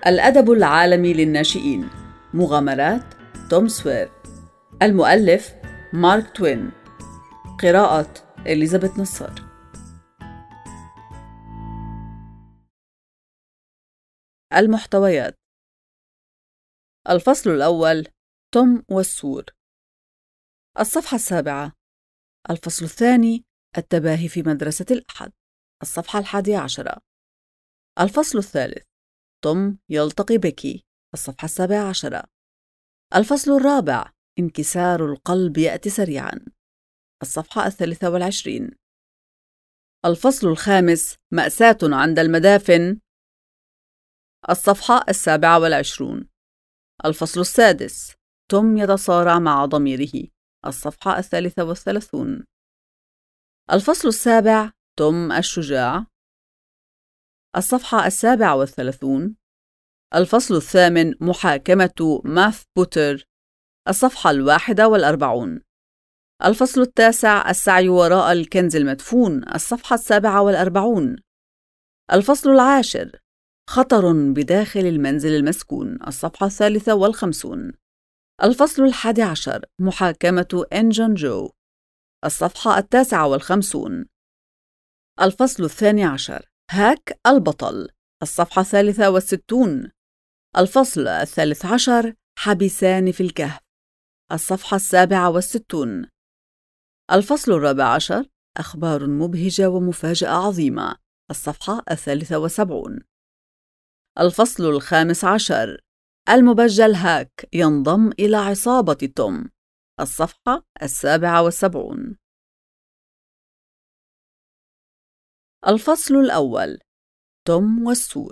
الأدب العالمي للناشئين. مغامرات توم سوير. المؤلف مارك توين. قراءة إليزابيث نصار. المحتويات: الفصل الأول: توم والسور. الصفحة 7. الفصل الثاني: التباهي في مدرسة الأحد. الصفحة 11. الفصل الثالث: توم يلتقي بيكي. الصفحة 17. الفصل الرابع: انكسار القلب يأتي سريعاً. الصفحة 23. الفصل الخامس: مأساة عند المدافن. الصفحة 27. الفصل السادس: توم يتصارع مع ضميره. الصفحة 33. الفصل السابع: توم الشجاع. الصفحة 37. الفصل الثامن: محاكمة ماث بوتر. الصفحة 41. الفصل التاسع: السعي وراء الكنز المدفون. الصفحة 47. الفصل العاشر: خطر بداخل المنزل المسكون. الصفحة 53. الفصل 11: محاكمة إنجن جو. الصفحة 59. الفصل 12: هاك البطل. الصفحة 63. الفصل 13: حبسان في الكهف. الصفحة 67. الفصل 14: أخبار مبهجة ومفاجأة عظيمة. الصفحة 73. الفصل 15: المبجل هاك ينضم إلى عصابة توم. الصفحة 77. الفصل الأول: توم والسور.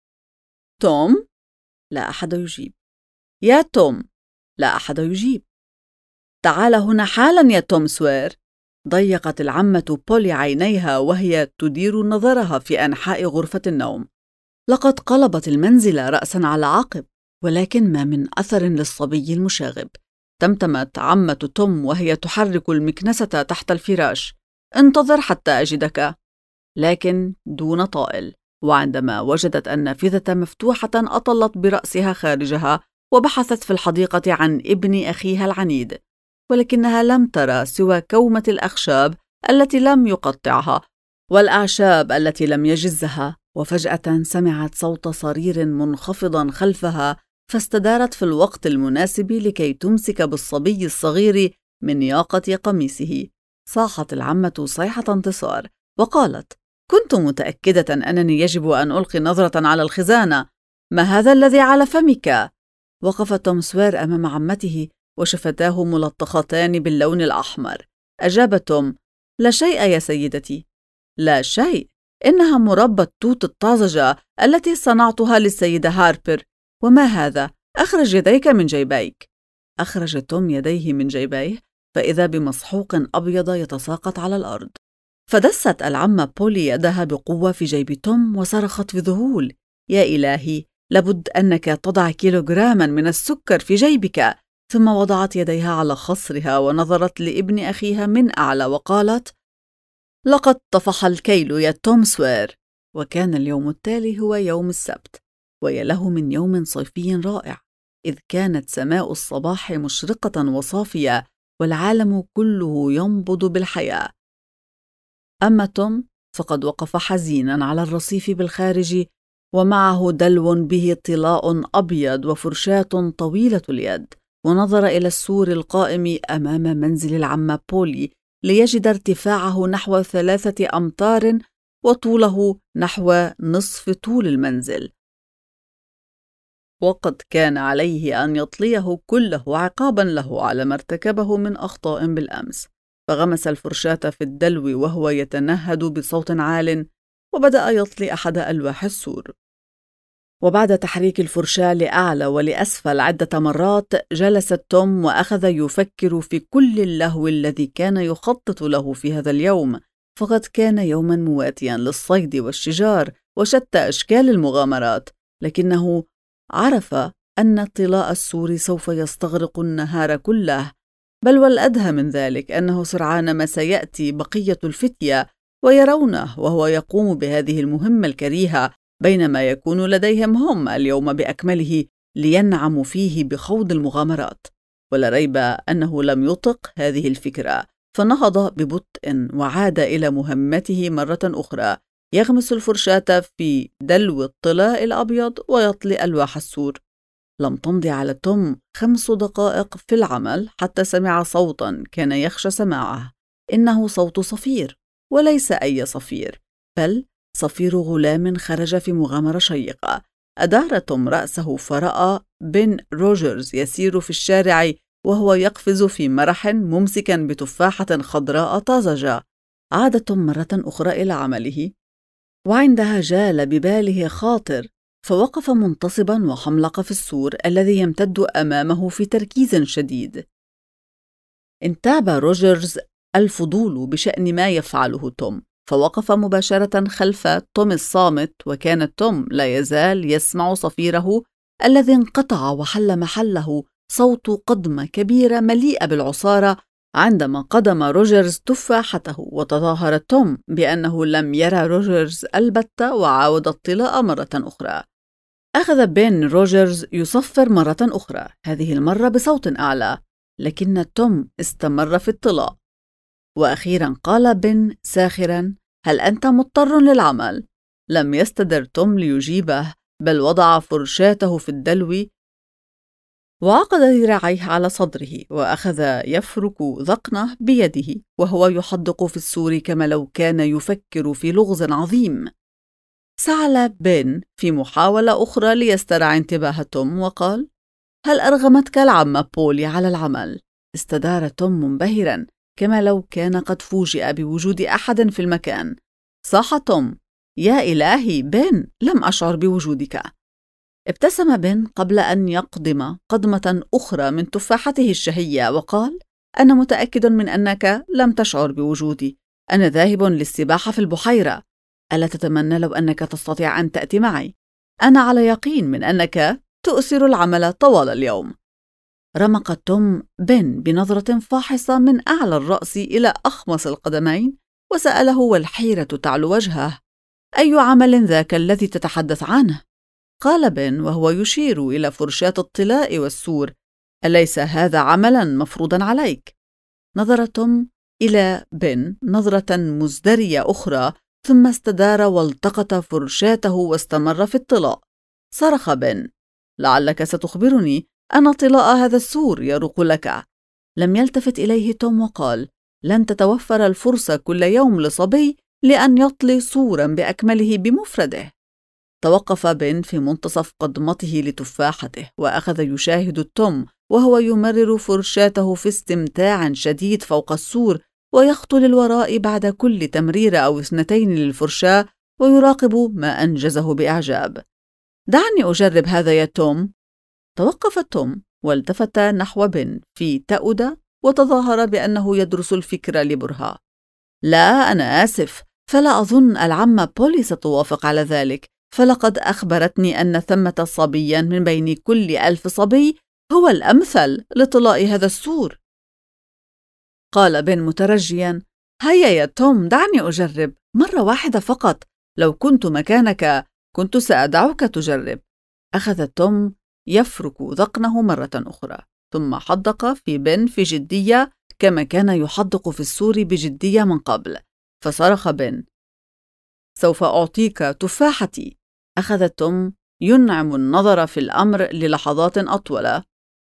توم؟ لا أحد يجيب. يا توم؟ لا أحد يجيب. تعال هنا حالا يا توم سوير. ضيقت العمة بولي عينيها وهي تدير نظرها في أنحاء غرفة النوم. لقد قلبت المنزل رأسا على عقب، ولكن ما من أثر للصبي المشاغب. تمتمت عمة توم وهي تحرك المكنسة تحت الفراش. انتظر حتى أجدك. لكن دون طائل، وعندما وجدت النافذة مفتوحة أطلت برأسها خارجها وبحثت في الحديقة عن ابن أخيها العنيد، ولكنها لم ترى سوى كومة الأخشاب التي لم يقطعها والأعشاب التي لم يجزها. وفجأة سمعت صوت صرير منخفضا خلفها، فاستدارت في الوقت المناسب لكي تمسك بالصبي الصغير من ياقة قميصه. صاحت العمة صيحة انتصار وقالت: كنت متأكدة أنني يجب أن ألقي نظرة على الخزانة. ما هذا الذي على فمك؟ وقف توم سوير أمام عمته وشفتاه ملطختان باللون الأحمر. أجاب توم: لا شيء يا سيدتي. لا شيء؟ إنها مربى التوت الطازجة التي صنعتها للسيدة هاربر. وما هذا؟ أخرج يديك من جيبيك. أخرج توم يديه من جيبيه فإذا بمسحوق أبيض يتساقط على الأرض. فدست العمة بولي يدها بقوة في جيب توم وصرخت بذهول: يا إلهي، لابد أنك تضع كيلوغراما من السكر في جيبك. ثم وضعت يديها على خصرها ونظرت لابن أخيها من أعلى وقالت: لقد طفح الكيل يا توم سوير. وكان اليوم التالي هو يوم السبت، ويله من يوم صيفي رائع، إذ كانت سماء الصباح مشرقة وصافية والعالم كله ينبض بالحياة. أما توم فقد وقف حزينا على الرصيف بالخارج، ومعه دلو به طلاء أبيض وفرشاة طويلة اليد، ونظر إلى السور القائم أمام منزل العمة بولي ليجد ارتفاعه نحو 3 أمتار وطوله نحو نصف طول المنزل، وقد كان عليه أن يطليه كله عقابا له على ما ارتكبه من أخطاء بالأمس. فغمس الفرشاة في الدلو وهو يتنهد بصوت عال، وبدأ يطلي أحد ألواح السور. وبعد تحريك الفرشاة لأعلى ولأسفل عدة مرات، جلس توم وأخذ يفكر في كل اللهو الذي كان يخطط له في هذا اليوم. فقد كان يوما مواتيا للصيد والشجار وشتى أشكال المغامرات، لكنه عرف أن طلاء السور سوف يستغرق النهار كله، بل والأدهى من ذلك أنه سرعان ما سيأتي بقية الفتية ويرونه وهو يقوم بهذه المهمة الكريهة بينما يكون لديهم هم اليوم بأكمله لينعموا فيه بخوض المغامرات. ولا ريب أنه لم يطق هذه الفكرة، فنهض ببطء وعاد إلى مهمته مرة أخرى، يغمس الفرشاة في دلو الطلاء الأبيض ويطلي ألواح السور. لم تمض على توم 5 دقائق في العمل حتى سمع صوتاً كان يخشى سماعه. إنه صوت صفير، وليس أي صفير، بل صفير غلام خرج في مغامرة شيقة. أدار توم رأسه فرأى بن روجرز يسير في الشارع وهو يقفز في مرح ممسكاً بتفاحة خضراء طازجة. عاد توم مرة أخرى إلى عمله، وعندها جال بباله خاطر، فوقف منتصباً وحملق في السور الذي يمتد أمامه في تركيز شديد. انتاب روجرز الفضول بشأن ما يفعله توم، فوقف مباشرة خلف توم الصامت، وكان توم لا يزال يسمع صفيره الذي انقطع، وحل محله صوت قدمة كبيرة مليئة بالعصارة عندما قدم روجرز تفاحته. وتظاهر توم بأنه لم يرى روجرز البتة، وعاود الطلاء مرة أخرى. أخذ بن روجرز يصفر مرة أخرى، هذه المرة بصوت أعلى، لكن توم استمر في الطلاء. وأخيرا قال بن ساخرا: هل أنت مضطر للعمل؟ لم يستدر توم ليجيبه، بل وضع فرشاته في الدلو وعقد ذراعيه على صدره، وأخذ يفرك ذقنه بيده وهو يحدق في السور كما لو كان يفكر في لغز عظيم. سعل بن في محاولة أخرى ليسترعى انتباه توم وقال: هل أرغمتك العمة بولي على العمل؟ استدار توم منبهرا كما لو كان قد فوجئ بوجود أحد في المكان. صاح توم: يا إلهي بن، لم أشعر بوجودك. ابتسم بن قبل أن يقدم قدمة أخرى من تفاحته الشهية وقال: أنا متأكد من أنك لم تشعر بوجودي. أنا ذاهب للسباحة في البحيرة. ألا تتمنى لو أنك تستطيع أن تأتي معي؟ أنا على يقين من أنك تؤثر العمل طوال اليوم. رمق توم بن بنظرة فاحصة من أعلى الرأس إلى أخمص القدمين، وسأله والحيرة تعلو وجهه: أي عمل ذاك الذي تتحدث عنه؟ قال بن وهو يشير إلى فرشاة الطلاء والسور: أليس هذا عملاً مفروضاً عليك؟ نظر توم إلى بن نظرة مزدرية أخرى، ثم استدار والتقط فرشاته واستمر في الطلاء. صرخ بن: لعلك ستخبرني أن طلاء هذا السور يروق لك. لم يلتفت إليه توم وقال: لن تتوفر الفرصة كل يوم لصبي لأن يطلي سورا بأكمله بمفرده. توقف بن في منتصف قدمته لتفاحته، وأخذ يشاهد توم وهو يمرر فرشاته في استمتاع شديد فوق السور، ويخطو للوراء بعد كل تمريرة أو 2 للفرشاة، ويراقب ما أنجزه بإعجاب. دعني أجرب هذا يا توم. توقف توم والتفت نحو بن في تأودة، وتظاهر بأنه يدرس الفكرة لبرهة. لا، أنا آسف، فلا أظن العمة بولي ستوافق على ذلك، فلقد أخبرتني أن ثمة صبيا من بين كل 1000 صبي هو الأمثل لطلاء هذا السور. قال بن مترجيا: هيا يا توم، دعني أجرب مرة واحدة فقط. لو كنت مكانك كنت سأدعوك تجرب. أخذ توم يفرك ذقنه مرة أخرى، ثم حدق في بن في جدية كما كان يحدق في السور بجدية من قبل. فصرخ بن: سوف أعطيك تفاحتي. أخذ توم ينعم النظر في الأمر للحظات أطول،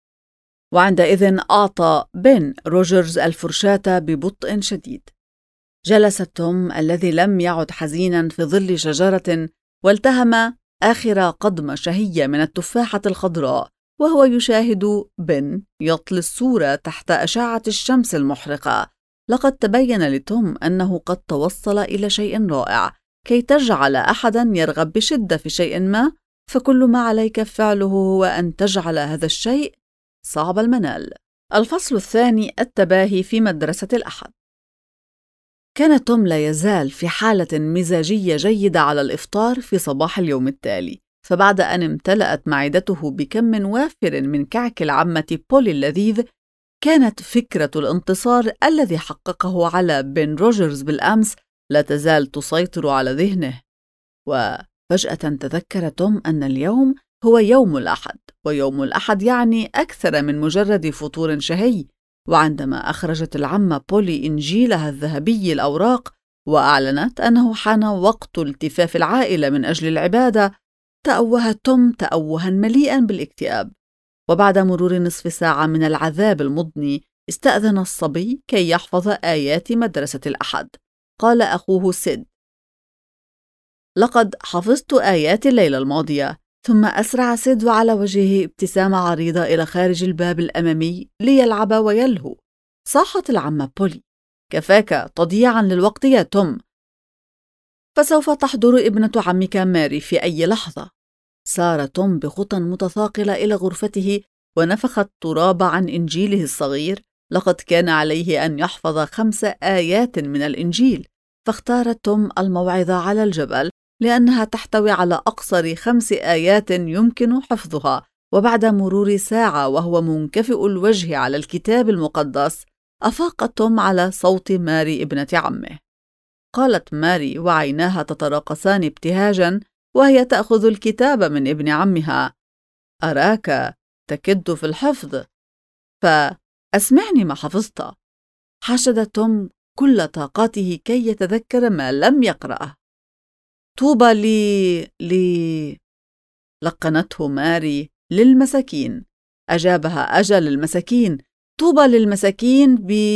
وعندئذ أعطى بن روجرز الفرشاة ببطء شديد. جلس توم الذي لم يعد حزينا في ظل شجرة، والتهم آخر قدمة شهية من التفاحة الخضراء، وهو يشاهد بن يطلي السور تحت أشعة الشمس المحرقة. لقد تبين لتوم أنه قد توصل إلى شيء رائع. كي تجعل أحدا يرغب بشدة في شيء ما، فكل ما عليك فعله هو أن تجعل هذا الشيء صعب المنال. الفصل الثاني: التباهي في مدرسة الأحد. كان توم لا يزال في حالة مزاجية جيدة على الإفطار في صباح اليوم التالي، فبعد أن امتلأت معدته بكم وافر من كعك العمة بولي اللذيذ، كانت فكرة الانتصار الذي حققه على بن روجرز بالأمس لا تزال تسيطر على ذهنه. فجأة تذكر توم أن اليوم هو يوم الأحد، ويوم الأحد يعني أكثر من مجرد فطور شهي. وعندما أخرجت العمة بولي إنجيلها الذهبي الأوراق وأعلنت أنه حان وقت التفاف العائلة من أجل العبادة، تأوه توم تأوها مليئا بالاكتئاب. وبعد مرور نصف ساعة من العذاب المضني، استأذن الصبي كي يحفظ آيات مدرسة الأحد. قال أخوه سيد: لقد حفظت آيات الليلة الماضية. ثم أسرع سيد وعلى وجهه ابتسامة عريضة إلى خارج الباب الأمامي ليلعب ويلهو. صاحت العمة بولي: كفاك تضييعا للوقت يا توم، فسوف تحضر ابنة عمك ماري في أي لحظة. سار توم بخطى متثاقلة إلى غرفته ونفخ التراب عن إنجيله الصغير. لقد كان عليه أن يحفظ 5 آيات من الإنجيل، فاختار توم الموعظة على الجبل لأنها تحتوي على أقصر 5 آيات يمكن حفظها. وبعد مرور ساعة وهو منكفئ الوجه على الكتاب المقدس، أفاق توم على صوت ماري ابنة عمه. قالت ماري وعيناها تتراقصان ابتهاجا وهي تأخذ الكتاب من ابن عمها: أراك تكد في الحفظ، فأسمعني ما حفظت. حشد توم كل طاقته كي يتذكر ما لم يقرأه. طوبى لقنته ماري: للمساكين. أجابها: أجل المساكين. طوبى للمساكين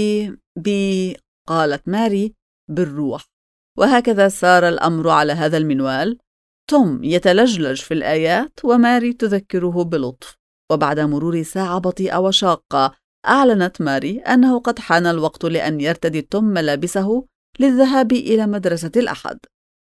قالت ماري: بالروح. وهكذا سار الأمر على هذا المنوال. توم يتلجلج في الآيات وماري تذكره بلطف. وبعد مرور ساعة بطيئة وشاقة، أعلنت ماري أنه قد حان الوقت لأن يرتدي توم ملابسه للذهاب إلى مدرسة الأحد.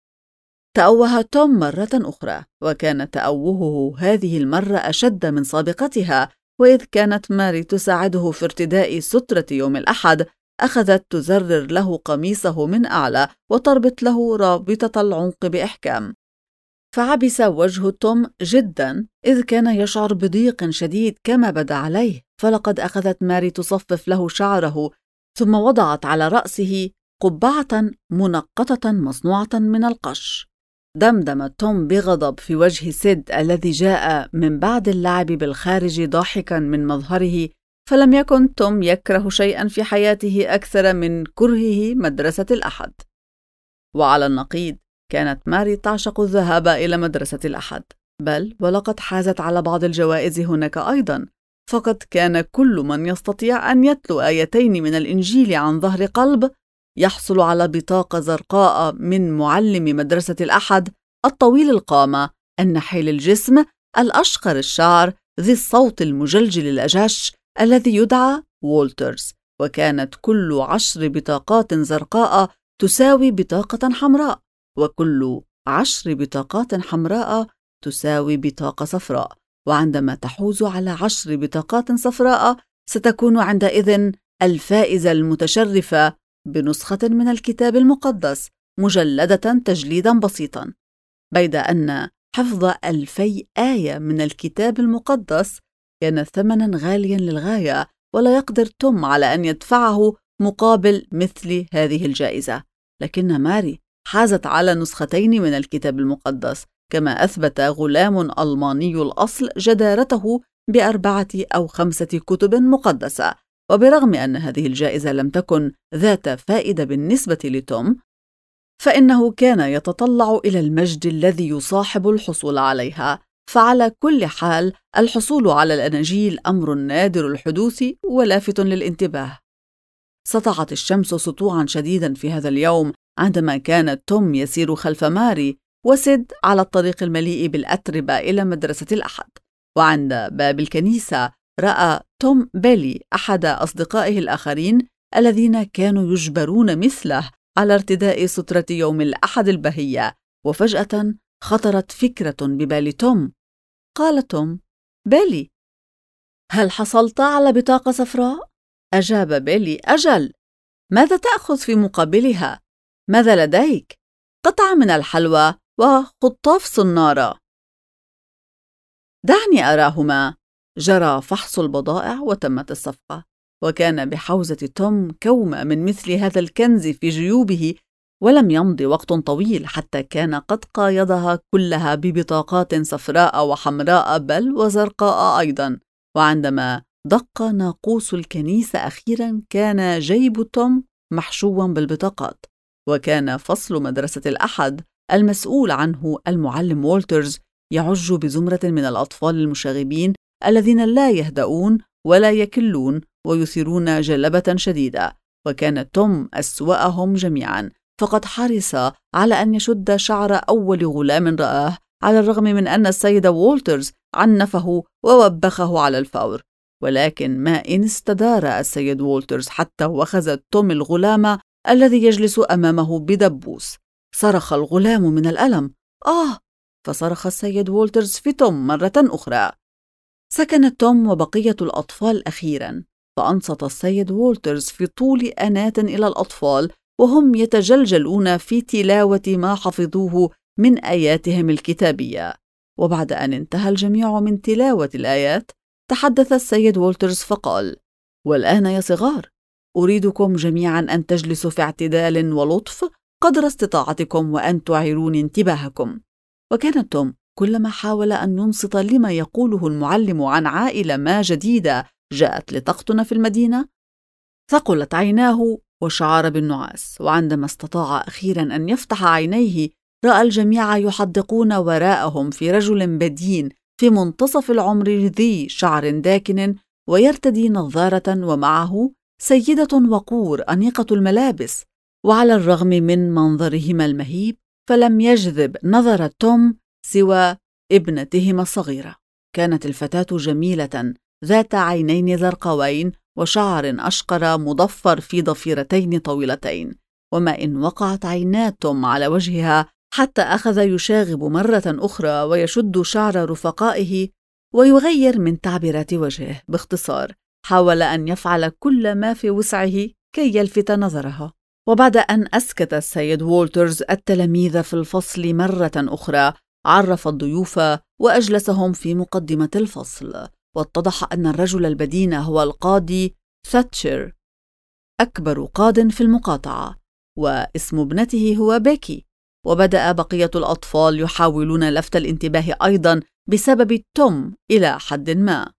تأوه توم مرة أخرى، وكان تأوهه هذه المرة أشد من سابقتها. وإذ كانت ماري تساعده في ارتداء سترة يوم الأحد، أخذت تزرر له قميصه من أعلى وتربط له رابطة العنق بإحكام. فعبس وجه توم جدا، إذ كان يشعر بضيق شديد كما بدا عليه. فلقد أخذت ماري تصفف له شعره، ثم وضعت على رأسه قبعة منقطة مصنوعة من القش. دمدم توم بغضب في وجه سيد الذي جاء من بعد اللعب بالخارج ضاحكا من مظهره. فلم يكن توم يكره شيئا في حياته أكثر من كرهه مدرسة الأحد. وعلى النقيض، كانت ماري تعشق الذهاب إلى مدرسة الأحد، بل ولقد حازت على بعض الجوائز هناك أيضا. فقد كان كل من يستطيع أن يتلو آيتين من الإنجيل عن ظهر قلب يحصل على بطاقة زرقاء من معلم مدرسة الأحد، الطويل القامة، النحيل الجسم، الأشقر الشعر، ذي الصوت المجلجل الأجش الذي يدعى وولترز. وكانت كل 10 بطاقات زرقاء تساوي بطاقة حمراء، وكل 10 بطاقات حمراء تساوي بطاقة صفراء. وعندما تحوز على 10 بطاقات صفراء، ستكون عندئذ الفائزة المتشرفة بنسخة من الكتاب المقدس مجلدة تجليدا بسيطا. بيد أن حفظ 2000 آية من الكتاب المقدس كان ثمنا غاليا للغاية، ولا يقدر توم على أن يدفعه مقابل مثل هذه الجائزة. لكن ماري حازت على نسختين من الكتاب المقدس، كما أثبت غلام ألماني الأصل جدارته ب4 أو 5 كتب مقدسة. وبرغم أن هذه الجائزة لم تكن ذات فائدة بالنسبة لتوم، فإنه كان يتطلع إلى المجد الذي يصاحب الحصول عليها. فعلى كل حال، الحصول على الأناجيل أمر نادر الحدوث ولافت للانتباه. سطعت الشمس سطوعا شديدا في هذا اليوم عندما كان توم يسير خلف ماري وسيد على الطريق المليء بالأتربة إلى مدرسة الأحد. وعند باب الكنيسة رأى توم بيلي أحد أصدقائه الآخرين الذين كانوا يجبرون مثله على ارتداء سترة يوم الأحد البهية. وفجأة خطرت فكرة ببال توم. قال توم: بيلي، هل حصلت على بطاقة صفراء؟ أجاب بيلي: أجل. ماذا تأخذ في مقابلها؟ ماذا لديك؟ قطعة من الحلوى وخطاف صنارة. دعني أراهما. جرى فحص البضائع وتمت الصفقة، وكان بحوزة توم كومة من مثل هذا الكنز في جيوبه ولم يمض وقت طويل حتى كان قد قايضها كلها ببطاقات صفراء وحمراء بل وزرقاء أيضا. وعندما دق ناقوس الكنيسة أخيرا كان جيب توم محشوا بالبطاقات. وكان فصل مدرسة الأحد المسؤول عنه المعلم وولترز يعج بزمرة من الأطفال المشاغبين الذين لا يهدؤون ولا يكلون ويثيرون جلبة شديدة. وكان توم أسوأهم جميعا، فقد حرص على أن يشد شعر أول غلام رآه، على الرغم من أن السيد وولترز عنفه ووبخه على الفور. ولكن ما إن استدار السيد وولترز حتى وخز توم الغلام الذي يجلس أمامه بدبوس. صرخ الغلام من الألم. فصرخ السيد وولترز في توم مرة أخرى. سكن توم وبقية الأطفال أخيرا، فأنصت السيد وولترز في طول أنات إلى الأطفال وهم يتجلجلون في تلاوة ما حفظوه من آياتهم الكتابية. وبعد أن انتهى الجميع من تلاوة الآيات تحدث السيد وولترز فقال: والآن يا صغار، أريدكم جميعا أن تجلسوا في اعتدال ولطف قدر استطاعتكم وأن تعيروني انتباهكم. وكان توم كلما حاول أن ينصت لما يقوله المعلم عن عائلة ما جديدة جاءت لتقطن في المدينة، ثقلت عيناه وشعر بالنعاس. وعندما استطاع أخيرا أن يفتح عينيه رأى الجميع يحدقون وراءهم في رجل بدين في منتصف العمر ذي شعر داكن ويرتدي نظارة، ومعه سيدة وقور أنيقة الملابس. وعلى الرغم من منظرهما المهيب فلم يجذب نظر توم سوى ابنتهما الصغيرة. كانت الفتاة جميلة ذات عينين زرقاوين وشعر أشقر مضفر في ضفيرتين طويلتين. وما إن وقعت عينا توم على وجهها حتى أخذ يشاغب مرة أخرى ويشد شعر رفقائه ويغير من تعبيرات وجهه. باختصار حاول أن يفعل كل ما في وسعه كي يلفت نظرها. وبعد أن أسكت السيد وولترز التلاميذ في الفصل مرة أخرى عرف الضيوف وأجلسهم في مقدمة الفصل. واتضح أن الرجل البدين هو القاضي ثاتشر، أكبر قاض في المقاطعة، واسم ابنته هو بيكي. وبدأ بقية الأطفال يحاولون لفت الانتباه أيضا بسبب توم إلى حد ما.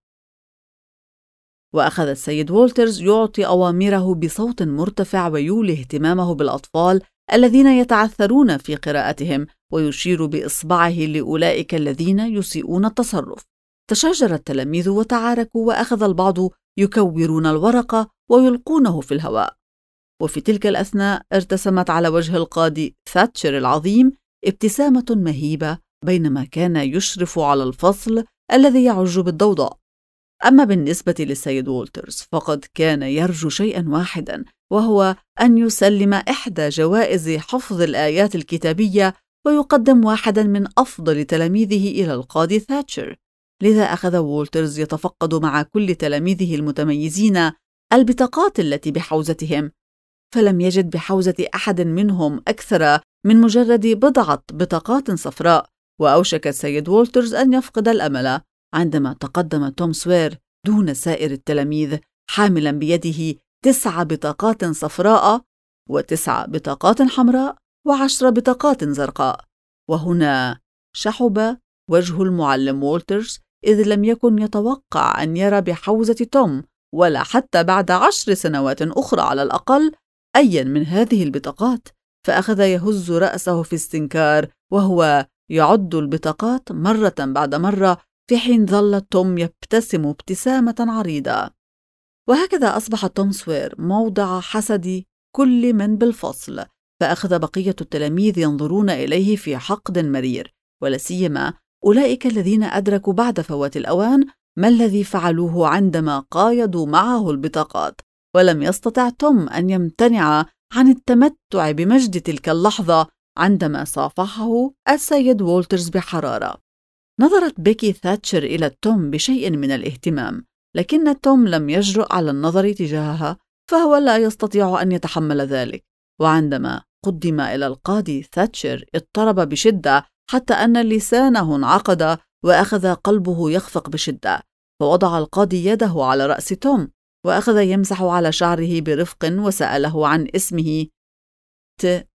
وأخذ السيد وولترز يعطي أوامره بصوت مرتفع ويولي اهتمامه بالأطفال الذين يتعثرون في قراءتهم، ويشير بإصبعه لأولئك الذين يسيئون التصرف. تشاجر التلاميذ وتعاركوا، وأخذ البعض يكورون الورقة ويلقونه في الهواء. وفي تلك الأثناء ارتسمت على وجه القاضي ثاتشر العظيم ابتسامة مهيبة بينما كان يشرف على الفصل الذي يعج بالضوضاء. أما بالنسبة للسيد وولترز فقد كان يرجو شيئا واحدا، وهو أن يسلم إحدى جوائز حفظ الآيات الكتابية ويقدم واحدا من أفضل تلاميذه إلى القاضي ثاتشر. لذا أخذ وولترز يتفقد مع كل تلاميذه المتميزين البطاقات التي بحوزتهم، فلم يجد بحوزة أحد منهم أكثر من مجرد بضعة بطاقات صفراء. وأوشك السيد وولترز أن يفقد الأمل عندما تقدم توم سوير دون سائر التلاميذ حاملا بيده 9 بطاقات صفراء و9 بطاقات حمراء و10 بطاقات زرقاء. وهنا شحب وجه المعلم وولترز، إذ لم يكن يتوقع أن يرى بحوزة توم ولا حتى بعد 10 سنوات أخرى على الأقل أيا من هذه البطاقات. فأخذ يهز رأسه في استنكار وهو يعد البطاقات مرة بعد مرة، في حين ظل توم يبتسم ابتسامة عريضة. وهكذا أصبح توم سوير موضع حسد كل من بالفصل، فأخذ بقية التلاميذ ينظرون إليه في حقد مرير، ولا سيما أولئك الذين أدركوا بعد فوات الأوان ما الذي فعلوه عندما قايضوا معه البطاقات. ولم يستطع توم أن يمتنع عن التمتع بمجد تلك اللحظة عندما صافحه السيد وولترز بحرارة. نظرت بيكي ثاتشر إلى توم بشيء من الاهتمام، لكن توم لم يجرؤ على النظر تجاهها، فهو لا يستطيع أن يتحمل ذلك. وعندما قدم إلى القاضي ثاتشر اضطرب بشدة حتى أن لسانه انعقد وأخذ قلبه يخفق بشدة. فوضع القاضي يده على رأس توم وأخذ يمسح على شعره برفق وسأله عن اسمه.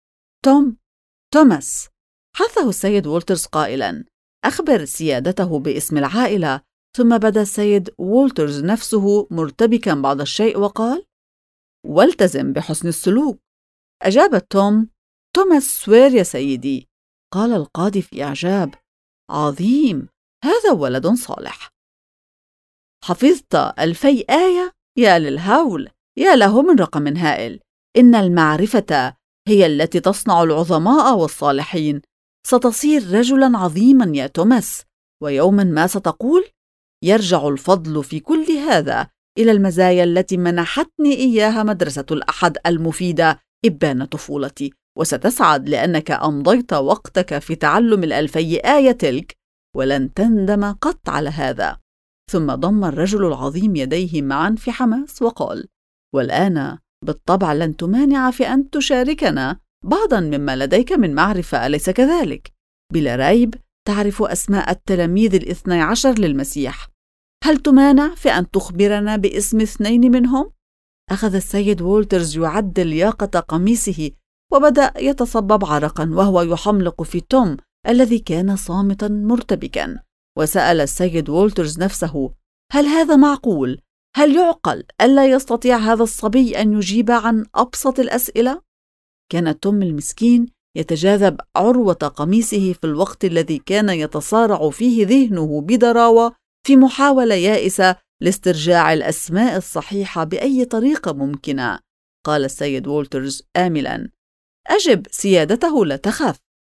توم، توماس. حثه السيد وولترز قائلاً: أخبر سيادته باسم العائلة. ثم بدا السيد وولترز نفسه مرتبكاً بعض الشيء وقال: والتزم بحسن السلوك. أجاب توم: توماس سوير يا سيدي. قال القاضي في إعجاب: عظيم، هذا ولد صالح. حفظت 2000 آية؟ يا للهول، يا له من رقم هائل. إن المعرفة هي التي تصنع العظماء والصالحين. ستصير رجلاً عظيماً يا توماس، ويوماً ما ستقول: يرجع الفضل في كل هذا إلى المزايا التي منحتني إياها مدرسة الأحد المفيدة إبان طفولتي. وستسعد لأنك أمضيت وقتك في تعلم 2000 آية تلك، ولن تندم قط على هذا. ثم ضم الرجل العظيم يديه معا في حماس وقال: والآن بالطبع لن تمانع في أن تشاركنا بعضا مما لديك من معرفة، أليس كذلك؟ بلا ريب تعرف أسماء التلاميذ 12 للمسيح. هل تمانع في أن تخبرنا باسم 2 منهم؟ أخذ السيد وولترز يعدل لياقة قميصه، وبدأ يتصبب عرقا وهو يحملق في توم الذي كان صامتا مرتبكا. وسأل السيد وولترز نفسه: هل هذا معقول؟ هل يعقل ألا يستطيع هذا الصبي أن يجيب عن أبسط الأسئلة؟ كان توم المسكين يتجاذب عروة قميصه في الوقت الذي كان يتصارع فيه ذهنه بضراوة في محاولة يائسة لاسترجاع الأسماء الصحيحة بأي طريقة ممكنة. قال السيد وولترز آملاً: أجب سيادته، لا تخف.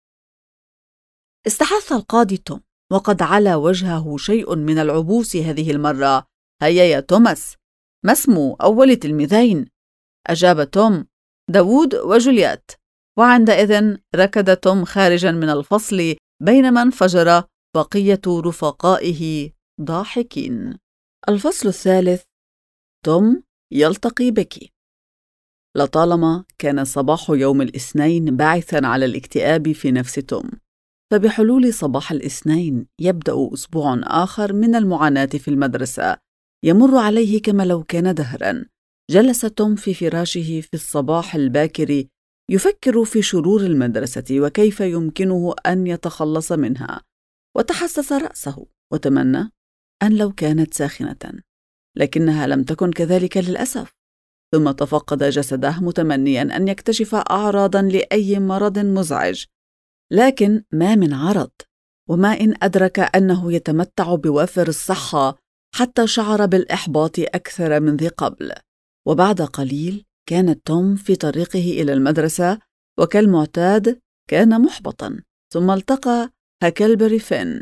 استحث القاضي توم، وقد علا وجهه شيء من العبوس هذه المرة. هيا يا توماس، ما اسم أول تلميذين؟ أجاب توم: داوود وجولييت. وعندئذ ركض توم خارجا من الفصل، بينما انفجر بقية رفقائه ضاحكين. الفصل الثالث: توم يلتقي بيكي. لطالما كان صباح يوم الاثنين باعثا على الاكتئاب في نفس توم، فبحلول صباح الاثنين يبدأ أسبوع آخر من المعاناة في المدرسة، يمر عليه كما لو كان دهرا. جلس توم في فراشه في الصباح الباكر يفكر في شرور المدرسة وكيف يمكنه أن يتخلص منها، وتحسس رأسه وتمنى أن لو كانت ساخنة، لكنها لم تكن كذلك للأسف. ثم تفقد جسده متمنيا أن يكتشف أعراضا لأي مرض مزعج، لكن ما من عرض. وما إن أدرك أنه يتمتع بوافر الصحة حتى شعر بالإحباط أكثر من ذي قبل. وبعد قليل كان توم في طريقه إلى المدرسة، وكالمعتاد كان محبطا. ثم التقى هاكلبري فين،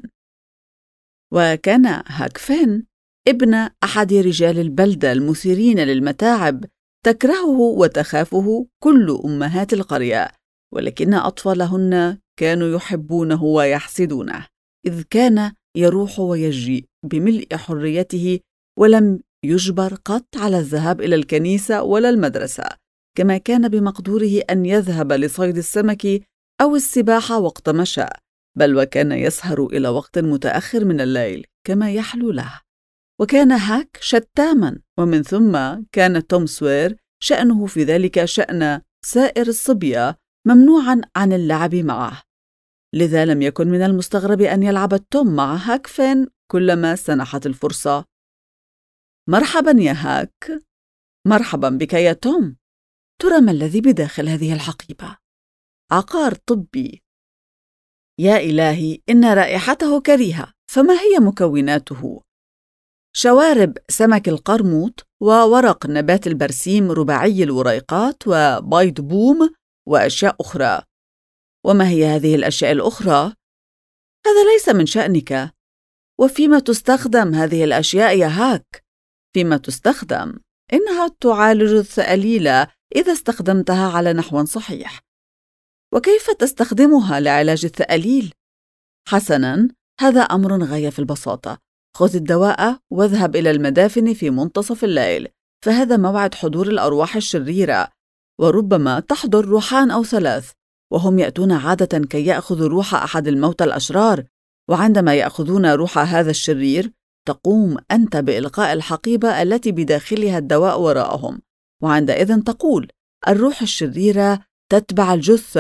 وكان هاك فين ابن أحد رجال البلدة المثيرين للمتاعب، تكرهه وتخافه كل أمهات القرية، ولكن أطفالهن كانوا يحبونه ويحسدونه، إذ كان يروح ويجي بملء حريته، ولم يجبر قط على الذهاب إلى الكنيسة ولا المدرسة، كما كان بمقدوره أن يذهب لصيد السمك أو السباحة وقت ما شاء، بل وكان يسهر إلى وقت متأخر من الليل كما يحلو له. وكان هاك شتاما، ومن ثم كان توم سوير شأنه في ذلك شأن سائر الصبية، ممنوعا عن اللعب معه. لذا لم يكن من المستغرب أن يلعب توم مع هاك فين كلما سنحت الفرصة. مرحبا يا هاك. مرحبا بك يا توم. ترى ما الذي بداخل هذه الحقيبة؟ عقار طبي. يا إلهي، إن رائحته كريهة، فما هي مكوناته؟ شوارب سمك القرموط، وورق نبات البرسيم رباعي الوريقات، وبيض بوم، وأشياء أخرى. وما هي هذه الأشياء الأخرى؟ هذا ليس من شأنك. وفيما تستخدم هذه الأشياء يا هاك؟ فيما تستخدم؟ إنها تعالج الثأليل إذا استخدمتها على نحو صحيح. وكيف تستخدمها لعلاج الثأليل؟ حسناً، هذا أمر غاية في البساطة. خذ الدواء واذهب إلى المدافن في منتصف الليل، فهذا موعد حضور الأرواح الشريرة، وربما تحضر روحان أو 3، وهم يأتون عادة كي يأخذوا روح أحد الموتى الأشرار. وعندما يأخذون روح هذا الشرير، تقوم أنت بإلقاء الحقيبة التي بداخلها الدواء وراءهم، وعندئذ تقول: الروح الشريرة تتبع الجثة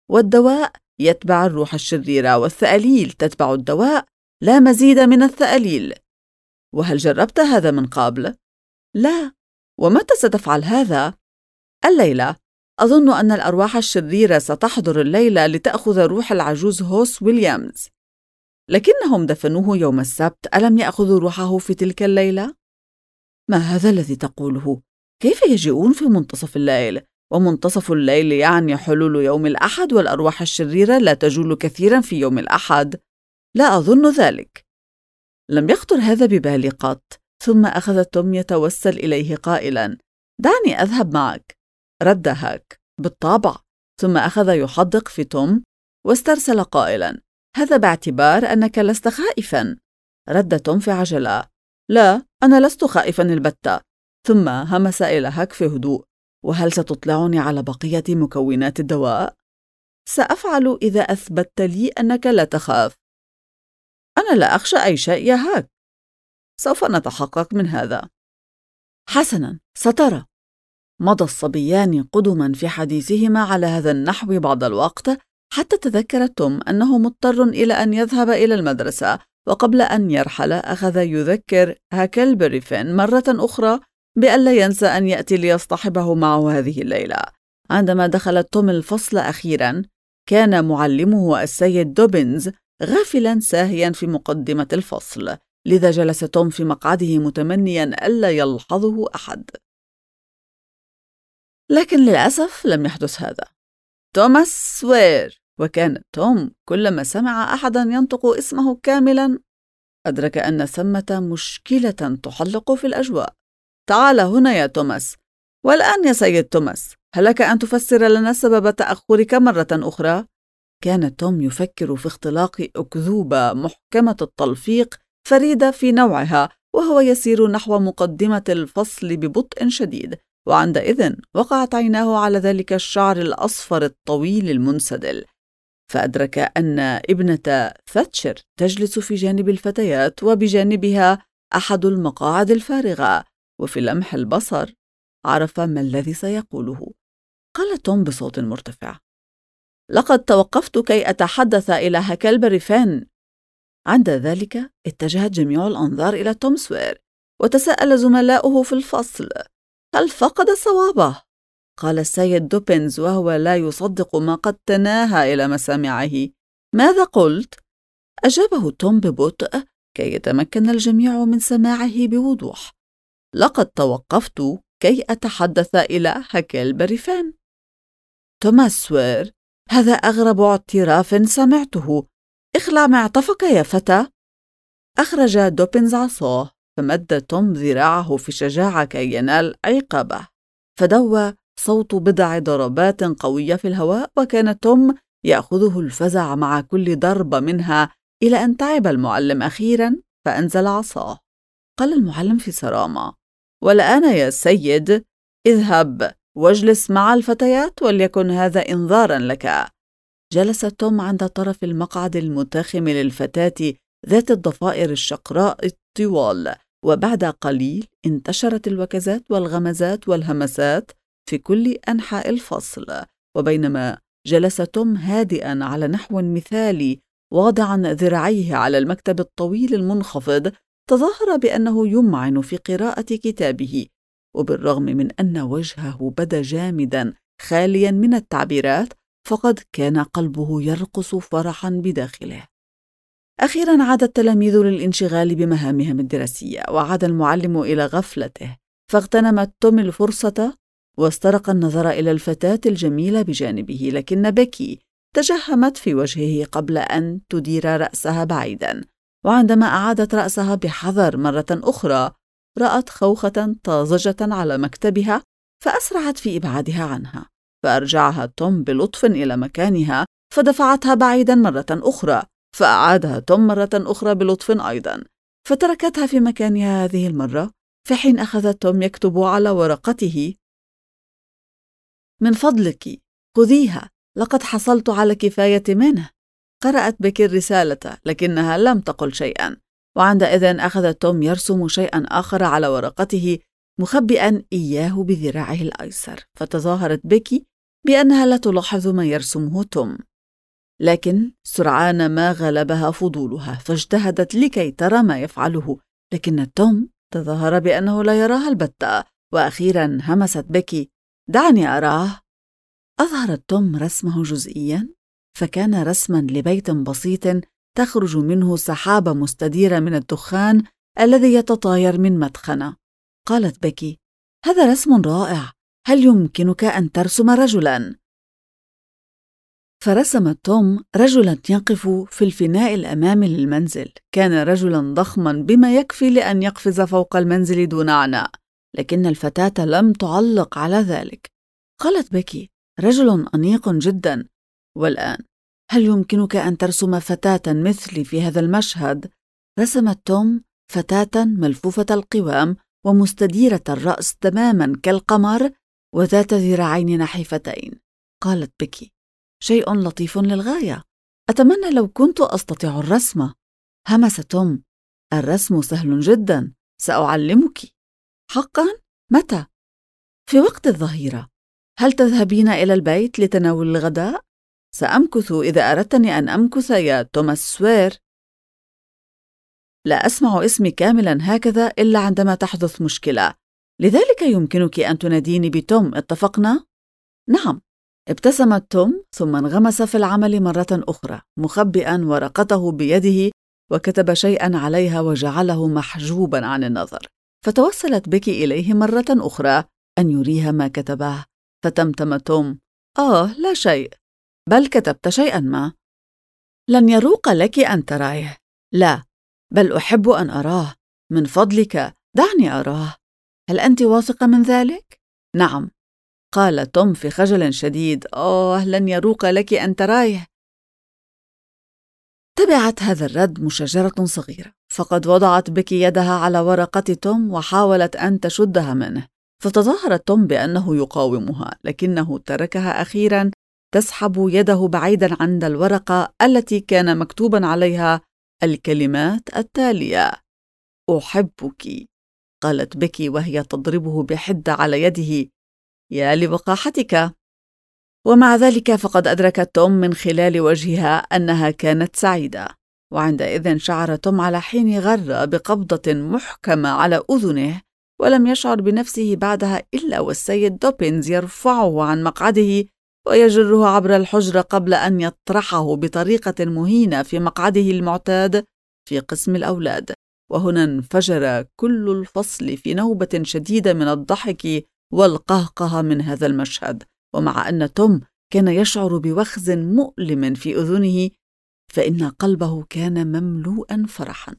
والدواء يتبع الروح الشريرة، والثأليل تتبع الدواء، لا مزيد من الثأليل. وهل جربت هذا من قبل؟ لا. ومتى ستفعل هذا؟ الليلة. أظن أن الأرواح الشريرة ستحضر الليلة لتأخذ روح العجوز هوس ويليامز. لكنهم دفنوه يوم السبت، ألم يأخذوا روحه في تلك الليلة؟ ما هذا الذي تقوله؟ كيف يجيئون في منتصف الليل؟ ومنتصف الليل يعني حلول يوم الأحد، والأرواح الشريرة لا تجول كثيرا في يوم الأحد. لا أظن ذلك. لم يخطر هذا ببالي قط. ثم أخذ توم يتوسل إليه قائلا: دعني أذهب معك. رد هاك: بالطبع. ثم أخذ يحدق في توم واسترسل قائلا: هذا باعتبار أنك لست خائفا. رد توم في عجلة: لا، أنا لست خائفا البتة. ثم همس إلى هاك في هدوء: وهل ستطلعني على بقية مكونات الدواء؟ سأفعل إذا أثبتت لي أنك لا تخاف. أنا لا أخشى أي شيء يا هاك. سوف نتحقق من هذا. حسناً، سترى. مضى الصبيان قدماً في حديثهما على هذا النحو بعض الوقت، حتى تذكر توم أنه مضطر إلى أن يذهب إلى المدرسة. وقبل أن يرحل أخذ يذكر هاكلبري فين مرة أخرى بألا ينسى أن يأتي ليصطحبه معه هذه الليلة. عندما دخل توم الفصل أخيراً، كان معلمه السيد دوبنز غافلاً ساهياً في مقدمة الفصل، لذا جلس توم في مقعده متمنياً ألا يلحظه أحد. لكن للأسف لم يحدث هذا. توماس سوير. وكان توم كلما سمع أحداً ينطق اسمه كاملاً أدرك أن ثمة مشكلة تحلق في الأجواء. تعال هنا يا توماس. والآن يا سيد توماس، هل لك أن تفسر لنا سبب تأخرك مرة أخرى؟ كان توم يفكر في اختلاق أكذوبة محكمة التلفيق فريدة في نوعها، وهو يسير نحو مقدمة الفصل ببطء شديد، وعندئذ وقعت عيناه على ذلك الشعر الأصفر الطويل المنسدل، فأدرك أن ابنة ثاتشر تجلس في جانب الفتيات، وبجانبها أحد المقاعد الفارغة. وفي لمح البصر عرف ما الذي سيقوله. قال توم بصوت مرتفع: لقد توقفت كي أتحدث إلى هاكلبري فين. عند ذلك اتجهت جميع الأنظار إلى توم سوير، وتساءل زملاؤه في الفصل: هل فقد صوابه؟ قال السيد دوبنز وهو لا يصدق ما قد تناهى إلى مسامعه: ماذا قلت؟ أجابه توم ببطء كي يتمكن الجميع من سماعه بوضوح: لقد توقفت كي أتحدث إلى هاكلبري فين. توماس سوير، هذا أغرب اعتراف سمعته. اخلع معطفك يا فتى. أخرج دوبنز عصاه، فمد توم ذراعه في شجاعة كي ينال عقابه، فدوى صوت بضع ضربات قوية في الهواء، وكان توم يأخذه الفزع مع كل ضربة منها، إلى أن تعب المعلم أخيراً فأنزل عصاه. قال المعلم في صرامة: والآن يا سيد، اذهب واجلس مع الفتيات، وليكن هذا إنذاراً لك. جلس توم عند طرف المقعد المتاخم للفتاة ذات الضفائر الشقراء الطوال، وبعد قليل انتشرت الوكزات والغمزات والهمسات في كل أنحاء الفصل. وبينما جلس توم هادئاً على نحو مثالي واضعاً ذراعيه على المكتب الطويل المنخفض، تظاهر بأنه يمعن في قراءة كتابه، وبالرغم من أن وجهه بدا جامداً خالياً من التعبيرات، فقد كان قلبه يرقص فرحاً بداخله. أخيراً عاد التلاميذ للانشغال بمهامهم الدراسية، وعاد المعلم إلى غفلته، فاغتنم توم الفرصة واسترق النظر إلى الفتاة الجميلة بجانبه، لكن بيكي تجهمت في وجهه قبل أن تدير رأسها بعيداً، وعندما أعادت رأسها بحذر مرة أخرى رأت خوخة طازجة على مكتبها، فأسرعت في إبعادها عنها، فأرجعها توم بلطف إلى مكانها، فدفعتها بعيداً مرة أخرى، فأعادها توم مرة أخرى بلطف أيضاً، فتركتها في مكانها هذه المرة، في حين أخذ توم يكتب على ورقته: من فضلك خذيها، لقد حصلت على كفاية منه. قرأت بيكي الرسالة، لكنها لم تقل شيئاً، وعندئذ أخذ توم يرسم شيئاً آخر على ورقته مخبئاً إياه بذراعه الأيسر، فتظاهرت بيكي بأنها لا تلاحظ ما يرسمه توم، لكن سرعان ما غلبها فضولها فاجتهدت لكي ترى ما يفعله، لكن توم تظاهر بأنه لا يراها البتة. وأخيرا همست بيكي: دعني أراه. أظهرت توم رسمه جزئيا، فكان رسما لبيت بسيط تخرج منه سحابة مستديرة من الدخان الذي يتطاير من مدخنة. قالت بيكي: هذا رسم رائع، هل يمكنك أن ترسم رجلا؟ فرسم توم رجلا يقف في الفناء الأمامي للمنزل. كان رجلا ضخما بما يكفي لأن يقفز فوق المنزل دون عناء، لكن الفتاة لم تعلق على ذلك. قالت بيكي: رجل أنيق جدا. والآن هل يمكنك أن ترسم فتاة مثلي في هذا المشهد؟ رسمت توم فتاة ملفوفة القوام ومستديرة الرأس تماما كالقمر وذات ذراعين نحيفتين. قالت بيكي: شيء لطيف للغاية، أتمنى لو كنت أستطيع الرسم. همس توم: الرسم سهل جدا، سأعلمك. حقا؟ متى؟ في وقت الظهيرة. هل تذهبين إلى البيت لتناول الغداء؟ سأمكث إذا أردتني أن أمكث يا توماس سوير. لا أسمع اسمي كاملا هكذا إلا عندما تحدث مشكلة، لذلك يمكنك أن تناديني بتوم، اتفقنا؟ نعم. ابتسمت توم ثم انغمس في العمل مرة أخرى مخبئا ورقته بيده وكتب شيئا عليها وجعله محجوبا عن النظر. فتوسلت بيكي إليه مرة أخرى أن يريها ما كتبه، فتمتم توم: لا شيء، بل كتبت شيئا ما. لن يروق لك أن تراه. لا، بل أحب أن أراه. من فضلك دعني أراه. هل أنت واثقة من ذلك؟ نعم، قال توم في خجل شديد. لن يروق لك أن تراه. تبعت هذا الرد مشاجرة صغيرة، فقد وضعت بيكي يدها على ورقة توم وحاولت أن تشدها منه، فتظاهر توم بأنه يقاومها، لكنه تركها أخيرا تسحب يده بعيدا عن الورقة التي كان مكتوبا عليها الكلمات التالية: أحبك. قالت بيكي وهي تضربه بحدة على يده: يا لوقاحتك. ومع ذلك فقد أدركت توم من خلال وجهها أنها كانت سعيدة، وعندئذ شعر توم على حين غر بقبضة محكمة على أذنه، ولم يشعر بنفسه بعدها إلا والسيد دوبينز يرفعه عن مقعده ويجره عبر الحجرة قبل أن يطرحه بطريقة مهينة في مقعده المعتاد في قسم الأولاد. وهنا انفجر كل الفصل في نوبة شديدة من الضحك والقهقه من هذا المشهد. ومع أن توم كان يشعر بوخز مؤلم في أذنه، فإن قلبه كان مملوءا فرحا.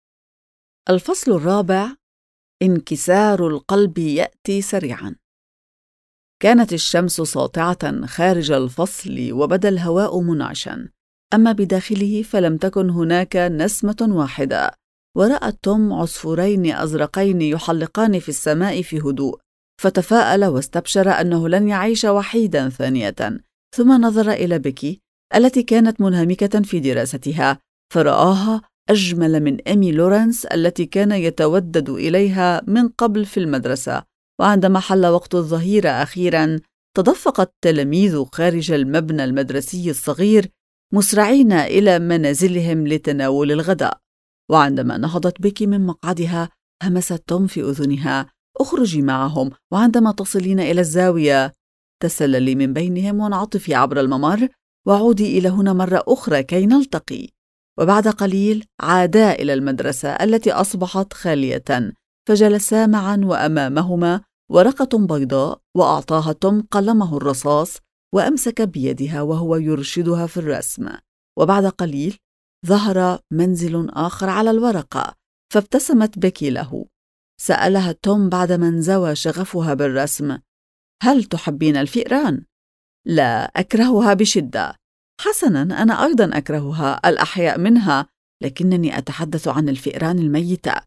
الفصل الرابع: انكسار القلب يأتي سريعا. كانت الشمس ساطعة خارج الفصل وبدا الهواء منعشا، أما بداخله فلم تكن هناك نسمة واحدة. ورأى توم عصفورين أزرقين يحلقان في السماء في هدوء، فتفاءل واستبشر أنه لن يعيش وحيدا ثانية. ثم نظر إلى بيكي التي كانت منهمكة في دراستها، فرآها أجمل من إيمي لورنس التي كان يتودد إليها من قبل في المدرسة. وعندما حل وقت الظهيرة أخيرا تدفق التلاميذ خارج المبنى المدرسي الصغير مسرعين إلى منازلهم لتناول الغداء. وعندما نهضت بيكي من مقعدها همست توم في أذنها: اخرجي معهم، وعندما تصلين إلى الزاوية تسللي من بينهم وانعطفي عبر الممر وعودي إلى هنا مرة أخرى كي نلتقي. وبعد قليل عادا إلى المدرسة التي أصبحت خالية، فجلسا معا وأمامهما ورقة بيضاء، وأعطاها توم قلمه الرصاص وأمسك بيدها وهو يرشدها في الرسم. وبعد قليل ظهر منزل آخر على الورقة، فابتسمت بيكي له. سألها توم بعدما انزوى شغفها بالرسم: هل تحبين الفئران؟ لا، أكرهها بشدة. حسنا، أنا أيضا أكرهها، الأحياء منها، لكنني أتحدث عن الفئران الميتة.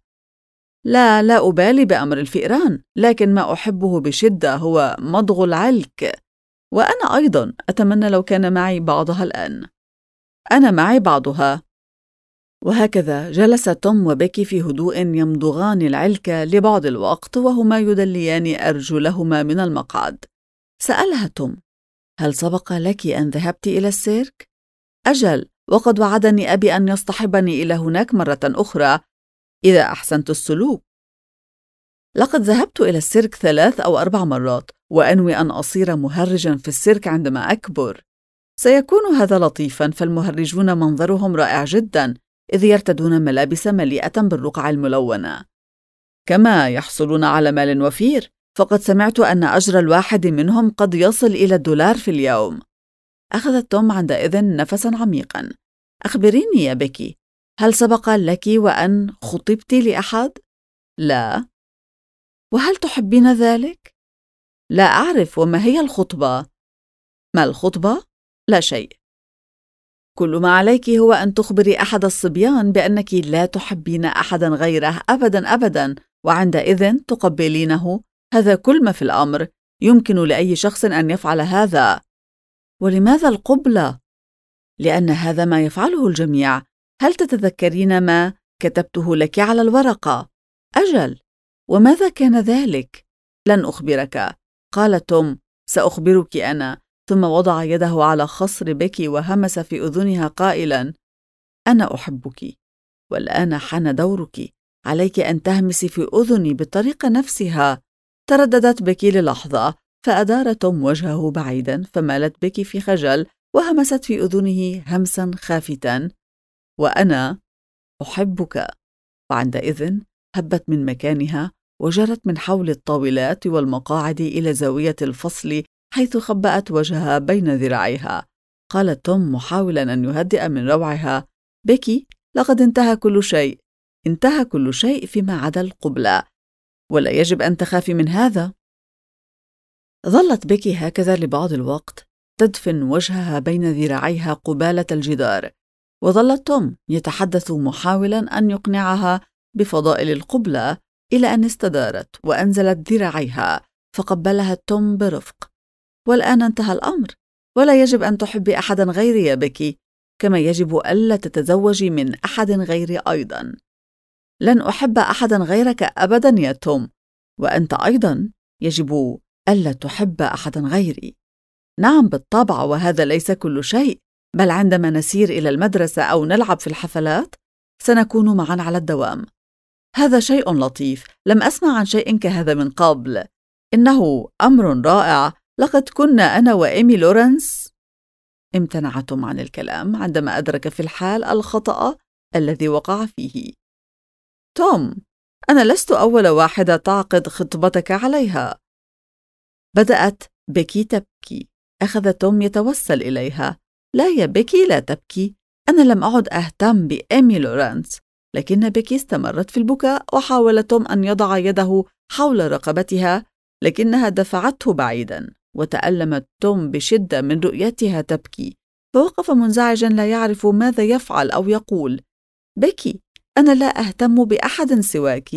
لا أبالي بأمر الفئران، لكن ما أحبه بشدة هو مضغ العلك، وأنا أيضا أتمنى لو كان معي بعضها الآن. أنا معي بعضها. وهكذا جلس توم وبيكي في هدوء يمضغان العلك لبعض الوقت وهما يدليان أرجلهما من المقعد. سألها توم: هل سبق لك أن ذهبت إلى السيرك؟ أجل، وقد وعدني أبي أن يصطحبني إلى هناك مرة أخرى إذا أحسنت السلوك. لقد ذهبت إلى السيرك 3 أو 4 مرات، وأنوي أن أصير مهرجاً في السيرك عندما أكبر. سيكون هذا لطيفاً، فالمهرجون منظرهم رائع جداً، إذ يرتدون ملابس مليئة بالرقع الملونة. كما يحصلون على مال وفير، فقد سمعت أن أجر الواحد منهم قد يصل إلى $1 في اليوم. أخذ توم عندئذ نفساً عميقاً. أخبريني يا بيكي، هل سبق لك وأن خطبت لأحد؟ لا. وهل تحبين ذلك؟ لا أعرف، وما هي الخطبة؟ ما الخطبة؟ لا شيء. كل ما عليك هو أن تخبري أحد الصبيان بأنك لا تحبين أحدا غيره أبدا أبدا، وعندئذ تقبلينه. هذا كل ما في الأمر. يمكن لأي شخص أن يفعل هذا. ولماذا القبلة؟ لأن هذا ما يفعله الجميع. هل تتذكرين ما كتبته لك على الورقة؟ أجل. وماذا كان ذلك؟ لن أخبرك، قال توم. سأخبرك أنا. ثم وضع يده على خصر بيكي وهمس في أذنها قائلاً: أنا أحبك، والآن حان دورك. عليك أن تهمسي في أذني بالطريقة نفسها. ترددت بيكي للحظة، فأدار توم وجهه بعيداً، فمالت بيكي في خجل وهمست في أذنه همساً خافتاً: وأنا أحبك. وعندئذ هبت من مكانها وجرت من حول الطاولات والمقاعد إلى زاوية الفصل، حيث خبأت وجهها بين ذراعيها. قال توم محاولا أن يهدئ من روعها: بيكي، لقد انتهى كل شيء. انتهى كل شيء فيما عدا القبلة، ولا يجب أن تخافي من هذا. ظلت بيكي هكذا لبعض الوقت، تدفن وجهها بين ذراعيها قبالة الجدار، وظل توم يتحدث محاولا أن يقنعها بفضائل القبلة، إلى أن استدارت وأنزلت ذراعيها فقبلها توم برفق. والآن انتهى الأمر، ولا يجب أن تحبي أحدا غيري يا بيكي، كما يجب ألا تتزوجي من أحد غيري أيضا. لن أحب أحدا غيرك أبدا يا توم، وأنت أيضا يجب ألا تحب أحدا غيري. نعم بالطبع، وهذا ليس كل شيء، بل عندما نسير إلى المدرسة أو نلعب في الحفلات سنكون معا على الدوام. هذا شيء لطيف، لم أسمع عن شيء كهذا من قبل. إنه أمر رائع. لقد كنا أنا وإيمي لورنس. امتنع توم عن الكلام عندما أدرك في الحال الخطأ الذي وقع فيه. توم، أنا لست أول واحدة تعقد خطبتك عليها. بدأت بيكي تبكي. أخذ توم يتوسل إليها: لا يا بيكي، لا تبكي. أنا لم أعد أهتم بإيمي لورنس. لكن بيكي استمرت في البكاء، وحاول توم أن يضع يده حول رقبتها، لكنها دفعته بعيدا، وتألم توم بشدة من رؤيتها تبكي، فوقف منزعجا لا يعرف ماذا يفعل أو يقول. بيكي، أنا لا أهتم بأحد سواك.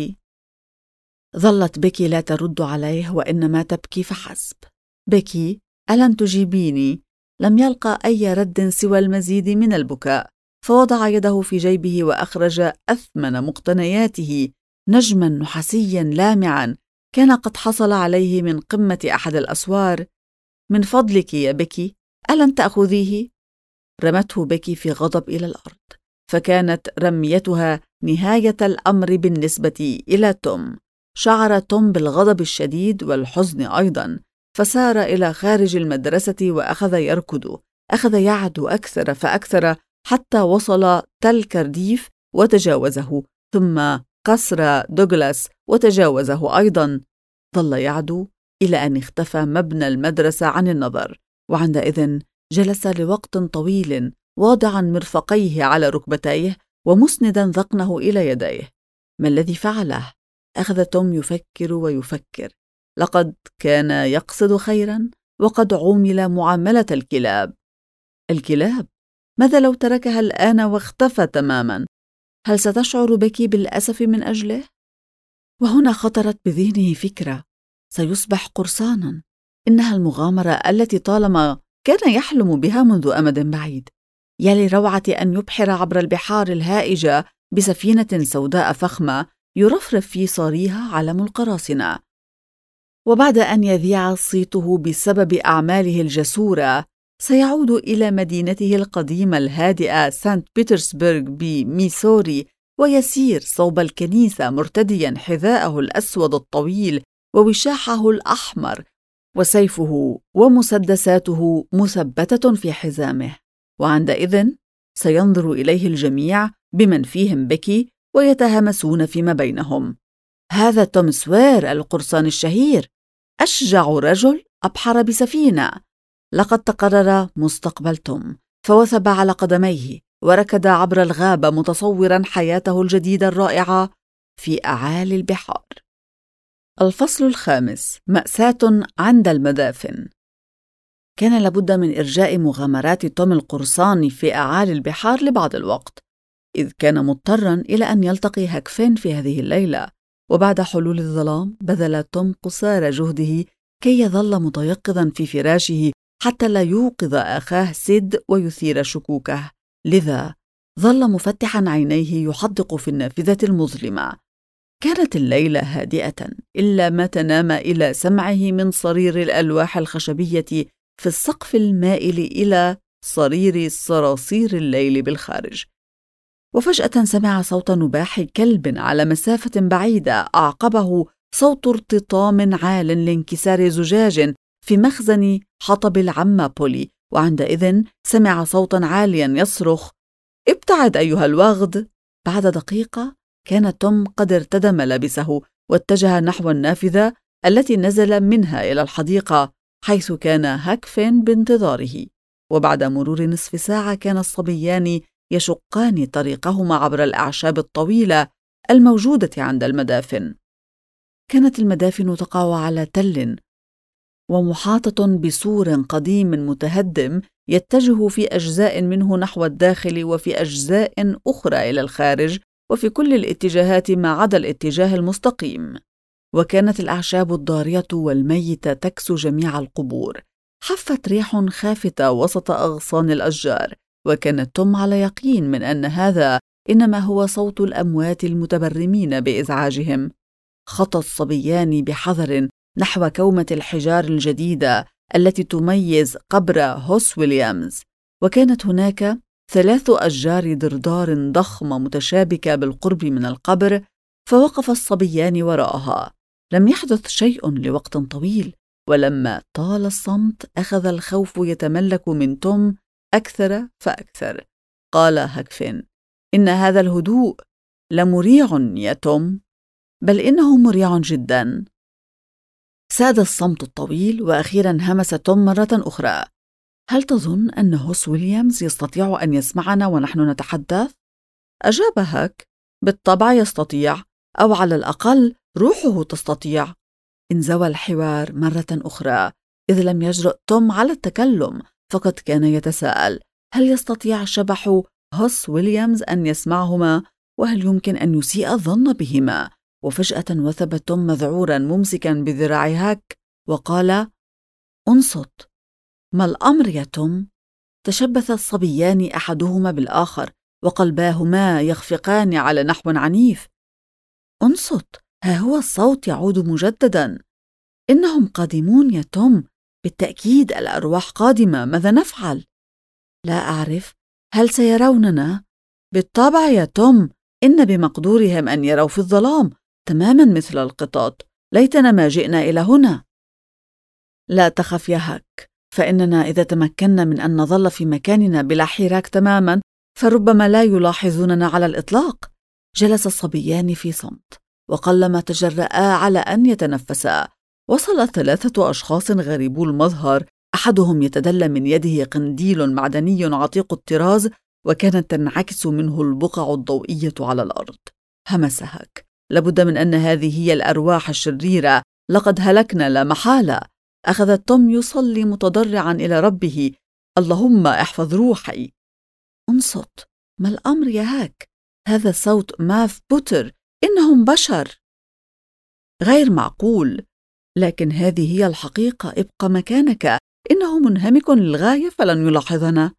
ظلت بيكي لا ترد عليه، وإنما تبكي فحسب. بيكي، ألن تجيبيني؟ لم يلقى أي رد سوى المزيد من البكاء، فوضع يده في جيبه وأخرج أثمن مقتنياته، نجما نحاسيا لامعا كان قد حصل عليه من قمة أحد الأسوار. من فضلك يا بيكي، ألن تأخذيه؟ رمته بيكي في غضب إلى الأرض، فكانت رميتها نهاية الأمر بالنسبة إلى توم. شعر توم بالغضب الشديد والحزن أيضا، فسار إلى خارج المدرسة وأخذ يركض. أخذ يعدو أكثر فأكثر حتى وصل تل كارديف وتجاوزه، ثم قصر دوغلاس وتجاوزه أيضا. ظل يعدو إلى أن اختفى مبنى المدرسة عن النظر، وعندئذ جلس لوقت طويل واضعا مرفقيه على ركبتيه ومسندا ذقنه إلى يديه. ما الذي فعله؟ أخذ توم يفكر ويفكر. لقد كان يقصد خيرا، وقد عومل معاملة الكلاب. الكلاب؟ ماذا لو تركها الآن واختفى تماما؟ هل ستشعر بيكي بالأسف من أجله؟ وهنا خطرت بذهنه فكرة: سيصبح قرصانا. إنها المغامرة التي طالما كان يحلم بها منذ أمد بعيد. يا لروعة أن يبحر عبر البحار الهائجة بسفينة سوداء فخمة يرفرف في صاريها علم القراصنة. وبعد أن يذيع صيته بسبب أعماله الجسورة سيعود إلى مدينته القديمة الهادئة سانت بطرسبرغ بميسوري، ويسير صوب الكنيسة مرتدياً حذاءه الأسود الطويل ووشاحه الأحمر، وسيفه ومسدساته مثبتة في حزامه. وعندئذ سينظر إليه الجميع بمن فيهم بيكي ويتهامسون فيما بينهم: هذا توم سوير القرصان الشهير، أشجع رجل أبحر بسفينة. لقد تقرر مستقبل توم، فوثب على قدميه وركض عبر الغابة متصوراً حياته الجديدة الرائعة في أعالي البحار. الفصل الخامس: مأساة عند المدافن. كان لابد من إرجاء مغامرات توم القرصاني في أعالي البحار لبعض الوقت، إذ كان مضطراً إلى أن يلتقي هاك فين في هذه الليلة. وبعد حلول الظلام بذل توم قصارى جهده كي يظل متيقظاً في فراشه حتى لا يوقظ أخاه سيد ويثير شكوكه، لذا ظل مفتحاً عينيه يحدق في النافذة المظلمة. كانت الليلة هادئة إلا ما تنام إلى سمعه من صرير الألواح الخشبية في السقف المائل إلى صرير صراصير الليل بالخارج. وفجأة سمع صوت نباح كلب على مسافة بعيدة، أعقبه صوت ارتطام عال لانكسار زجاج في مخزن حطب العمة بولي. وعندئذ سمع صوتا عاليا يصرخ: ابتعد أيها الوغد. بعد دقيقة كان توم قد ارتدى ملابسه واتجه نحو النافذة التي نزل منها إلى الحديقة، حيث كان هاك فين بانتظاره. وبعد مرور نصف ساعة كان الصبيان يشقان طريقهما عبر الأعشاب الطويلة الموجودة عند المدافن. كانت المدافن تقع على تل ومحاطة بسور قديم متهدم يتجه في أجزاء منه نحو الداخل وفي أجزاء أخرى إلى الخارج، وفي كل الاتجاهات ما عدا الاتجاه المستقيم. وكانت الأعشاب الضارية والميتة تكسو جميع القبور. حفت ريح خافتة وسط أغصان الأشجار، وكان توم على يقين من أن هذا إنما هو صوت الأموات المتبرمين بإزعاجهم. خطى الصبيان بحذر نحو كومة الحجار الجديدة التي تميز قبر هوس ويليامز، وكانت هناك 3 أشجار دردار ضخمة متشابكة بالقرب من القبر، فوقف الصبيان وراءها. لم يحدث شيء لوقت طويل، ولما طال الصمت أخذ الخوف يتملك من توم أكثر فأكثر. قال هاك فين: إن هذا الهدوء لمريع يا توم، بل إنه مريع جدا. ساد الصمت الطويل، وأخيرا همس توم مرة أخرى: هل تظن أن هوس ويليامز يستطيع أن يسمعنا ونحن نتحدث؟ أجاب هاك: بالطبع يستطيع، أو على الأقل روحه تستطيع. انزوى الحوار مرة أخرى، إذ لم يجرؤ توم على التكلم، فقد كان يتساءل: هل يستطيع شبح هوس ويليامز أن يسمعهما؟ وهل يمكن أن يسيء الظن بهما؟ وفجأة وثب توم مذعورا ممسكا بذراع هاك وقال: انصت. ما الأمر يا توم؟ تشبث الصبيان أحدهما بالآخر وقلباهما يخفقان على نحو عنيف. انصت، ها هو الصوت يعود مجددا. إنهم قادمون يا توم، بالتأكيد الأرواح قادمة، ماذا نفعل؟ لا أعرف، هل سيروننا؟ بالطبع يا توم، إن بمقدورهم أن يروا في الظلام تماما مثل القطط. ليتنا ما جئنا إلى هنا. لا تخف يا هاك، فإننا إذا تمكنا من أن نظل في مكاننا بلا حراك تماما فربما لا يلاحظوننا على الإطلاق. جلس الصبيان في صمت، وقلما تجرآ على أن يتنفسا. وصل 3 أشخاص غريبو المظهر، أحدهم يتدلى من يده قنديل معدني عتيق الطراز، وكانت تنعكس منه البقع الضوئية على الأرض. همس هاك: لابد من أن هذه هي الأرواح الشريرة، لقد هلكنا لا محالة. أخذ توم يصلي متضرعا إلى ربه: اللهم احفظ روحي. انصت، ما الأمر يا هاك؟ هذا صوت ماف بوتر، إنهم بشر. غير معقول، لكن هذه هي الحقيقة، ابق مكانك، إنه منهمك للغاية فلن يلاحظنا.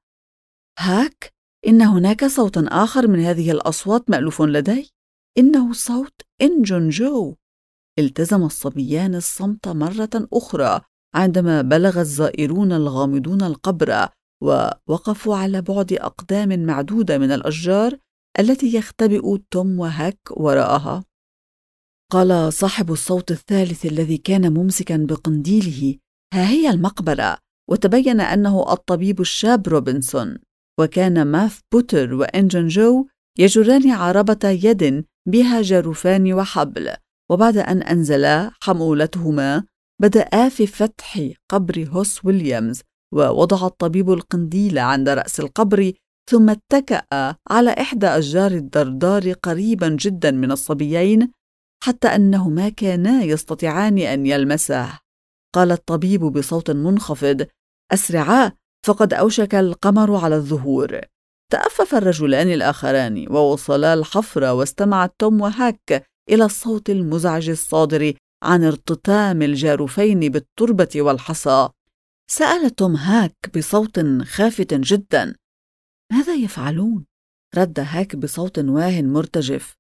هاك، إن هناك صوتا آخر من هذه الأصوات مألوف لدي، إنه صوت إنجون جو. التزم الصبيان الصمت مرة أخرى عندما بلغ الزائرون الغامضون القبر ووقفوا على بعد أقدام معدودة من الأشجار التي يختبئ توم وهاك وراءها. قال صاحب الصوت الثالث الذي كان ممسكا بقنديله: ها هي المقبرة. وتبين أنه الطبيب الشاب روبنسون، وكان ماث بوتر وإنجن جو يجران عربة يد بها جاروفان وحبل. وبعد أن أنزلا حمولتهما بدأ في فتح قبر هوس ويليامز، ووضع الطبيب القنديل عند رأس القبر، ثم اتكأ على إحدى أشجار الدردار قريبا جدا من الصبيين حتى أنهما كانا يستطيعان أن يلمساه. قال الطبيب بصوت منخفض: أسرعا، فقد أوشك القمر على الظهور. تأفف الرجلان الآخران ووصلا الحفر، واستمع توم وهاك إلى الصوت المزعج الصادر عن ارتطام الجارفين بالتربة والحصى. سأل توم هاك بصوت خافت جدا: ماذا يفعلون؟ رد هاك بصوت واه مرتجف: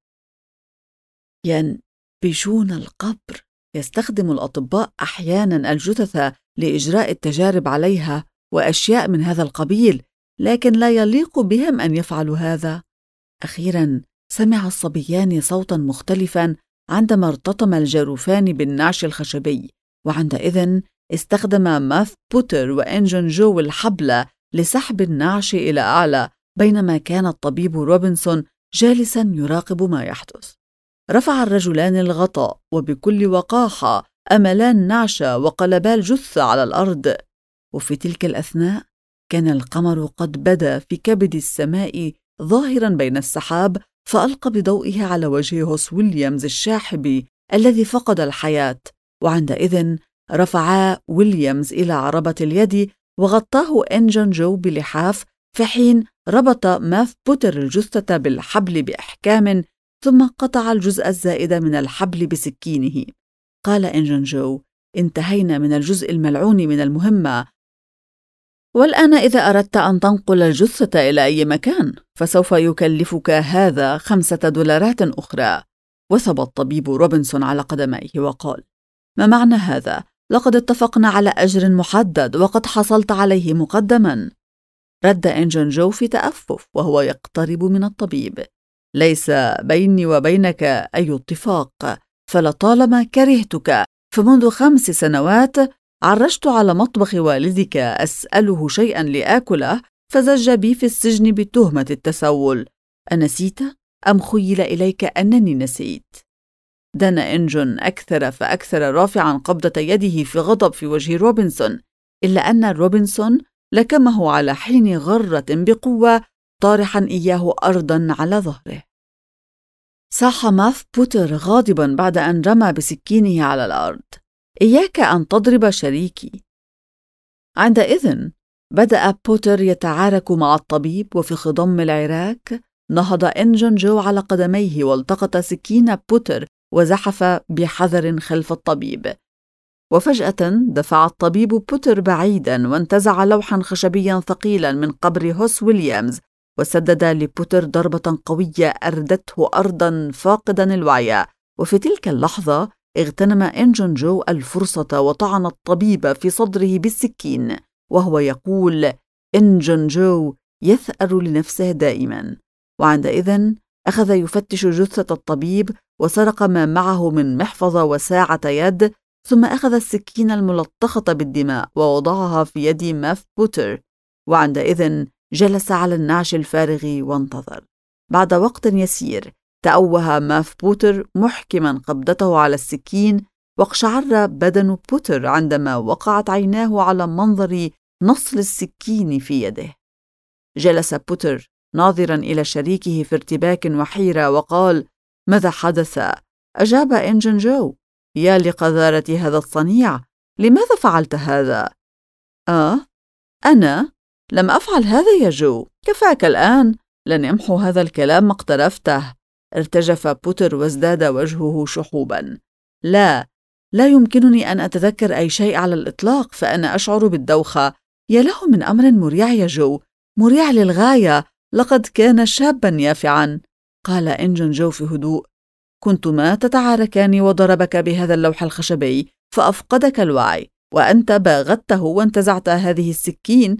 ينبشون القبر. يستخدم الأطباء أحيانا الجثث لإجراء التجارب عليها وأشياء من هذا القبيل، لكن لا يليق بهم أن يفعلوا هذا. أخيرا سمع الصبيان صوتا مختلفا عندما ارتطم الجاروفان بالنعش الخشبي، وعندئذ استخدم ماث بوتر وإنجن جو الحبل لسحب النعش إلى أعلى، بينما كان الطبيب روبنسون جالسا يراقب ما يحدث. رفع الرجلان الغطاء وبكل وقاحة أملا النعش وقلبا الجثة على الأرض. وفي تلك الأثناء كان القمر قد بدا في كبد السماء ظاهرا بين السحاب، فألقى بضوئه على وجه هوس ويليامز الشاحب الذي فقد الحياة. وعندئذ رفعا ويليامز إلى عربة اليد وغطاه إنجن جو بلحاف، في حين ربط ماث بوتر الجثة بالحبل بإحكام، ثم قطع الجزء الزائد من الحبل بسكينه. قال إنجن جو: انتهينا من الجزء الملعون من المهمة، والآن إذا أردت أن تنقل الجثة إلى أي مكان فسوف يكلفك هذا $5 أخرى. وثب الطبيب روبنسون على قدميه وقال: ما معنى هذا؟ لقد اتفقنا على أجر محدد وقد حصلت عليه مقدما. رد إنجن جو في تأفف وهو يقترب من الطبيب: ليس بيني وبينك أي اتفاق، فلطالما كرهتك، فمنذ 5 سنوات عرجت على مطبخ والدك أسأله شيئا لآكله، فزج بي في السجن بتهمة التسول. أنسيت أم خيل إليك أنني نسيت؟ دان إنجن أكثر فأكثر رافعا قبضة يده في غضب في وجه روبنسون، إلا أن روبنسون لكمه على حين غرة بقوة، طارحا إياه أرضا على ظهره. صاح ماث بوتر غاضبا بعد أن رمى بسكينه على الأرض: إياك أن تضرب شريكي. عندئذ بدأ بوتر يتعارك مع الطبيب، وفي خضم العراك نهض إنجن جو على قدميه والتقط سكين بوتر وزحف بحذر خلف الطبيب. وفجأة دفع الطبيب بوتر بعيدا وانتزع لوحا خشبيا ثقيلا من قبر هوس ويليامز، وسدد لبوتر ضربة قوية أردته أرضا فاقدا الوعي. وفي تلك اللحظة اغتنم إنجن جو الفرصة وطعن الطبيب في صدره بالسكين وهو يقول: إنجن جو يثأر لنفسه دائما. وعندئذ أخذ يفتش جثة الطبيب وسرق ما معه من محفظة وساعة يد، ثم أخذ السكين الملطخة بالدماء ووضعها في يد ماث بوتر. وعندئذ جلس على النعش الفارغ وانتظر. بعد وقت يسير تأوه ماث بوتر محكما قبضته على السكين، واقشعر بدن بوتر عندما وقعت عيناه على منظر نصل السكين في يده. جلس بوتر ناظرا إلى شريكه في ارتباك وحيرة وقال: ماذا حدث؟ أجاب إنجن جو: يا لقذارة هذا الصنيع، لماذا فعلت هذا؟ أنا لم أفعل هذا يا جو، كفاك الآن، لن يمحو هذا الكلام ما اقترفته. ارتجف بوتر وازداد وجهه شحوبا. لا يمكنني أن أتذكر أي شيء على الإطلاق، فأنا أشعر بالدوخة. يا له من أمر مريع يا جو، مريع للغاية، لقد كان شابا يافعا. قال إنجن جو في هدوء: كنتما تتعاركان وضربك بهذا اللوح الخشبي فأفقدك الوعي، وأنت باغته وانتزعت هذه السكين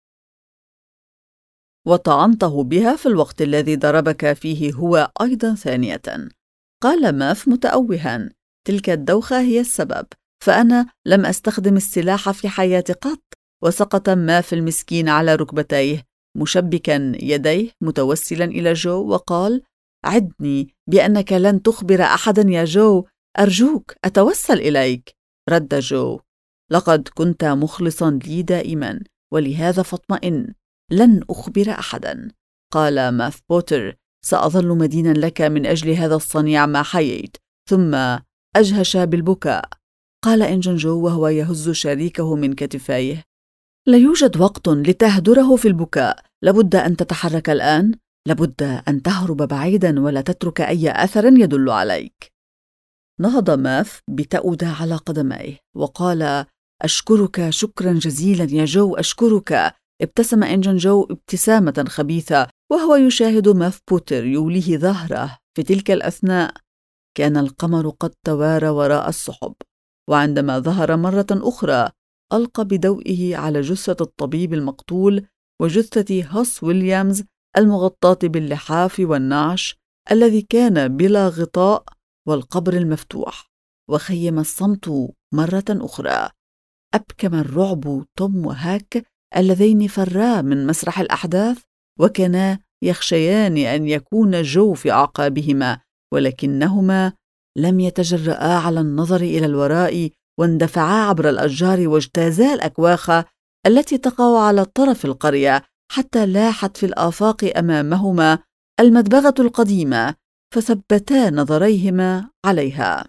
وطعنته بها في الوقت الذي ضربك فيه هو أيضا ثانية. قال ماف متأوها: تلك الدوخة هي السبب، فأنا لم أستخدم السلاح في حياتي قط. وسقط ماف المسكين على ركبتيه مشبكا يديه متوسلا إلى جو وقال: عدني بأنك لن تخبر أحدا يا جو، أرجوك أتوسل إليك. رد جو: لقد كنت مخلصا لي دائما، ولهذا فاطمئن، لن أخبر أحدا. قال ماف بوتر: سأظل مدينا لك من أجل هذا الصنيع ما حييت. ثم أجهش بالبكاء. قال إنجن جو وهو يهز شريكه من كتفيه: لا يوجد وقت لتهدره في البكاء، لابد أن تتحرك الآن، لابد أن تهرب بعيدا ولا تترك أي أثر يدل عليك. نهض ماف بتأود على قدميه وقال: أشكرك شكرا جزيلا يا جو، أشكرك. ابتسم إنجن جو ابتسامة خبيثة وهو يشاهد ماف بوتر يوليه ظهره. في تلك الأثناء كان القمر قد توارى وراء السحب، وعندما ظهر مرة أخرى ألقى بضوئه على جثة الطبيب المقتول وجثة هوس ويليامز المغطاة باللحاف والنعش الذي كان بلا غطاء والقبر المفتوح. وخيم الصمت مرة أخرى. أبكم الرعب توم وهاك اللذين فرا من مسرح الأحداث وكانا يخشيان أن يكون جو في أعقابهما، ولكنهما لم يتجرآ على النظر إلى الوراء واندفعا عبر الأشجار واجتازا الأكواخ التي تقع على طرف القرية حتى لاحت في الآفاق أمامهما المدبغة القديمة، فثبتا نظريهما عليها.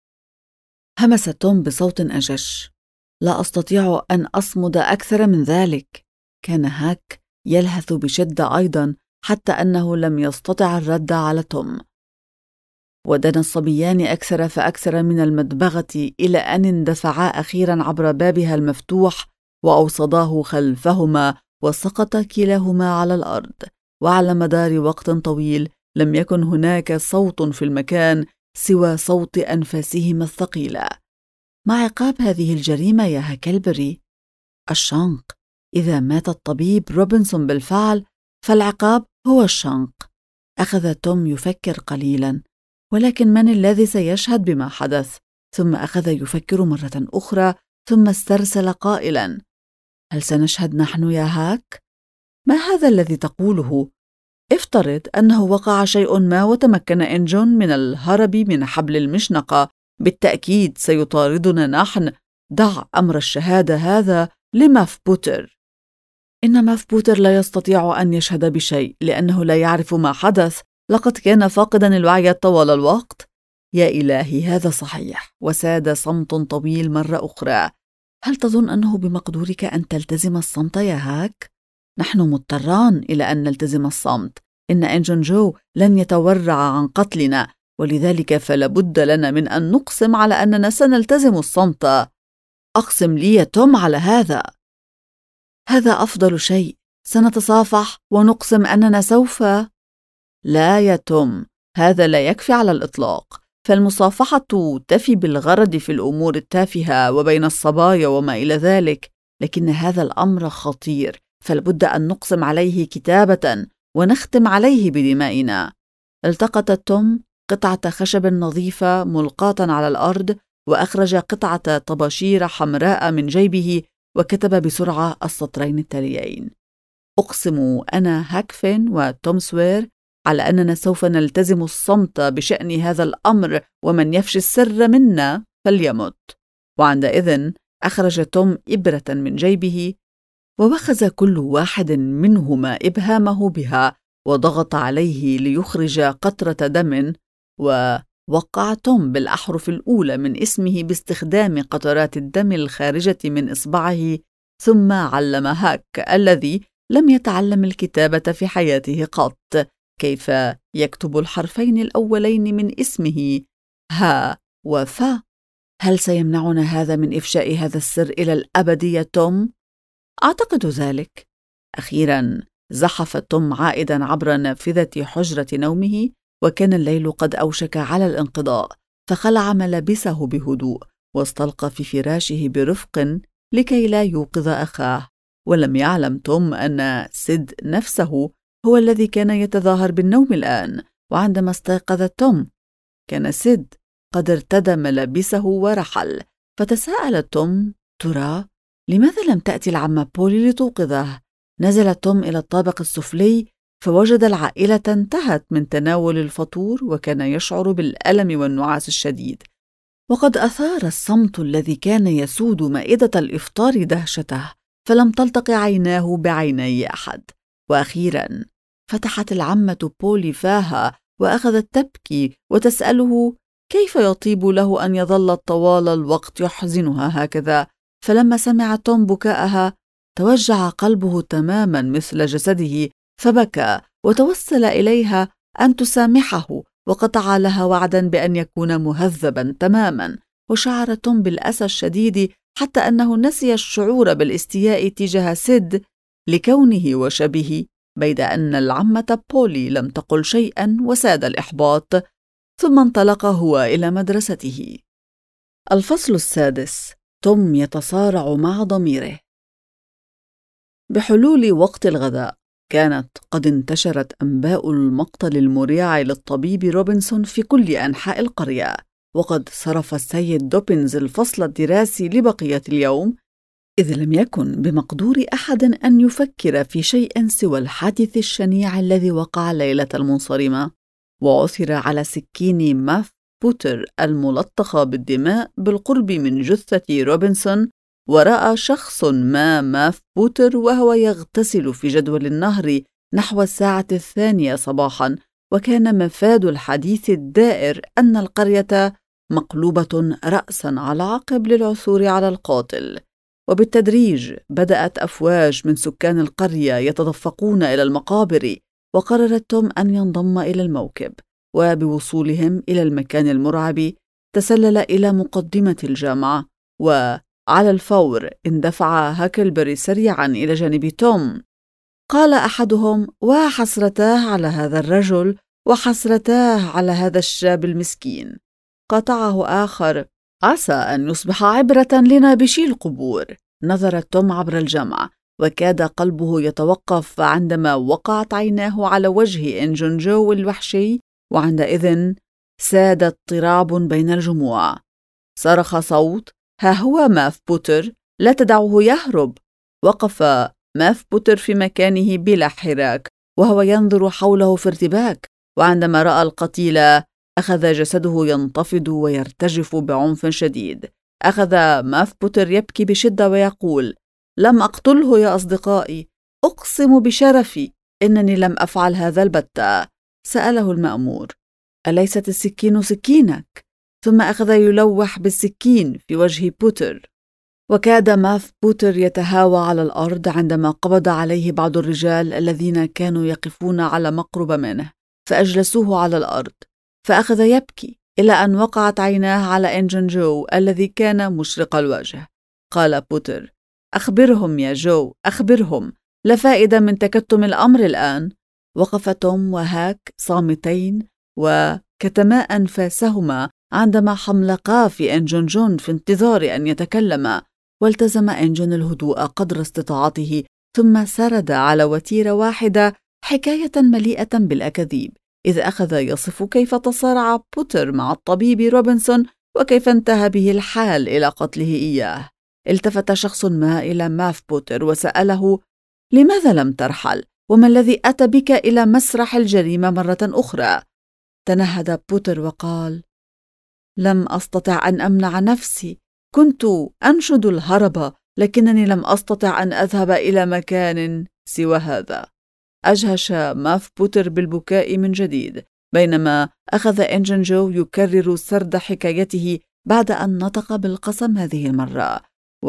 همس توم بصوت أجش: لا أستطيع أن أصمد أكثر من ذلك. كان هاك يلهث بشدة أيضا حتى أنه لم يستطع الرد على توم. ودنا الصبيان أكثر فأكثر من المدبغة إلى أن اندفعا أخيرا عبر بابها المفتوح وأوصداه خلفهما، وسقط كلاهما على الأرض. وعلى مدار وقت طويل لم يكن هناك صوت في المكان سوى صوت أنفاسهما الثقيلة. ما عقاب هذه الجريمة يا هاكلبري؟ الشنق. إذا مات الطبيب روبنسون بالفعل فالعقاب هو الشنق. أخذ توم يفكر قليلا: ولكن من الذي سيشهد بما حدث؟ ثم أخذ يفكر مرة أخرى، ثم استرسل قائلا: هل سنشهد نحن يا هاك؟ ما هذا الذي تقوله؟ افترض أنه وقع شيء ما وتمكن إنجون من الهرب من حبل المشنقة، بالتأكيد سيطاردنا نحن. دع أمر الشهادة هذا لماف بوتر. إن ماف بوتر لا يستطيع أن يشهد بشيء لأنه لا يعرف ما حدث، لقد كان فاقدا الوعي طوال الوقت. يا إلهي، هذا صحيح. وساد صمت طويل مرة أخرى. هل تظن أنه بمقدورك أن تلتزم الصمت يا هاك؟ نحن مضطران إلى أن نلتزم الصمت. إن إنجن جو لن يتورع عن قتلنا، ولذلك فلابد لنا من أن نقسم على أننا سنلتزم الصمت. أقسم لي يا توم على هذا. هذا أفضل شيء. سنتصافح ونقسم أننا سوف. لا يا توم، هذا لا يكفي على الإطلاق. فالمصافحة تفي بالغرض في الأمور التافهة وبين الصبايا وما إلى ذلك، لكن هذا الأمر خطير، فلابد أن نقسم عليه كتابة ونختم عليه بدمائنا. التقط توم قطعة خشب نظيفة ملقاة على الأرض وأخرج قطعة طباشير حمراء من جيبه وكتب بسرعة السطرين التاليين: أقسم أنا هاكفين وتوم سوير على أننا سوف نلتزم الصمت بشأن هذا الأمر، ومن يفشي السر منا فليمت. وعندئذ أخرج توم إبرة من جيبه ووخز كل واحد منهما إبهامه بها وضغط عليه ليخرج قطرة دم، ووقع توم بالأحرف الأولى من اسمه باستخدام قطرات الدم الخارجة من إصبعه، ثم علم هاك الذي لم يتعلم الكتابة في حياته قط كيف يكتب الحرفين الأولين من اسمه ها وف. هل سيمنعنا هذا من إفشاء هذا السر إلى الأبد يا توم؟ أعتقد ذلك. أخيرا زحف توم عائدا عبر نافذة حجرة نومه وكان الليل قد أوشك على الانقضاء، فخلع ملابسه بهدوء واستلقى في فراشه برفق لكي لا يوقظ أخاه. ولم يعلم توم أن سيد نفسه هو الذي كان يتظاهر بالنوم الآن. وعندما استيقظ توم كان سيد قد ارتدى ملابسه ورحل. فتساءل توم: ترى لماذا لم تأتي العمة بولي لتوقظه؟ نزل توم إلى الطابق السفلي فوجد العائلة انتهت من تناول الفطور، وكان يشعر بالألم والنعاس الشديد. وقد أثار الصمت الذي كان يسود مائدة الإفطار دهشته، فلم تلتقي عيناه بعيني أحد. وأخيراً فتحت العمة بولي فاها وأخذت تبكي وتسأله كيف يطيب له أن يظل طوال الوقت يحزنها هكذا. فلما سمع توم بكاءها توجع قلبه تماماً مثل جسده، فبكى وتوسل إليها أن تسامحه، وقطع لها وعداً بأن يكون مهذباً تماماً. وشعر توم بالأسى الشديد حتى أنه نسي الشعور بالاستياء تجاه سيد لكونه وشبه، بيد أن العمة بولي لم تقل شيئاً وساد الإحباط. ثم انطلق هو إلى مدرسته. الفصل السادس. توم يتصارع مع ضميره. بحلول وقت الغداء كانت قد انتشرت أنباء المقتل المريع للطبيب روبنسون في كل أنحاء القرية، وقد صرف السيد دوبنز الفصل الدراسي لبقية اليوم، إذ لم يكن بمقدور أحد أن يفكر في شيء سوى الحادث الشنيع الذي وقع الليلة المنصرمة. وعثر على سكين ماف بوتر الملطخة بالدماء بالقرب من جثة روبنسون، ورأى شخص ما ماف بوتر وهو يغتسل في جدول النهر نحو 2:00 صباحاً. وكان مفاد الحديث الدائر أن القرية مقلوبة رأساً على عقب للعثور على القاتل. وبالتدريج بدأت أفواج من سكان القرية يتدفقون إلى المقابر، وقررت توم أن ينضم إلى الموكب. وبوصولهم إلى المكان المرعب تسلل إلى مقدمة الجامعة، وعلى الفور اندفع هاكلبري سريعا إلى جانب توم. قال أحدهم: وحسرتاه على هذا الرجل، وحسرتاه على هذا الشاب المسكين. قاطعه آخر: عسى أن يصبح عبرة لنابشي القبور. نظر توم عبر الجمع وكاد قلبه يتوقف عندما وقعت عيناه على وجه إنجون جو الوحشي، وعندئذ ساد اضطراب بين الجموع. صرخ صوت: ها هو ماف بوتر، لا تدعه يهرب. وقف ماف بوتر في مكانه بلا حراك وهو ينظر حوله في ارتباك، وعندما رأى القتيل أخذ جسده ينتفض ويرتجف بعنف شديد. أخذ ماف بوتر يبكي بشدة ويقول: لم أقتله يا أصدقائي، أقسم بشرفي إنني لم أفعل هذا البتة. سأله المأمور: أليست السكين سكينك؟ ثم أخذ يلوح بالسكين في وجه بوتر. وكاد ماف بوتر يتهاوى على الأرض عندما قبض عليه بعض الرجال الذين كانوا يقفون على مقرب منه، فأجلسوه على الأرض. فأخذ يبكي إلى أن وقعت عيناه على إنجون جو الذي كان مشرق الوجه. قال بوتر: أخبرهم يا جو، أخبرهم، لا فائدة من تكتم الأمر الآن. وقف توم وهاك صامتين وكتما أنفاسهما عندما حملقا في إنجون جون في انتظار أن يتكلم. والتزم إنجون الهدوء قدر استطاعته، ثم سرد على وتيرة واحدة حكاية مليئة بالأكاذيب، إذ أخذ يصف كيف تصارع بوتر مع الطبيب روبنسون وكيف انتهى به الحال إلى قتله إياه. التفت شخص ما إلى ماف بوتر وسأله: لماذا لم ترحل؟ وما الذي أتى بك إلى مسرح الجريمة مرة أخرى؟ تنهد بوتر وقال: لم أستطع أن أمنع نفسي، كنت أنشد الهرب، لكنني لم أستطع أن أذهب إلى مكان سوى هذا. أجهش ماف بوتر بالبكاء من جديد، بينما أخذ إنجون جو يكرر سرد حكايته بعد أن نطق بالقسم هذه المرة.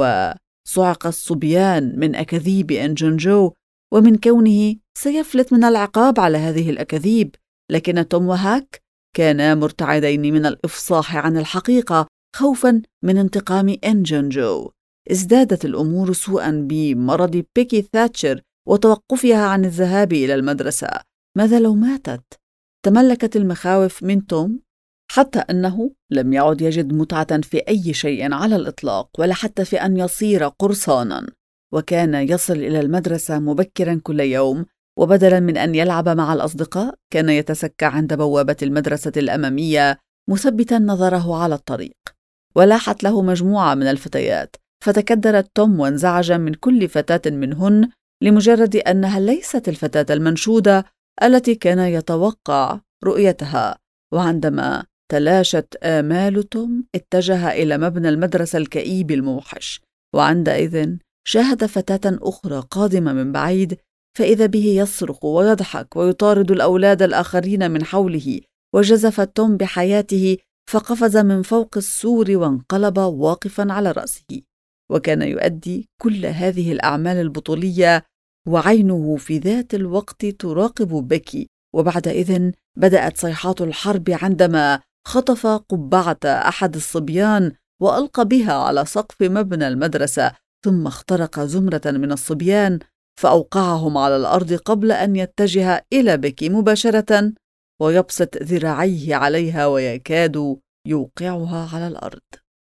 وصعق الصبيان من أكاذيب إنجون جو ومن كونه سيفلت من العقاب على هذه الأكاذيب، لكن توم وهاك كانا مرتعدين من الإفصاح عن الحقيقة خوفا من انتقام إنجون جو. ازدادت الأمور سوءا بمرض بيكي ثاتشر وتوقفها عن الذهاب إلى المدرسة. ماذا لو ماتت؟ تملكت المخاوف من توم، حتى أنه لم يعد يجد متعة في أي شيء على الإطلاق، ولا حتى في أن يصير قرصاناً. وكان يصل إلى المدرسة مبكراً كل يوم، وبدلاً من أن يلعب مع الأصدقاء كان يتسكع عند بوابة المدرسة الأمامية مثبتاً نظره على الطريق. ولاحت له مجموعة من الفتيات، فتكدرت توم وانزعج من كل فتاة منهن لمجرد أنها ليست الفتاة المنشودة التي كان يتوقع رؤيتها. وعندما تلاشت آمال توم اتجه إلى مبنى المدرسة الكئيب الموحش، وعندئذ شاهد فتاة أخرى قادمة من بعيد، فإذا به يصرخ ويضحك ويطارد الأولاد الآخرين من حوله. وجزف توم بحياته، فقفز من فوق السور وانقلب واقفا على رأسه، وكان يؤدي كل هذه الأعمال البطولية وعينه في ذات الوقت تراقب بيكي. وبعدئذ بدأت صيحات الحرب عندما خطف قبعة أحد الصبيان وألقى بها على سقف مبنى المدرسة، ثم اخترق زمرة من الصبيان فأوقعهم على الأرض قبل أن يتجه إلى بيكي مباشرة ويبسط ذراعيه عليها ويكاد يوقعها على الأرض.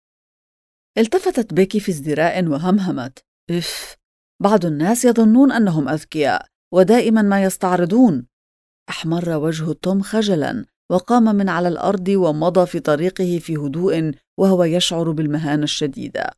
التفتت بيكي في ازدراء وهمهمت: بعض الناس يظنون أنهم أذكياء ودائما ما يستعرضون. أحمر وجه توم خجلا، وقام من على الأرض ومضى في طريقه في هدوء وهو يشعر بالمهانة الشديدة.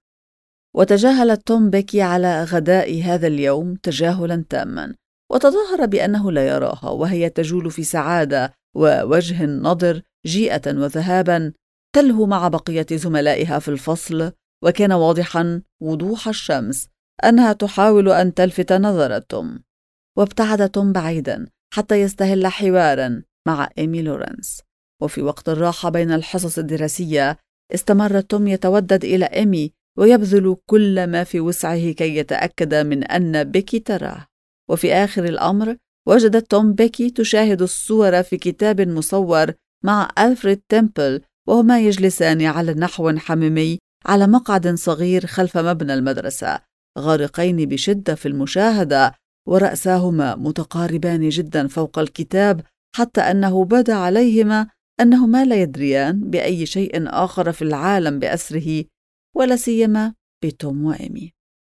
وتجاهلت توم بيكي على غداء هذا اليوم تجاهلا تاما، وتظاهر بأنه لا يراها وهي تجول في سعادة ووجه نضر جيئة وذهابا تلهو مع بقية زملائها في الفصل. وكان واضحا وضوح الشمس أنها تحاول أن تلفت نظر توم. وابتعد توم بعيدا حتى يستهل حوارا مع إيمي لورنس. وفي وقت الراحة بين الحصص الدراسية استمر توم يتودد إلى إيمي ويبذل كل ما في وسعه كي يتأكد من أن بيكي تراه. وفي آخر الأمر وجدت توم بيكي تشاهد الصور في كتاب مصور مع ألفريد تيمبل، وهما يجلسان على نحو حميمي على مقعد صغير خلف مبنى المدرسة، غارقين بشدة في المشاهدة، ورأساهما متقاربان جدا فوق الكتاب، حتى أنه بدا عليهما أنهما لا يدريان بأي شيء آخر في العالم بأسره، ولا سيما بتوم وإيمي.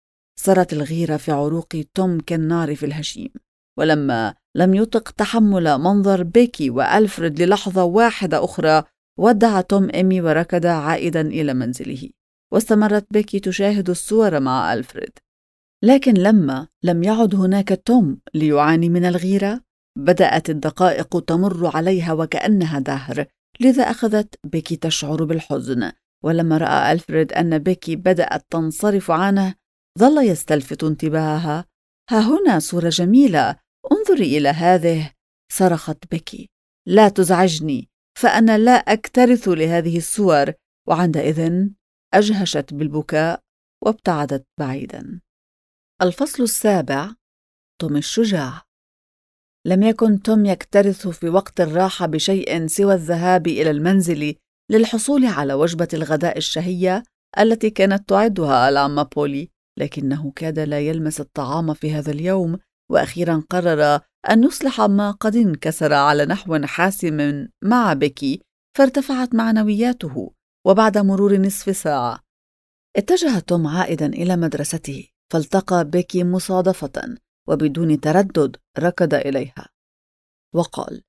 صارت الغيرة في عروق توم كالنار في الهشيم، ولما لم يطق تحمل منظر بيكي وألفريد للحظة واحدة أخرى ودع توم إيمي وركض عائدا إلى منزله. واستمرت بيكي تشاهد الصور مع ألفريد، لكن لما لم يعد هناك توم ليعاني من الغيرة بدأت الدقائق تمر عليها وكأنها دهر، لذا أخذت بيكي تشعر بالحزن. ولما رأى ألفريد أن بيكي بدأت تنصرف عنه ظل يستلفت انتباهها. ها هنا صورة جميلة، انظري إلى هذه، صرخت بيكي. لا تزعجني، فأنا لا أكترث لهذه الصور. وعندئذ أجهشت بالبكاء وابتعدت بعيدا. الفصل 7. توم الشجاع. لم يكن توم يكترث في وقت الراحة بشيء سوى الذهاب إلى المنزل للحصول على وجبة الغداء الشهية التي كانت تعدها العمة بولي، لكنه كاد لا يلمس الطعام في هذا اليوم، وأخيرا قرر أن يصلح ما قد انكسر على نحو حاسم مع بيكي، فارتفعت معنوياته. وبعد مرور نصف ساعة اتجه توم عائدا إلى مدرسته، فالتقى بيكي مصادفة، وبدون تردد ركض إليها وقال: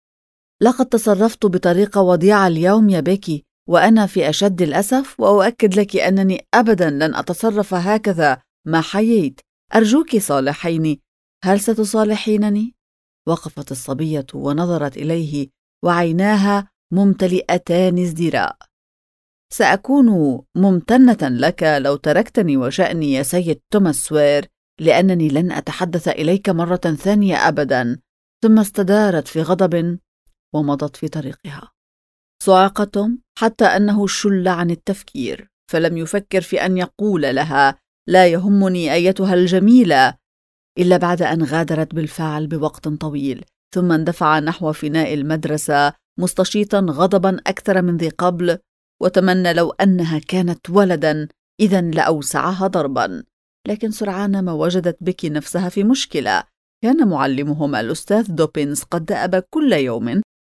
لقد تصرفت بطريقة وضيعة اليوم يا بيكي، وأنا في أشد الأسف، وأؤكد لك أنني أبدا لن أتصرف هكذا ما حييت. أرجوك صالحيني، هل ستصالحينني؟ وقفت الصبية ونظرت إليه وعيناها ممتلئتان ازدراء. سأكون ممتنة لك لو تركتني وشأني يا سيد توماس سوير، لأنني لن أتحدث إليك مرة ثانية أبدا. ثم استدارت في غضب ومضت في طريقها. صعق توم حتى أنه شل عن التفكير، فلم يفكر في أن يقول لها: لا يهمني أيتها الجميلة، إلا بعد أن غادرت بالفعل بوقت طويل، ثم اندفع نحو فناء المدرسة مستشيطا غضبا أكثر من ذي قبل، وتمنى لو أنها كانت ولدا إذن لأوسعها ضربا. لكن سرعان ما وجدت بيكي نفسها في مشكلة. كان معلمهما الأستاذ دوبينز قد دأب كل يوم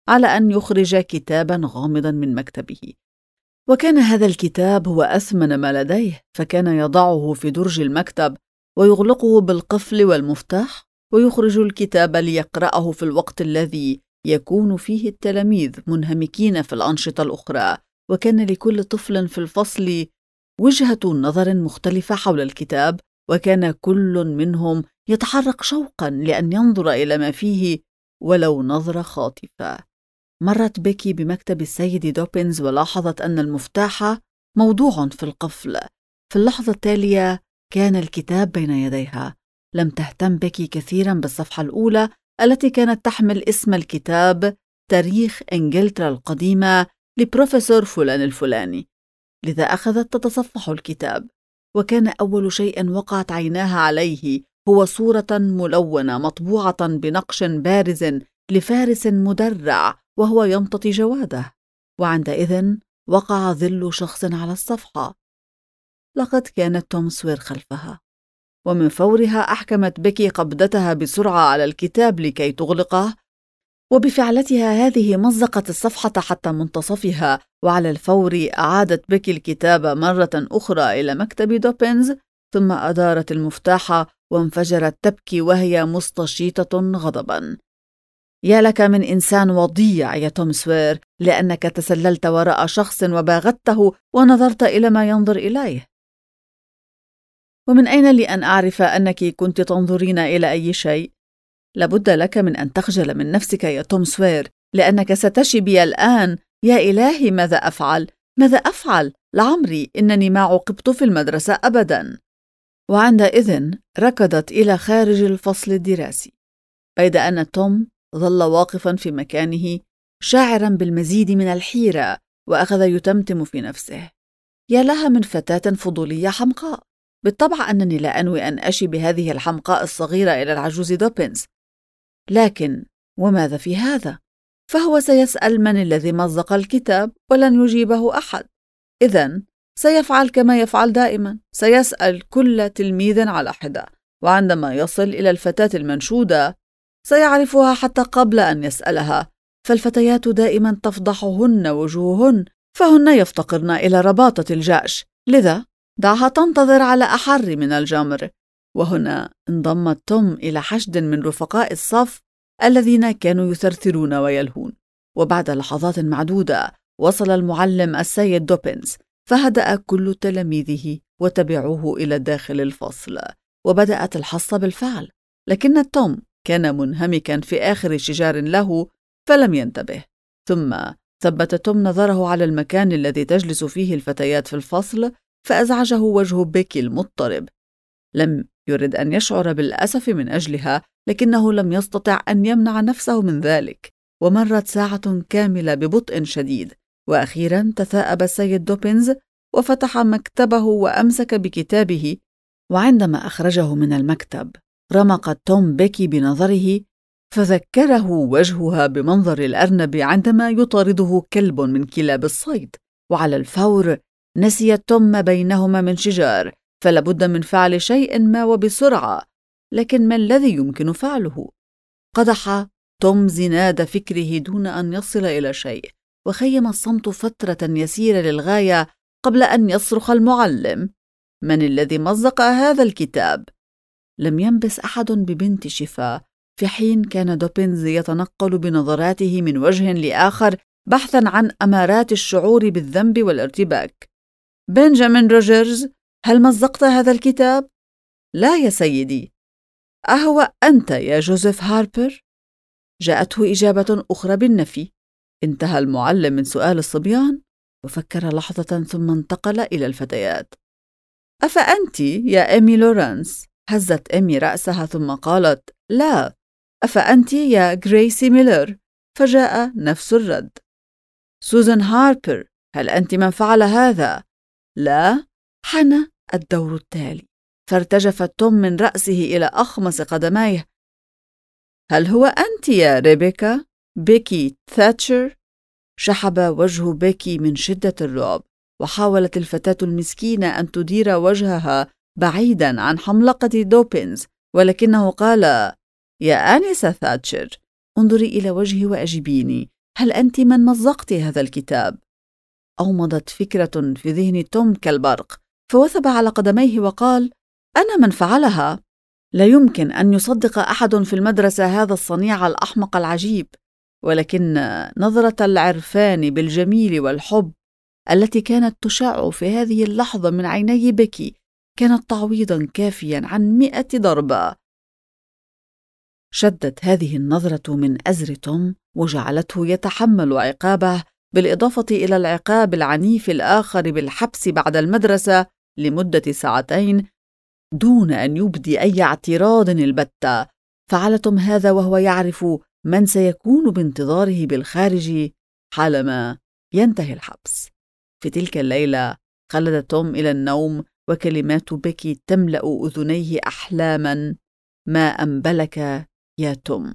على أن يخرج كتاباً غامضاً من مكتبه. وكان هذا الكتاب هو أثمن ما لديه، فكان يضعه في درج المكتب ويغلقه بالقفل والمفتاح، ويخرج الكتاب ليقرأه في الوقت الذي يكون فيه التلاميذ منهمكين في الأنشطة الأخرى. وكان لكل طفل في الفصل وجهة نظر مختلفة حول الكتاب، وكان كل منهم يتحرك شوقاً لأن ينظر إلى ما فيه ولو نظرة خاطفة. مرت بيكي بمكتب السيد دوبنز ولاحظت أن المفتاح موضوع في القفل. في اللحظة التالية كان الكتاب بين يديها. لم تهتم بيكي كثيراً بالصفحة الأولى التي كانت تحمل اسم الكتاب تاريخ إنجلترا القديمة لبروفيسور فلان الفلاني، لذا أخذت تتصفح الكتاب. وكان أول شيء وقعت عيناها عليه هو صورة ملونة مطبوعة بنقش بارز لفارس مدرع وهو يمتطي جواده، وعندئذ وقع ظل شخص على الصفحة. لقد كانت توم سوير خلفها، ومن فورها أحكمت بيكي قبضتها بسرعة على الكتاب لكي تغلقه، وبفعلتها هذه مزقت الصفحة حتى منتصفها. وعلى الفور أعادت بيكي الكتاب مرة أخرى إلى مكتب دوبنز، ثم أدارت المفتاح وانفجرت تبكي وهي مستشيطة غضبا. يا لك من إنسان وضيع يا توم سوير، لأنك تسللت وراء شخص وباغته ونظرت إلى ما ينظر إليه. ومن أين لي أن أعرف أنك كنت تنظرين إلى أي شيء؟ لابد لك من أن تخجل من نفسك يا توم سوير، لأنك ستشبي الآن. يا إلهي، ماذا أفعل؟ ماذا أفعل؟ لعمري إنني ما عوقبت في المدرسة أبدا. وعندئذ ركضت إلى خارج الفصل الدراسي، بيد أن توم ظل واقفا في مكانه شاعرا بالمزيد من الحيرة، وأخذ يتمتم في نفسه. يا لها من فتاة فضولية حمقاء. بالطبع أنني لا أنوي أن أشي بهذه الحمقاء الصغيرة إلى العجوز دوبنز، لكن وماذا في هذا؟ فهو سيسأل من الذي مزق الكتاب ولن يجيبه أحد. إذن سيفعل كما يفعل دائما، سيسأل كل تلميذ على حدة، وعندما يصل إلى الفتاة المنشودة سيعرفها حتى قبل أن يسألها. فالفتيات دائما تفضحهن وجوههن، فهن يفتقرن إلى رباطة الجأش، لذا دعها تنتظر على أحر من الجمر. وهنا انضمت توم إلى حشد من رفقاء الصف الذين كانوا يثرثرون ويلهون. وبعد لحظات معدودة وصل المعلم السيد دوبنز، فهدأ كل تلاميذه وتبعوه إلى داخل الفصل، وبدأت الحصة بالفعل. لكن توم كان منهمكا في آخر شجار له فلم ينتبه. ثم ثبت توم نظره على المكان الذي تجلس فيه الفتيات في الفصل، فأزعجه وجه بيكي المضطرب. لم يرد أن يشعر بالأسف من أجلها، لكنه لم يستطع أن يمنع نفسه من ذلك. ومرت ساعة كاملة ببطء شديد، وأخيرا تثاءب السيد دوبنز وفتح مكتبه وأمسك بكتابه. وعندما أخرجه من المكتب رمقت توم بيكي بنظره، فذكره وجهها بمنظر الأرنب عندما يطارده كلب من كلاب الصيد. وعلى الفور نسي توم ما بينهما من شجار، فلابد من فعل شيء ما وبسرعة. لكن ما الذي يمكن فعله؟ قدح توم زناد فكره دون أن يصل إلى شيء، وخيم الصمت فترة يسيرة للغاية قبل أن يصرخ المعلم: من الذي مزق هذا الكتاب؟ لم ينبس أحد ببنت شفاء، في حين كان دوبنز يتنقل بنظراته من وجه لآخر بحثا عن أمارات الشعور بالذنب والارتباك. بنجامين روجرز، هل مزقت هذا الكتاب؟ لا يا سيدي. أهو أنت يا جوزيف هاربر؟ جاءته إجابة أخرى بالنفي. انتهى المعلم من سؤال الصبيان، وفكر لحظة ثم انتقل إلى الفتيات. أفأنت يا إيمي لورانس؟ هزت إيمي رأسها ثم قالت: لا. أفأنت يا غريسي ميلر؟ فجاء نفس الرد. سوزان هاربر، هل أنت من فعل هذا؟ لا. حان الدور التالي، فارتجف توم من رأسه إلى أخمص قدميه. هل هو أنت يا ريبيكا؟ بيكي تاتشر؟ شحب وجه بيكي من شدة الرعب، وحاولت الفتاة المسكينة أن تدير وجهها بعيدا عن حملقة دوبنز، ولكنه قال: يا آنسة ثاتشر، انظري إلى وجهي وأجبيني، هل أنت من مزقت هذا الكتاب؟ أومضت فكرة في ذهن توم كالبرق، فوثب على قدميه وقال: أنا من فعلها. لا يمكن أن يصدق أحد في المدرسة هذا الصنيع الأحمق العجيب، ولكن نظرة العرفان بالجميل والحب التي كانت تشع في هذه اللحظة من عيني بيكي كانت تعويضاً كافياً عن 100 ضربة. شدت هذه النظرة من أزر توم وجعلته يتحمل عقابه، بالإضافة إلى العقاب العنيف الآخر بالحبس بعد المدرسة لمدة 2 ساعات دون أن يبدي أي اعتراض البتة. فعل توم هذا وهو يعرف من سيكون بانتظاره بالخارج حالما ينتهي الحبس. في تلك الليلة خلد توم إلى النوم وكلمات بيكي تملأ أذنيه أحلاما: ما أنبلك يا توم.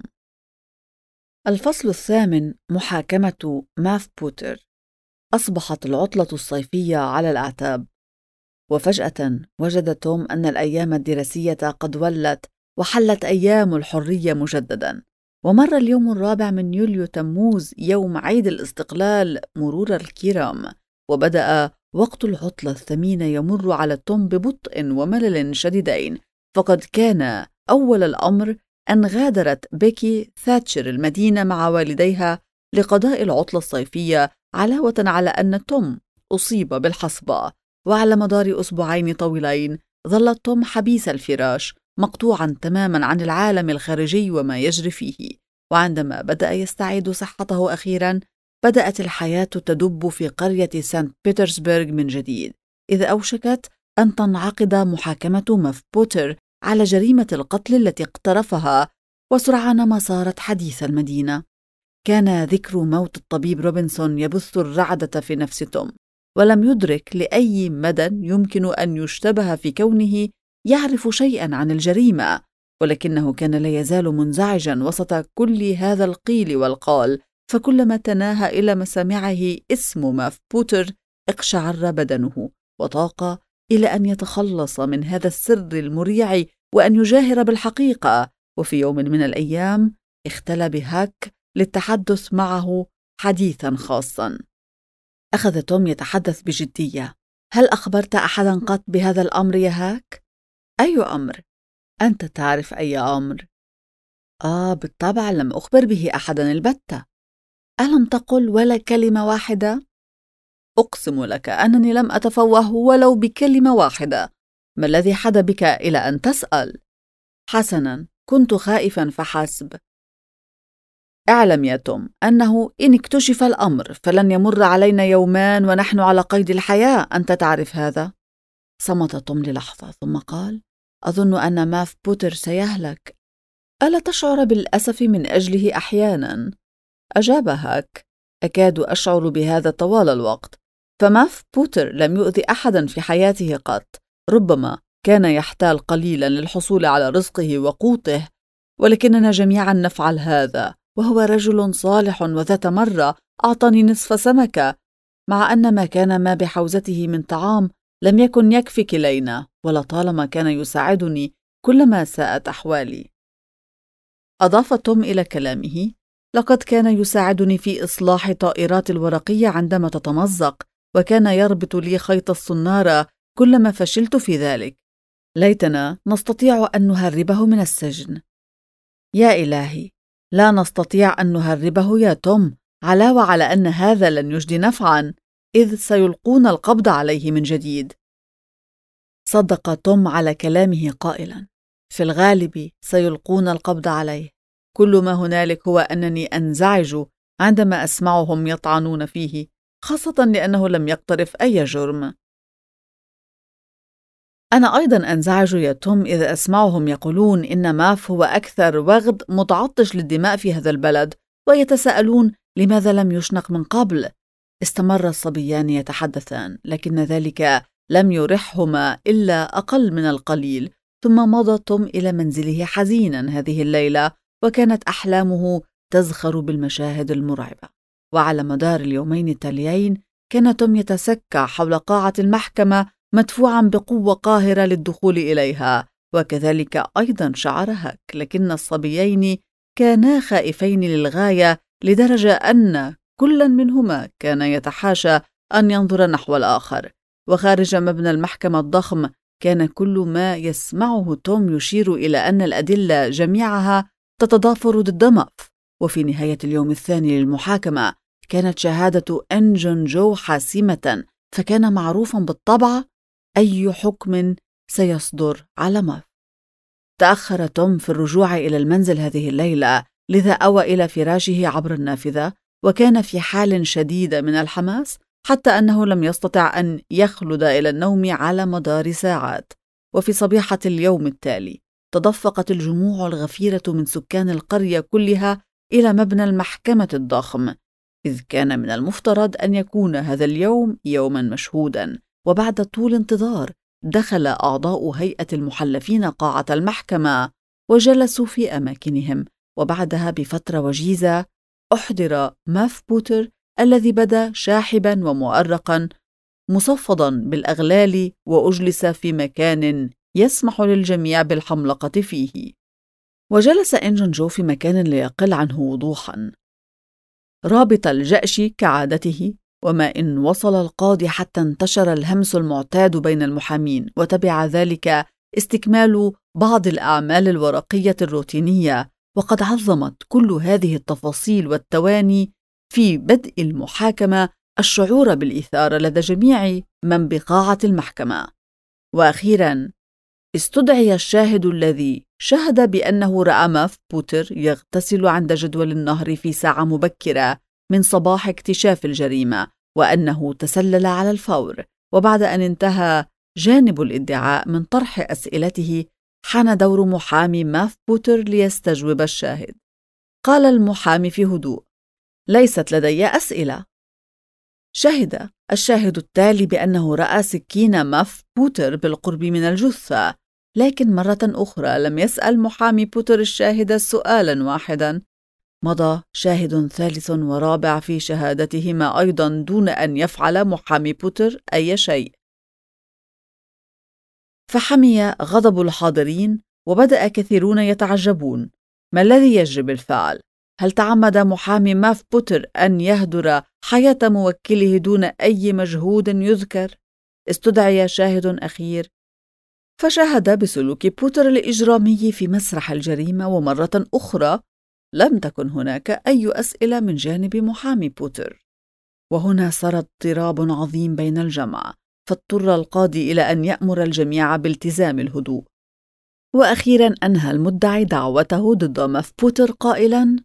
الفصل 8: محاكمة ماث بوتر. أصبحت العطلة الصيفية على الأعتاب، وفجأة وجد توم أن الأيام الدراسية قد ولت وحلت أيام الحرية مجددا، ومر اليوم 4 من يوليو تموز يوم عيد الاستقلال مرور الكرام، وبدأ وقت العطلة الثمينة يمر على توم ببطء وملل شديدين. فقد كان أول الأمر أن غادرت بيكي ثاتشر المدينة مع والديها لقضاء العطلة الصيفية، علاوة على أن توم أصيب بالحصبة. وعلى مدار 2 أسبوعين طويلين ظل توم حبيس الفراش، مقطوعا تماما عن العالم الخارجي وما يجري فيه. وعندما بدأ يستعيد صحته أخيرا، بدأت الحياة تدب في قرية سانت بيترسبرغ من جديد، إذ أوشكت أن تنعقد محاكمة ماث بوتر على جريمة القتل التي اقترفها، وسرعان ما صارت حديث المدينة. كان ذكر موت الطبيب روبنسون يبث الرعدة في نفس توم، ولم يدرك لأي مدى يمكن أن يشتبه في كونه يعرف شيئا عن الجريمة، ولكنه كان لا يزال منزعجا وسط كل هذا القيل والقال. فكلما تناهى إلى مسامعه اسم ماث بوتر اقشعر بدنه، وطاق إلى أن يتخلص من هذا السر المريع وأن يجاهر بالحقيقة. وفي يوم من الأيام اختلى بهاك للتحدث معه حديثا خاصا. أخذ توم يتحدث بجدية: هل أخبرت أحدا قط بهذا الأمر يا هاك؟ أي أمر؟ أنت تعرف أي أمر؟ بالطبع لم أخبر به أحدا البتة. ألم تقل ولا كلمة واحدة؟ أقسم لك أنني لم أتفوه ولو بكلمة واحدة. ما الذي حدا بك إلى أن تسأل؟ حسنا، كنت خائفا فحسب. اعلم يا توم أنه إن اكتشف الأمر فلن يمر علينا يومان ونحن على قيد الحياة، أنت تعرف هذا. صمت توم للحظة ثم قال: أظن أن ماث بوتر سيهلك. ألا تشعر بالأسف من أجله أحيانا؟ أجاب هاك: أكاد أشعر بهذا طوال الوقت، فماث بوتر لم يؤذي أحدا في حياته قط. ربما كان يحتال قليلا للحصول على رزقه وقوته، ولكننا جميعا نفعل هذا، وهو رجل صالح وذات مرة أعطاني نصف سمكة، مع أن ما كان ما بحوزته من طعام لم يكن يكفي كلينا، ولطالما كان يساعدني كلما ساءت أحوالي. أضاف توم إلى كلامه: لقد كان يساعدني في إصلاح طائرات الورقية عندما تتمزق، وكان يربط لي خيط الصنارة كلما فشلت في ذلك. ليتنا نستطيع أن نهربه من السجن. يا إلهي، لا نستطيع أن نهربه يا توم، علاوة على أن هذا لن يجدي نفعا، إذ سيلقون القبض عليه من جديد. صدق توم على كلامه قائلا: في الغالب سيلقون القبض عليه. كل ما هنالك هو أنني أنزعج عندما أسمعهم يطعنون فيه، خاصة لأنه لم يقترف أي جرم. أنا أيضا أنزعج يا توم إذا أسمعهم يقولون إن ماث هو أكثر وغد متعطش للدماء في هذا البلد، ويتساءلون لماذا لم يشنق من قبل. استمر الصبيان يتحدثان، لكن ذلك لم يرحهما إلا أقل من القليل. ثم مضى توم إلى منزله حزينا هذه الليلة، وكانت أحلامه تزخر بالمشاهد المرعبة. وعلى مدار اليومين التاليين كان توم يتسكع حول قاعة المحكمة مدفوعا بقوة قاهرة للدخول إليها، وكذلك أيضا شعر هاك، لكن الصبيين كانا خائفين للغاية لدرجة أن كل منهما كان يتحاشى أن ينظر نحو الآخر. وخارج مبنى المحكمة الضخم كان كل ما يسمعه توم يشير إلى أن الأدلة جميعها تتضافر ضد ماف. وفي نهاية اليوم الثاني للمحاكمة كانت شهادة إنجون جو حاسمة، فكان معروفا بالطبع أي حكم سيصدر على ماف. تأخر توم في الرجوع إلى المنزل هذه الليلة، لذا أوى إلى فراشه عبر النافذة، وكان في حال شديد من الحماس حتى أنه لم يستطع أن يخلد إلى النوم على مدار ساعات. وفي صبيحة اليوم التالي تدفقت الجموع الغفيرة من سكان القرية كلها إلى مبنى المحكمة الضخم، إذ كان من المفترض أن يكون هذا اليوم يوما مشهودا. وبعد طول انتظار دخل أعضاء هيئة المحلفين قاعة المحكمة وجلسوا في أماكنهم، وبعدها بفترة وجيزة أحضر ماف بوتر الذي بدا شاحبا ومؤرقا مصفدا بالأغلال، وأجلس في مكان يسمح للجميع بالحملقة فيه. وجلس إنجون جو في مكان لا يقل عنه وضوحا، رابط الجأش كعادته. وما إن وصل القاضي حتى انتشر الهمس المعتاد بين المحامين، وتبع ذلك استكمال بعض الأعمال الورقية الروتينية. وقد عظمت كل هذه التفاصيل والتواني في بدء المحاكمة الشعور بالإثارة لدى جميع من بقاعة المحكمة. وأخيراً استدعي الشاهد الذي شهد بأنه رأى ماف بوتر يغتسل عند جدول النهر في ساعة مبكرة من صباح اكتشاف الجريمة، وأنه تسلل على الفور. وبعد أن انتهى جانب الادعاء من طرح أسئلته، حان دور محامي ماف بوتر ليستجوب الشاهد. قال المحامي في هدوء: ليست لدي أسئلة. شهد الشاهد التالي بأنه رأى سكين ماف بوتر بالقرب من الجثة، لكن مرة أخرى لم يسأل محامي بوتر الشاهد سؤالا واحدا. مضى شاهد ثالث ورابع في شهادتهما أيضا دون أن يفعل محامي بوتر أي شيء. فحمي غضب الحاضرين، وبدأ كثيرون يتعجبون: ما الذي يجري بالفعل؟ هل تعمد محامي ماف بوتر أن يهدر حياة موكله دون أي مجهود يذكر؟ استدعي شاهد أخير، فشاهد بسلوك بوتر الإجرامي في مسرح الجريمة، ومرة أخرى لم تكن هناك أي أسئلة من جانب محامي بوتر. وهنا صار اضطراب عظيم بين الجمع، فاضطر القاضي إلى أن يأمر الجميع بالتزام الهدوء. وأخيرا أنهى المدعي دعوته ضد ماف بوتر قائلا: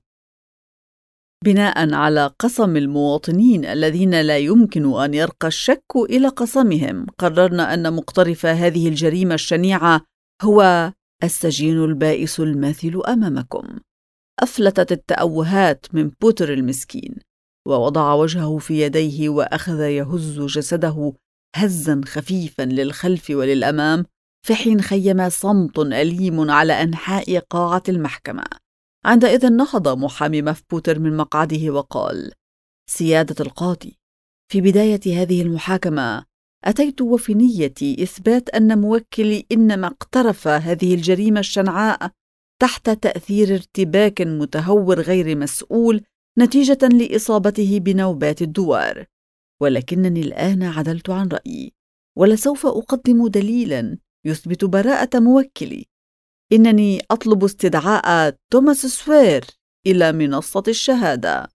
بناء على قسم المواطنين الذين لا يمكن أن يرقى الشك إلى قسمهم، قررنا أن مقترف هذه الجريمة الشنيعة هو السجين البائس الماثل أمامكم. أفلتت التأوهات من بوتر المسكين، ووضع وجهه في يديه وأخذ يهز جسده هزا خفيفا للخلف وللأمام، في حين خيم صمت أليم على أنحاء قاعة المحكمة. عندئذ نهض محامي ماف بوتر من مقعده وقال: سيادة القاضي، في بداية هذه المحاكمة أتيت وفي نيتي إثبات أن موكلي إنما اقترف هذه الجريمة الشنعاء تحت تأثير ارتباك متهور غير مسؤول نتيجة لإصابته بنوبات الدوار. ولكنني الآن عدلت عن رأيي، ولسوف أقدم دليلا يثبت براءة موكلي. إنني أطلب استدعاء توماس سوير إلى منصة الشهادة.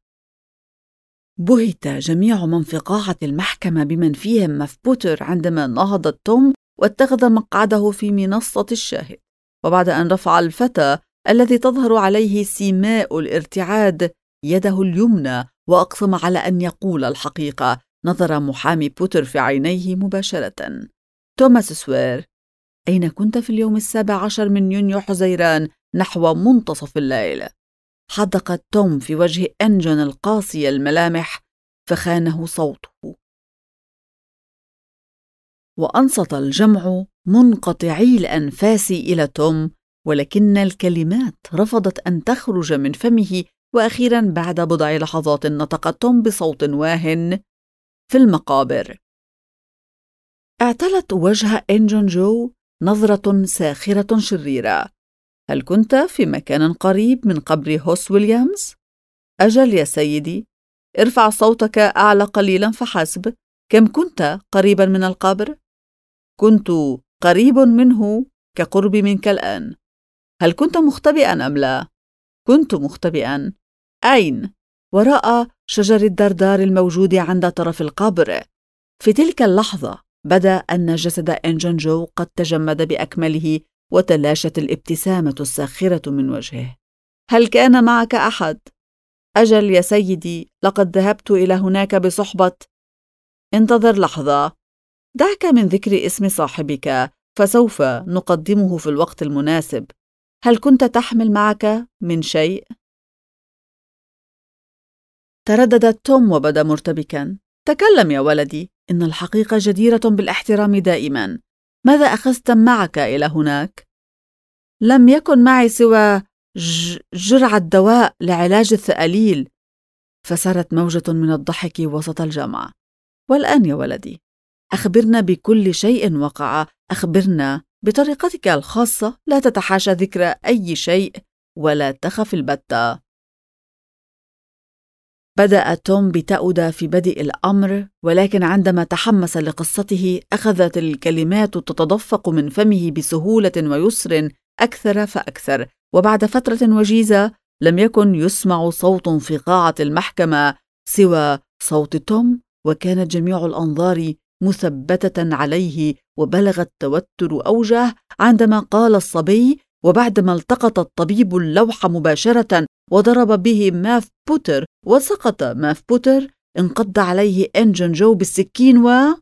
بهت جميع من في قاعة المحكمة بمن فيهم ماف بوتر عندما نهض توم واتخذ مقعده في منصة الشاهد. وبعد أن رفع الفتى الذي تظهر عليه سيماء الارتعاد يده اليمنى وأقسم على أن يقول الحقيقة، نظر محامي بوتر في عينيه مباشرة: توماس سوير، أين كنت في اليوم 17 من يونيو حزيران نحو منتصف الليل؟ حدق توم في وجه إنجون القاسي الملامح، فخانه صوته. وأنصت الجمع منقطعي الأنفاس إلى توم، ولكن الكلمات رفضت أن تخرج من فمه. وأخيرا بعد بضع لحظات نطق توم بصوت واهٍ: في المقابر. اعتلت وجه إنجون جو نظرة ساخرة شريرة. هل كنت في مكان قريب من قبر هوس ويليامز؟ أجل يا سيدي، ارفع صوتك أعلى قليلا فحسب. كم كنت قريبا من القبر؟ كنت قريب منه كقربي منك الآن. هل كنت مختبئا أم لا؟ كنت مختبئا. أين؟ وراء شجر الدردار الموجود عند طرف القبر. في تلك اللحظة بدا أن جسد إنجنجو قد تجمد بأكمله، وتلاشت الابتسامة الساخرة من وجهه. هل كان معك أحد؟ أجل يا سيدي، لقد ذهبت إلى هناك بصحبة. انتظر لحظة، دعك من ذكر اسم صاحبك، فسوف نقدمه في الوقت المناسب. هل كنت تحمل معك من شيء؟ تردد توم وبدا مرتبكا. تكلم يا ولدي، إن الحقيقة جديرة بالاحترام دائما. ماذا أخذت معك إلى هناك؟ لم يكن معي سوى جرعة دواء لعلاج الثأليل. فسرت موجة من الضحك وسط الجمع. والآن يا ولدي، أخبرنا بكل شيء وقع. أخبرنا بطريقتك الخاصة، لا تتحاشى ذكر أي شيء ولا تخف البتة. بدأ توم بتأودة في بدء الأمر، ولكن عندما تحمس لقصته أخذت الكلمات تتدفق من فمه بسهولة ويسر أكثر فأكثر. وبعد فترة وجيزة لم يكن يسمع صوت في قاعة المحكمة سوى صوت توم، وكانت جميع الأنظار مثبتة عليه. وبلغ التوتر أوجه عندما قال الصبي، وبعدما التقط الطبيب اللوح مباشرة وضرب به ماث بوتر وسقط ماث بوتر، انقض عليه إنجنجو بالسكين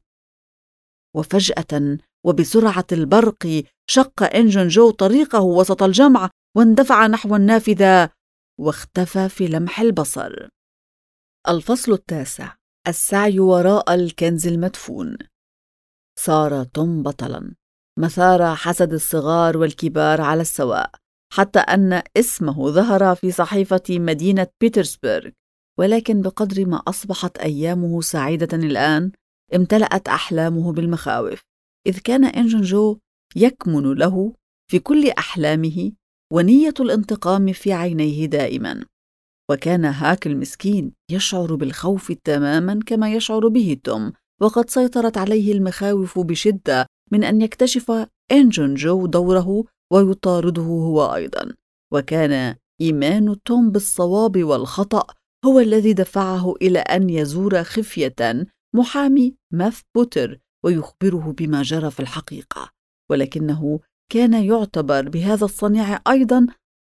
وفجأة وبسرعة البرق شق إنجنجو طريقه وسط الجمع، واندفع نحو النافذة واختفى في لمح البصر. الفصل 9. السعي وراء الكنز المدفون. صار توم بطلاً، مثار حسد الصغار والكبار على السواء، حتى أن اسمه ظهر في صحيفة مدينة بيترسبرغ. ولكن بقدر ما أصبحت أيامه سعيدة الآن، امتلأت أحلامه بالمخاوف، إذ كان إنجنجو يكمن له في كل أحلامه، ونية الانتقام في عينيه دائما. وكان هاك المسكين يشعر بالخوف تماما كما يشعر به توم، وقد سيطرت عليه المخاوف بشدة من أن يكتشف إنجنجو دوره ويطارده هو أيضا. وكان إيمان توم بالصواب والخطأ هو الذي دفعه إلى أن يزور خفية محامي ماث بوتر ويخبره بما جرى في الحقيقة. ولكنه كان يعتبر بهذا الصنيع أيضا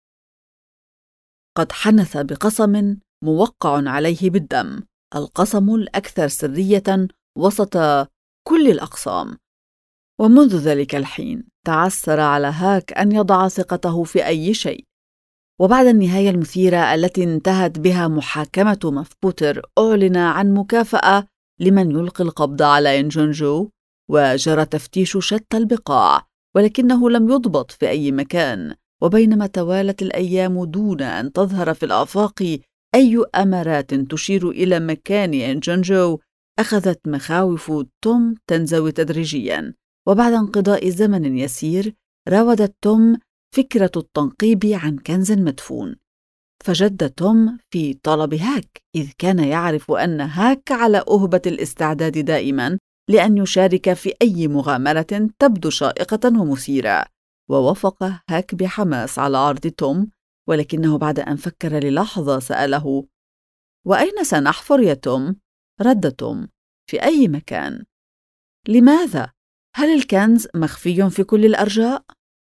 قد حنث بقسم موقع عليه بالدم، القسم الأكثر سرية وسط كل الأقسام. ومنذ ذلك الحين تعثر على هاك أن يضع ثقته في أي شيء. وبعد النهاية المثيرة التي انتهت بها محاكمة ماث بوتر، أعلن عن مكافأة لمن يلقي القبض على إنجنجو، وجرى تفتيش شتى البقاع، ولكنه لم يضبط في أي مكان. وبينما توالت الأيام دون أن تظهر في الآفاق أي أمارات تشير إلى مكان إنجنجو، أخذت مخاوف توم تنزوي تدريجيا. وبعد انقضاء زمن يسير راودت توم فكرة التنقيب عن كنز مدفون، فجد توم في طلب هاك، إذ كان يعرف أن هاك على أهبة الاستعداد دائما لأن يشارك في أي مغامرة تبدو شائقة ومثيرة. ووافق هاك بحماس على عرض توم، ولكنه بعد أن فكر للحظة سأله: وأين سنحفر يا توم؟ رد توم: في أي مكان. لماذا؟ هل الكنز مخفي في كل الأرجاء؟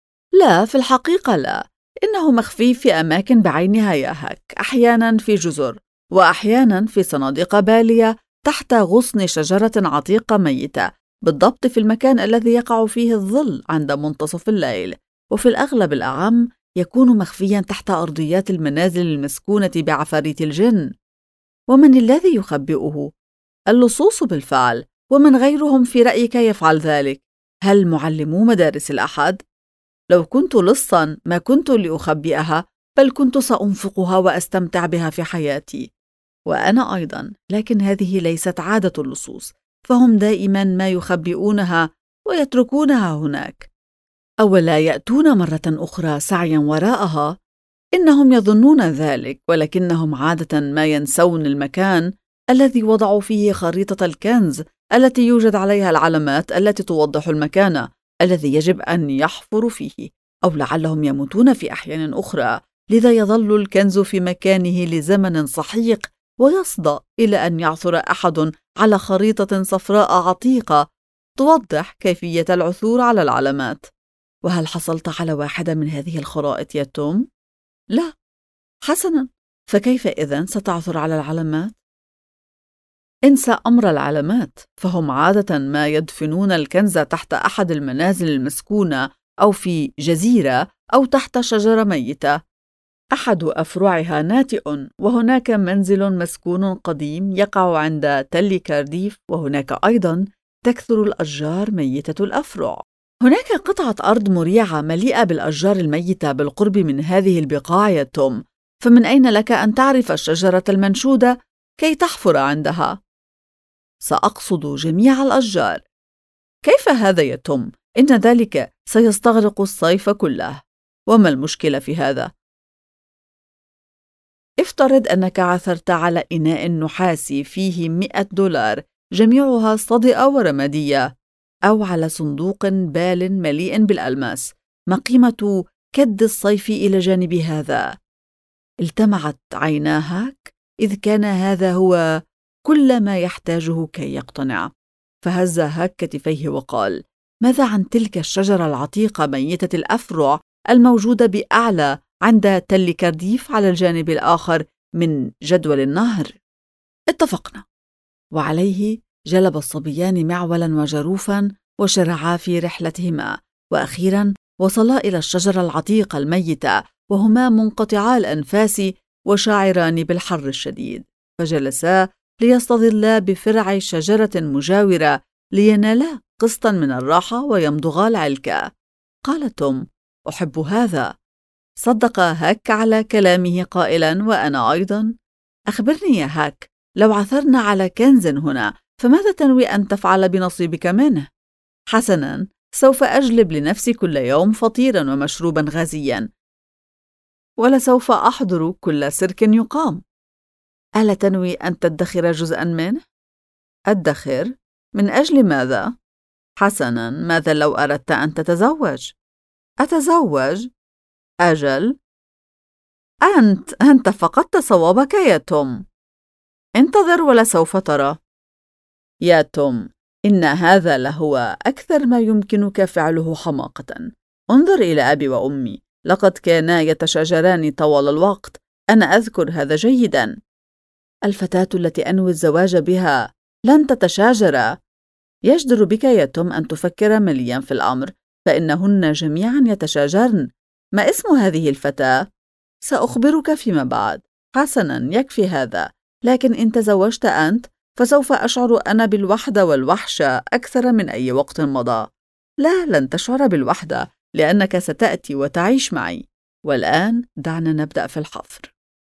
لا، في الحقيقة لا، إنه مخفي في أماكن بعينها يا هاك، أحيانا في جزر، وأحيانا في صناديق بالية تحت غصن شجرة عتيقة ميتة، بالضبط في المكان الذي يقع فيه الظل عند منتصف الليل. وفي الأغلب الأعم يكون مخفيا تحت أرضيات المنازل المسكونة بعفاريت الجن. ومن الذي يخبئه؟ اللصوص بالفعل، ومن غيرهم في رأيك يفعل ذلك؟ هل معلمو مدارس الأحد؟ لو كنت لصا ما كنت لأخبئها، بل كنت سأنفقها وأستمتع بها في حياتي. وأنا أيضا، لكن هذه ليست عادة اللصوص، فهم دائما ما يخبئونها ويتركونها هناك، أو لا يأتون مرة أخرى سعيا وراءها. إنهم يظنون ذلك، ولكنهم عادة ما ينسون المكان الذي وضعوا فيه خريطة الكنز التي يوجد عليها العلامات التي توضح المكان الذي يجب أن يحفروا فيه، أو لعلهم يموتون في أحيان أخرى، لذا يظل الكنز في مكانه لزمن سحيق، ويصدأ إلى أن يعثر أحد على خريطة صفراء عتيقة توضح كيفية العثور على العلامات. وهل حصلت على واحدة من هذه الخرائط يا توم؟ لا. حسناً، فكيف إذن ستعثر على العلامات؟ انسى أمر العلامات، فهم عادة ما يدفنون الكنز تحت أحد المنازل المسكونة أو في جزيرة أو تحت شجرة ميتة أحد أفرعها ناتئ، وهناك منزل مسكون قديم يقع عند تل كارديف، وهناك أيضا تكثر الأشجار ميتة الأفرع. هناك قطعة أرض مريعة مليئة بالأشجار الميتة بالقرب من هذه البقاع يا توم، فمن أين لك أن تعرف الشجرة المنشودة كي تحفر عندها؟ سأقصد جميع الأشجار. كيف هذا يا توم؟ إن ذلك سيستغرق الصيف كله. وما المشكلة في هذا؟ افترض أنك عثرت على إناء نحاسي فيه $100 جميعها صدئة ورمادية، أو على صندوق بال مليء بالألماس. ما قيمة كد الصيف إلى جانب هذا؟ التمعت عينا هاك، إذ كان هذا هو كل ما يحتاجه كي يقتنع. فهز هاك كتفيه وقال: ماذا عن تلك الشجرة العتيقة ميتة الأفرع الموجودة بأعلى عند تل كارديف على الجانب الآخر من جدول النهر؟ اتفقنا. وعليه جلب الصبيان معولا وجروفا وشرعا في رحلتهما، وأخيرا وصلا إلى الشجرة العتيقة الميتة وهما منقطعا الأنفاس وشاعران بالحر الشديد، فجلسا ليستظلا بفرع شجرة مجاورة لينالا قسطا من الراحة ويمضغا العلكة. قال توم: أحب هذا. صدق هاك على كلامه قائلا: وأنا أيضا. أخبرني يا هاك، لو عثرنا على كنز هنا فماذا تنوي أن تفعل بنصيبك منه؟ حسناً، سوف أجلب لنفسي كل يوم فطيراً ومشروباً غازياً، ولسوف أحضر كل سيرك يقام. ألا تنوي أن تدخر جزءاً منه؟ أدخر؟ من أجل ماذا؟ حسناً، ماذا لو أردت أن تتزوج؟ أتزوج؟ أجل، أنت فقدت صوابك يا توم. انتظر ولسوف ترى. يا توم، إن هذا لهو أكثر ما يمكنك فعله حماقة. انظر إلى أبي وأمي، لقد كانا يتشاجران طوال الوقت، أنا أذكر هذا جيدا. الفتاة التي أنوي الزواج بها لن تتشاجر. يجدر بك يا توم أن تفكر مليا في الأمر، فإنهن جميعا يتشاجرن. ما اسم هذه الفتاة؟ سأخبرك فيما بعد. حسنا، يكفي هذا. لكن إن تزوجت أنت فسوف أشعر أنا بالوحدة والوحشة أكثر من أي وقت مضى. لا، لن تشعر بالوحدة لأنك ستأتي وتعيش معي. والآن دعنا نبدأ في الحفر.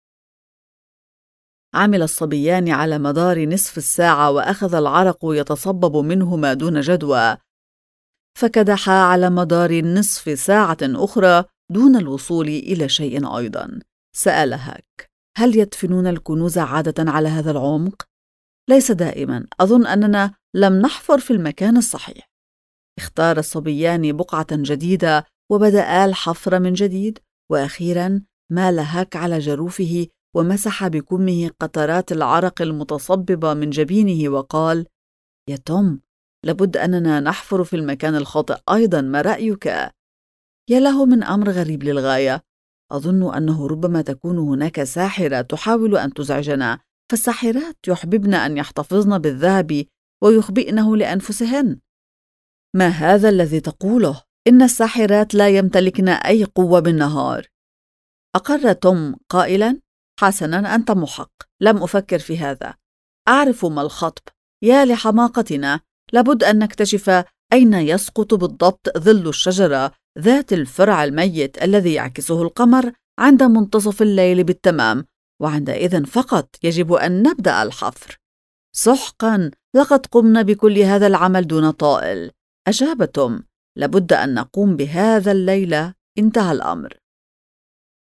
عمل الصبيان على مدار نصف الساعة، وأخذ العرق يتصبب منهما دون جدوى، فكدحا على مدار نصف ساعة أخرى دون الوصول إلى شيء أيضا. سأل هاك: هل يدفنون الكنوز عادة على هذا العمق؟ ليس دائما، أظن أننا لم نحفر في المكان الصحيح. اختار الصبيان بقعة جديدة وبدأا الحفر من جديد، وأخيرا مال هاك على جروفه ومسح بكمه قطرات العرق المتصببة من جبينه وقال: يا توم، لابد أننا نحفر في المكان الخاطئ أيضا، ما رأيك؟ يا له من أمر غريب للغاية. أظن أنه ربما تكون هناك ساحرة تحاول أن تزعجنا، فالساحرات يحببن أن يحتفظن بالذهب ويخبئنه لأنفسهن. ما هذا الذي تقوله؟ إن الساحرات لا يمتلكن أي قوة بالنهار. أقر توم قائلا: حسنا، أنت محق، لم أفكر في هذا. أعرف ما الخطب. يا لحماقتنا، لابد أن نكتشف أين يسقط بالضبط ظل الشجرة ذات الفرع الميت الذي يعكسه القمر عند منتصف الليل بالتمام، وعندئذ فقط يجب أن نبدأ الحفر. سحقا، لقد قمنا بكل هذا العمل دون طائل. أجاب توم: لابد أن نقوم بهذا الليلة، انتهى الأمر.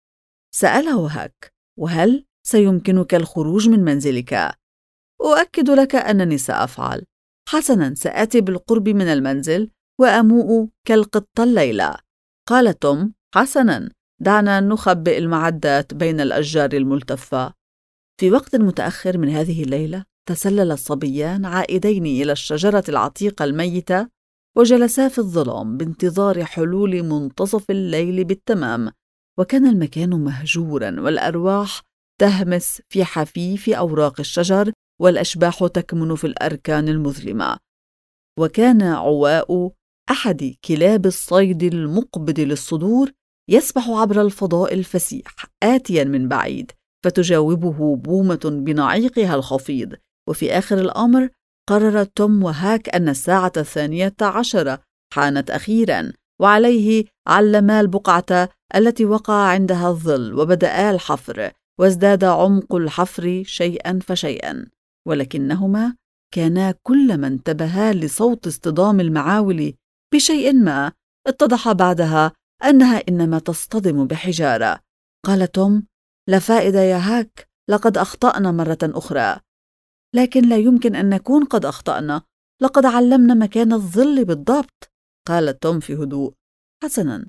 سأله هاك: وهل سيمكنك الخروج من منزلك؟ أؤكد لك أنني سأفعل. حسناً، سآتي بالقرب من المنزل وأموء كالقطة الليلة. قال توم: حسناً، دعنا نخبئ المعدات بين الأشجار الملتفة. في وقت متأخر من هذه الليلة تسلل الصبيان عائدين إلى الشجرة العتيقة الميتة وجلسا في الظلام بانتظار حلول منتصف الليل بالتمام، وكان المكان مهجوراً والأرواح تهمس في حفيف أوراق الشجر والأشباح تكمن في الأركان المظلمة. وكان عواء أحد كلاب الصيد المقبض للصدور يسبح عبر الفضاء الفسيح آتياً من بعيد، فتجاوبه بومة بنعيقها الخفيض. وفي آخر الأمر قرر توم وهاك أن الساعة 12 حانت أخيراً، وعليه علما البقعة التي وقع عندها الظل وبدأا الحفر، وازداد عمق الحفر شيئاً فشيئاً، ولكنهما كانا كلما انتبها لصوت اصطدام المعاول بشيء ما اتضح بعدها أنها إنما تصطدم بحجارة. قال توم: لا فائدة يا هاك، لقد أخطأنا مرة أخرى. لكن لا يمكن أن نكون قد أخطأنا، لقد علمنا مكان الظل بالضبط. قال توم في هدوء: حسناً،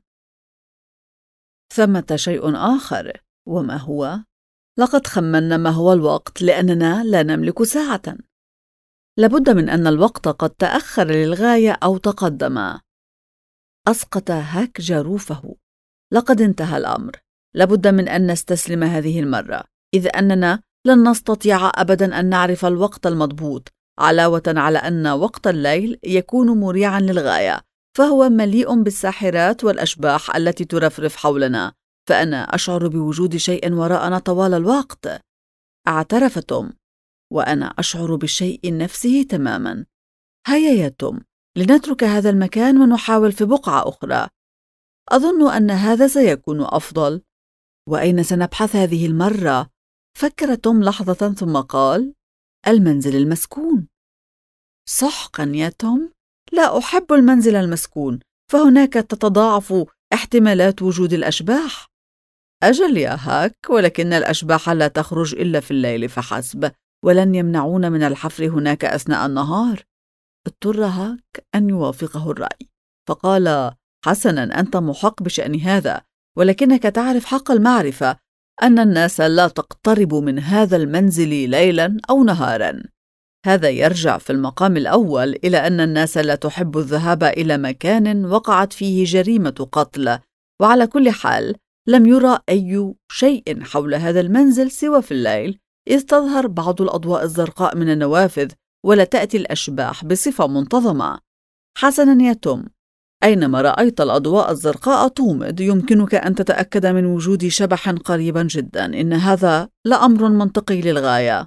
ثمة شيء آخر. وما هو؟ لقد خمنا ما هو الوقت، لأننا لا نملك ساعة. لابد من أن الوقت قد تأخر للغاية أو تقدم. أسقط هاك جاروفه. لقد انتهى الأمر. لابد من أن نستسلم هذه المرة، إذ أننا لن نستطيع أبداً أن نعرف الوقت المضبوط، علاوة على أن وقت الليل يكون مريعاً للغاية، فهو مليء بالساحرات والأشباح التي ترفرف حولنا. فأنا أشعر بوجود شيء وراءنا طوال الوقت. اعترف توم: وأنا أشعر بالشيء نفسه تماماً. هيا يا توم، لنترك هذا المكان ونحاول في بقعة أخرى. أظن أن هذا سيكون أفضل. وأين سنبحث هذه المرة؟ فكر توم لحظة ثم قال: المنزل المسكون. سحقا يا توم، لا أحب المنزل المسكون، فهناك تتضاعف احتمالات وجود الأشباح. أجل يا هاك، ولكن الأشباح لا تخرج إلا في الليل فحسب، ولن يمنعون من الحفر هناك أثناء النهار. اضطر هاك أن يوافقه الرأي، فقال: حسناً، أنت محق بشأن هذا، ولكنك تعرف حق المعرفة أن الناس لا تقترب من هذا المنزل ليلاً أو نهاراً. هذا يرجع في المقام الأول إلى أن الناس لا تحب الذهاب إلى مكان وقعت فيه جريمة قتل، وعلى كل حال لم يرى أي شيء حول هذا المنزل سوى في الليل، إذ تظهر بعض الأضواء الزرقاء من النوافذ، ولا تأتي الأشباح بصفة منتظمة. حسناً يا توم، أينما رأيت الأضواء الزرقاء تومض، يمكنك أن تتأكد من وجود شبح قريباً جداً. إن هذا لأمر منطقي للغاية.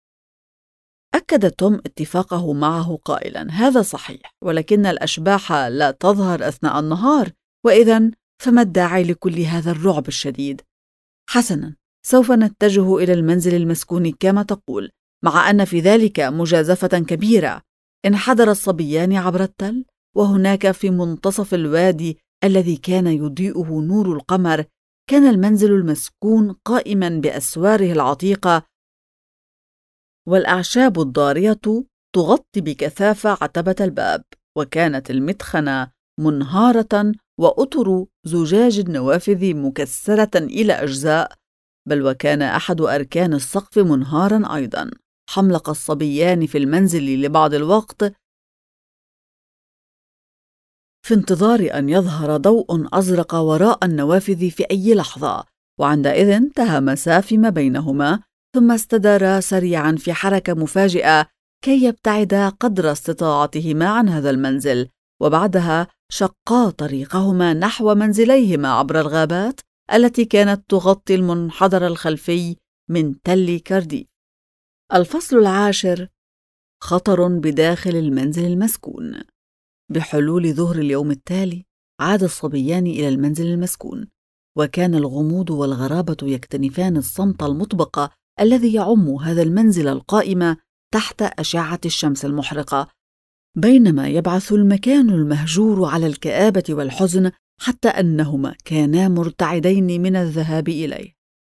أكد توم اتفاقه معه قائلاً: هذا صحيح، ولكن الأشباح لا تظهر أثناء النهار، وإذن فما الداعي لكل هذا الرعب الشديد؟ حسناً، سوف نتجه إلى المنزل المسكون كما تقول، مع أن في ذلك مجازفة كبيرة. انحدر الصبيان عبر التل، وهناك في منتصف الوادي الذي كان يضيئه نور القمر كان المنزل المسكون قائماً بأسواره العتيقة، والأعشاب الضارية تغطي بكثافة عتبة الباب، وكانت المدخنة منهارة وأطر زجاج النوافذ مكسرة إلى أجزاء، بل وكان أحد أركان السقف منهارا أيضا. حملق الصبيان في المنزل لبعض الوقت في انتظار أن يظهر ضوء أزرق وراء النوافذ في أي لحظة، وعندئذ تهامسا فيما بينهما، ثم استدارا سريعا في حركة مفاجئة كي يبتعدا قدر استطاعتهما عن هذا المنزل، وبعدها شقا طريقهما نحو منزليهما عبر الغابات التي كانت تغطي المنحدر الخلفي من تل كارديف. الفصل 10: خطر بداخل المنزل المسكون. بحلول ظهر اليوم التالي عاد الصبيان إلى المنزل المسكون، وكان الغموض والغرابة يكتنفان الصمت المطبق الذي يعم هذا المنزل القائم تحت أشعة الشمس المحرقة، بينما يبعث المكان المهجور على الكآبة والحزن، حتى أنهما كانا مرتعدين من الذهاب إليه.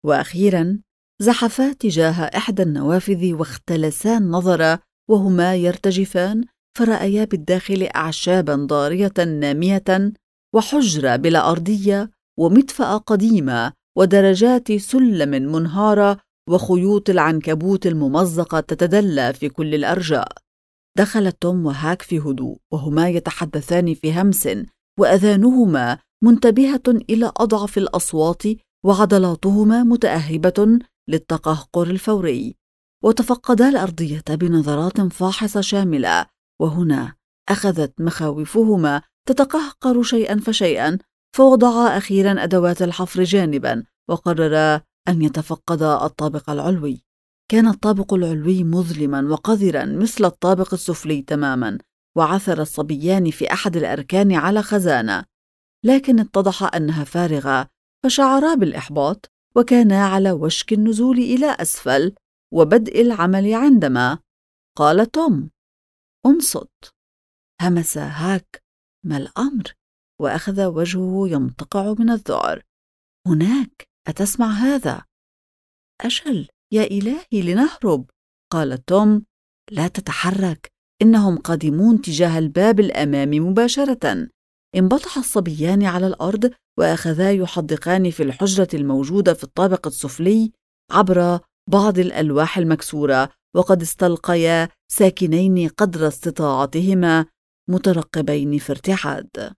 وأخيراً زحفا تجاه إحدى النوافذ واختلسا النظر وهما يرتجفان، فرأيا بالداخل أعشاباً ضارية نامية وحجرة بلا أرضية ومدفأة قديمة ودرجات سلم منهارة وخيوط العنكبوت الممزقة تتدلى في كل الأرجاء. دخل توم وهاك في هدوء وهما يتحدثان في همس وأذانهما منتبهة إلى أضعف الأصوات وعضلاتهما متأهبة للتقهقر الفوري، وتفقدا الأرضية بنظرات فاحصة شاملة. وهنا أخذت مخاوفهما تتقهقر شيئا فشيئا، فوضعا أخيرا أدوات الحفر جانبا وقررا أن يتفقدا الطابق العلوي. كان الطابق العلوي مظلما وقذرا مثل الطابق السفلي تماما، وعثر الصبيان في أحد الأركان على خزانة، لكن اتضح أنها فارغة، فشعرا بالإحباط وكانا على وشك النزول إلى أسفل وبدء العمل عندما قال توم: انصت. همس هاك: ما الأمر؟ وأخذ وجهه يمتقع من الذعر. هناك، أتسمع هذا؟ أجل يا إلهي، لنهرب، قال توم. لا تتحرك، إنهم قادمون تجاه الباب الأمامي مباشرة. انبطح الصبيان على الأرض وأخذا يحدقان في الحجرة الموجودة في الطابق السفلي عبر بعض الألواح المكسورة، وقد استلقيا ساكنين قدر استطاعتهما مترقبين في ارتعاد.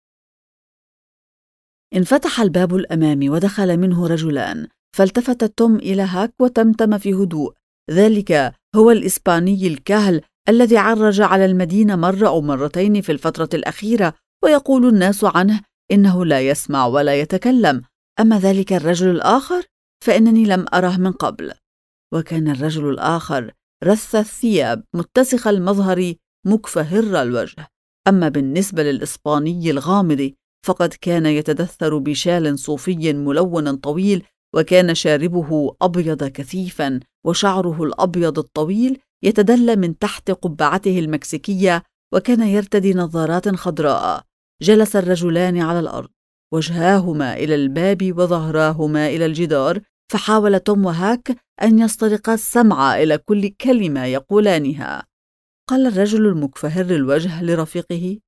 انفتح الباب الأمامي ودخل منه رجلان، فالتفت توم إلى هاك وتمتم في هدوء: ذلك هو الإسباني الكهل الذي عرج على المدينة مرة أو مرتين في الفترة الأخيرة، ويقول الناس عنه إنه لا يسمع ولا يتكلم. أما ذلك الرجل الآخر فإنني لم أره من قبل. وكان الرجل الآخر رث الثياب، متسخ المظهر، مكفهر الوجه. أما بالنسبة للإسباني الغامض فقد كان يتدثر بشال صوفي ملون طويل، وكان شاربه أبيض كثيفا، وشعره الأبيض الطويل يتدلى من تحت قبعته المكسيكية، وكان يرتدي نظارات خضراء. جلس الرجلان على الأرض، وجهاهما إلى الباب وظهراهما إلى الجدار، فحاول توم وهاك أن يسترقا السمع إلى كل كلمة يقولانها. قال الرجل المكفهر الوجه لرفيقه: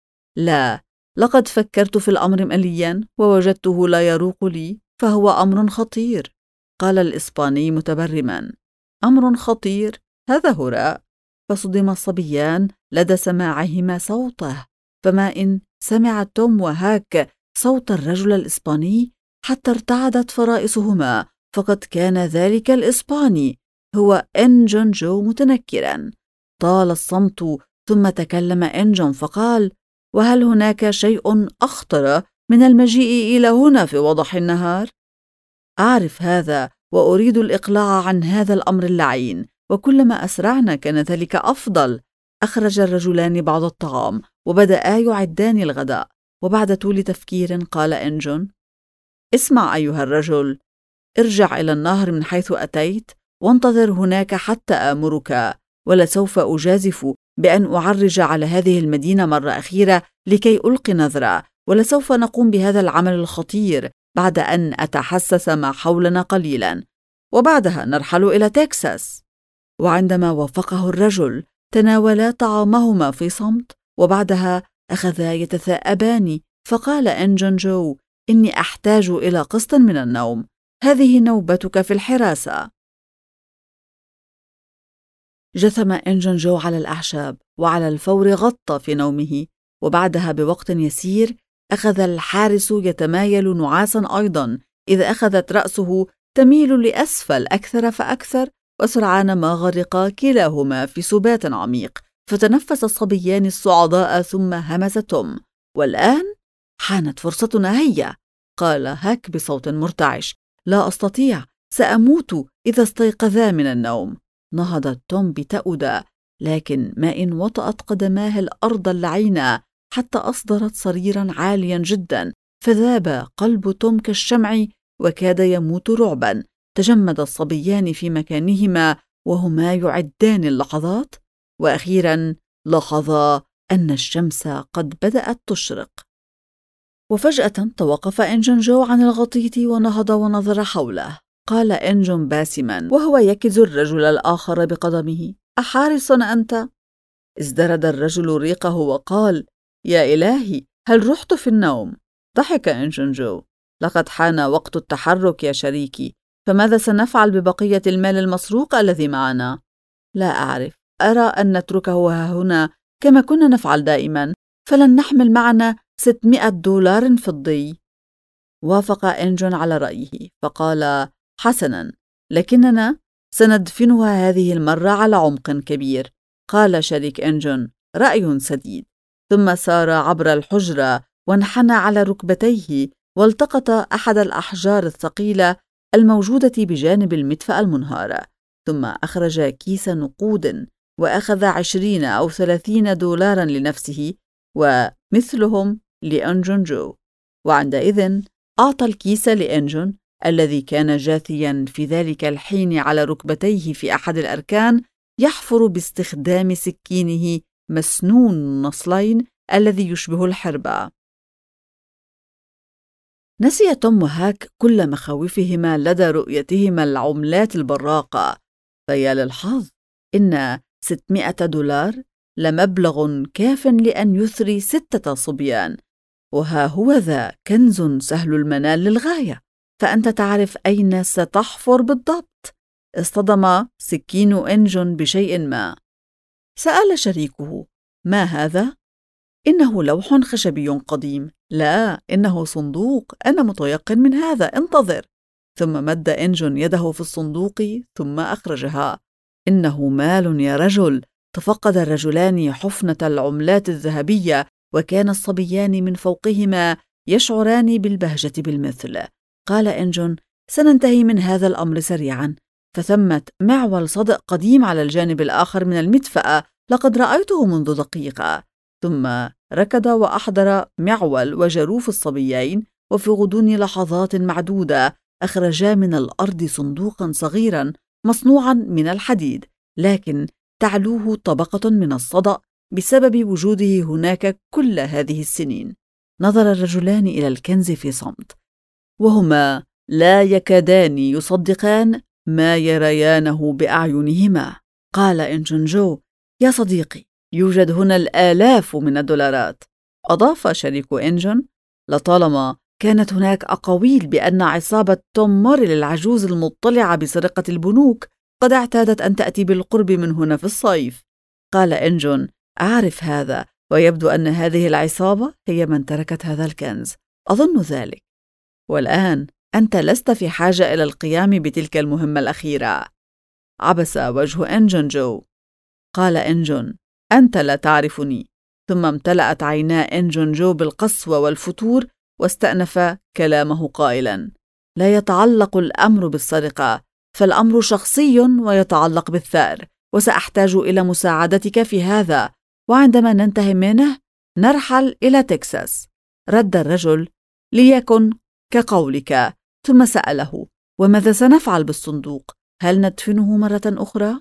لا، لقد فكرت في الأمر مليا ووجدته لا يروق لي، فهو أمر خطير. قال الإسباني متبرما: أمر خطير؟ هذا هراء. فصدم الصبيان لدى سماعهما صوته، فما إن سمع توم وهاك صوت الرجل الإسباني حتى ارتعدت فرائصهما، فقد كان ذلك الإسباني هو إنجون جو متنكرا. طال الصمت، ثم تكلم إنجون فقال: وهل هناك شيء أخطر من المجيء إلى هنا في وضح النهار؟ أعرف هذا وأريد الإقلاع عن هذا الأمر اللعين، وكلما أسرعنا كان ذلك أفضل. أخرج الرجلان بعض الطعام وبدأا يعدان الغداء، وبعد طول تفكير قال إنجون: اسمع أيها الرجل، ارجع إلى النهر من حيث أتيت وانتظر هناك حتى آمرك، ولسوف أجازف بأن أعرج على هذه المدينة مرة أخيرة لكي ألقي نظرة، ولسوف نقوم بهذا العمل الخطير بعد أن أتحسس ما حولنا قليلا، وبعدها نرحل إلى تكساس. وعندما وافقه الرجل تناولا طعامهما في صمت، وبعدها أخذا يتثاءبان. فقال إنجون جو: إني أحتاج إلى قسط من النوم، هذه نوبتك في الحراسة. جثم إنجون جو على الأعشاب، وعلى الفور غطى في نومه، وبعدها بوقت يسير أخذ الحارس يتمايل نعاسا أيضا، إذا أخذت رأسه تميل لأسفل أكثر فأكثر، وسرعان ما غرقا كلاهما في سبات عميق. فتنفس الصبيان الصعداء، ثم همس توم: والآن حانت فرصتنا، هيا. قال هاك بصوت مرتعش: لا أستطيع، سأموت إذا استيقظا من النوم. نهض توم بتأودة، لكن ما إن وطأت قدماه الأرض اللعينة حتى أصدرت صريرا عاليا جدا، فذاب قلب توم كالشمع وكاد يموت رعبا. تجمد الصبيان في مكانهما وهما يعدان اللحظات، وأخيرا لاحظا أن الشمس قد بدأت تشرق. وفجأة توقف إنجون جو عن الغطيط ونهض ونظر حوله، قال إنجون باسماً وهو يكز الرجل الآخر بقدمه: أحارس أنت؟ ازدرد الرجل ريقه وقال: يا إلهي، هل رحت في النوم؟ ضحك إنجون جو: لقد حان وقت التحرك يا شريكي، فماذا سنفعل ببقية المال المسروق الذي معنا؟ لا أعرف، أرى أن نتركه هنا كما كنا نفعل دائما، فلن نحمل معنا 600 دولار فضي. وافق إنجون على رأيه فقال: حسنا، لكننا سندفنها هذه المرة على عمق كبير. قال شريك إنجون: رأي سديد. ثم سار عبر الحجرة وانحنى على ركبتيه والتقط أحد الأحجار الثقيلة الموجودة بجانب المدفأة المنهارة، ثم أخرج كيس نقود وأخذ 20 أو 30 دولارا لنفسه ومثلهم لإنجون جو. وعندئذ أعطى الكيس لإنجون الذي كان جاثيا في ذلك الحين على ركبتيه في أحد الأركان يحفر باستخدام سكينه مسنون النصلين الذي يشبه الحربة. نسي توم وهاك كل مخاوفهما لدى رؤيتهما العملات البراقة، فيا للحظ، إن 600 دولار لمبلغ كاف لأن يثري 6 صبيان، وها هو ذا كنز سهل المنال للغاية، فأنت تعرف أين ستحفر بالضبط. اصطدم سكين إنجون بشيء ما. سأل شريكه: ما هذا؟ إنه لوح خشبي قديم. لا، إنه صندوق، أنا متيقن من هذا، انتظر. ثم مد إنجون يده في الصندوق ثم أخرجها. إنه مال يا رجل. تفقد الرجلان حفنة العملات الذهبية، وكان الصبيان من فوقهما يشعران بالبهجة بالمثل. قال إنجون: سننتهي من هذا الأمر سريعا، فثمة معول صدئ قديم على الجانب الآخر من المدفأة، لقد رأيته منذ دقيقة. ثم ركض وأحضر معول وجروف الصبيين، وفي غضون لحظات معدودة أخرجا من الأرض صندوقا صغيرا مصنوعا من الحديد، لكن تعلوه طبقة من الصدأ بسبب وجوده هناك كل هذه السنين. نظر الرجلان إلى الكنز في صمت، وهما لا يكادان يصدقان ما يريانه بأعينهما. قال إنجون جو: يا صديقي، يوجد هنا الآلاف من الدولارات. أضاف شريك إنجون: لطالما كانت هناك أقاويل بأن عصابة توم موريل العجوز المطلعة بسرقة البنوك قد اعتادت أن تأتي بالقرب من هنا في الصيف. قال إنجون: أعرف هذا، ويبدو أن هذه العصابة هي من تركت هذا الكنز، أظن ذلك. والآن أنت لست في حاجة إلى القيام بتلك المهمة الأخيرة. عبس وجه إنجون جو. قال إنجون: أنت لا تعرفني. ثم امتلأت عينا إنجون جو بالقسوة والفتور، واستأنف كلامه قائلا: لا يتعلق الأمر بالسرقة، فالأمر شخصي ويتعلق بالثأر، وسأحتاج إلى مساعدتك في هذا، وعندما ننتهي منه نرحل إلى تكساس. رد الرجل: ليكن كقولك. ثم سأله: وماذا سنفعل بالصندوق؟ هل ندفنه مرة أخرى؟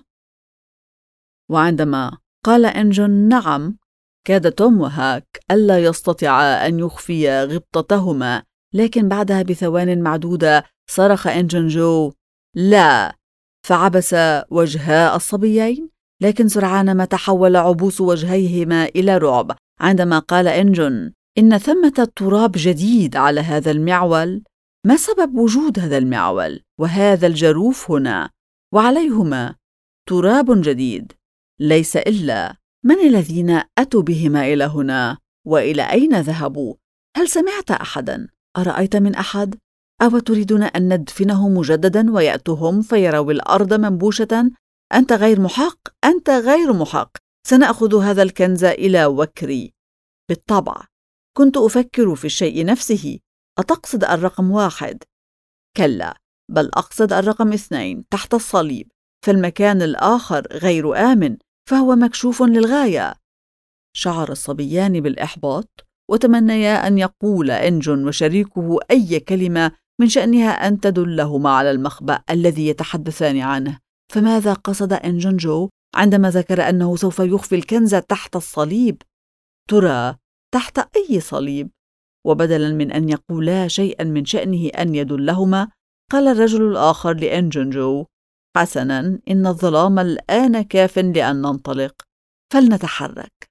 وعندما قال إنجون نعم، كاد توم وهاك ألا يستطيعا أن يخفيا غبطتهما، لكن بعدها بثوان معدودة صرخ إنجون جو: لا! فعبس وجها الصبيين، لكن سرعان ما تحول عبوس وجهيهما إلى رعب عندما قال إنجون: إن ثمة تراب جديد على هذا المعول. ما سبب وجود هذا المعول وهذا الجروف هنا وعليهما تراب جديد؟ ليس إلا من الذين أتوا بهما إلى هنا؟ وإلى أين ذهبوا؟ هل سمعت أحدا؟ أرأيت من أحد؟ أو تريدون أن ندفنه مجددا ويأتوا هم فيروا الأرض منبوشة؟ أنت غير محق، أنت غير محق. سنأخذ هذا الكنز إلى وكري. بالطبع كنت أفكر في الشيء نفسه. أتقصد الرقم 1؟ كلا، بل أقصد الرقم 2 تحت الصليب، فالمكان الآخر غير آمن، فهو مكشوف للغاية. شعر الصبيان بالإحباط، وتمنيا أن يقول إنجون وشريكه أي كلمة من شأنها أن تدلهما على المخبأ الذي يتحدثان عنه. فماذا قصد إنجون جو عندما ذكر أنه سوف يخفي الكنز تحت الصليب؟ ترى تحت أي صليب؟ وبدلا من أن يقولا شيئا من شأنه أن يدلهما، قال الرجل الآخر لإنجونجو: حسناً، إن الظلام الآن كاف لأن ننطلق، فلنتحرك.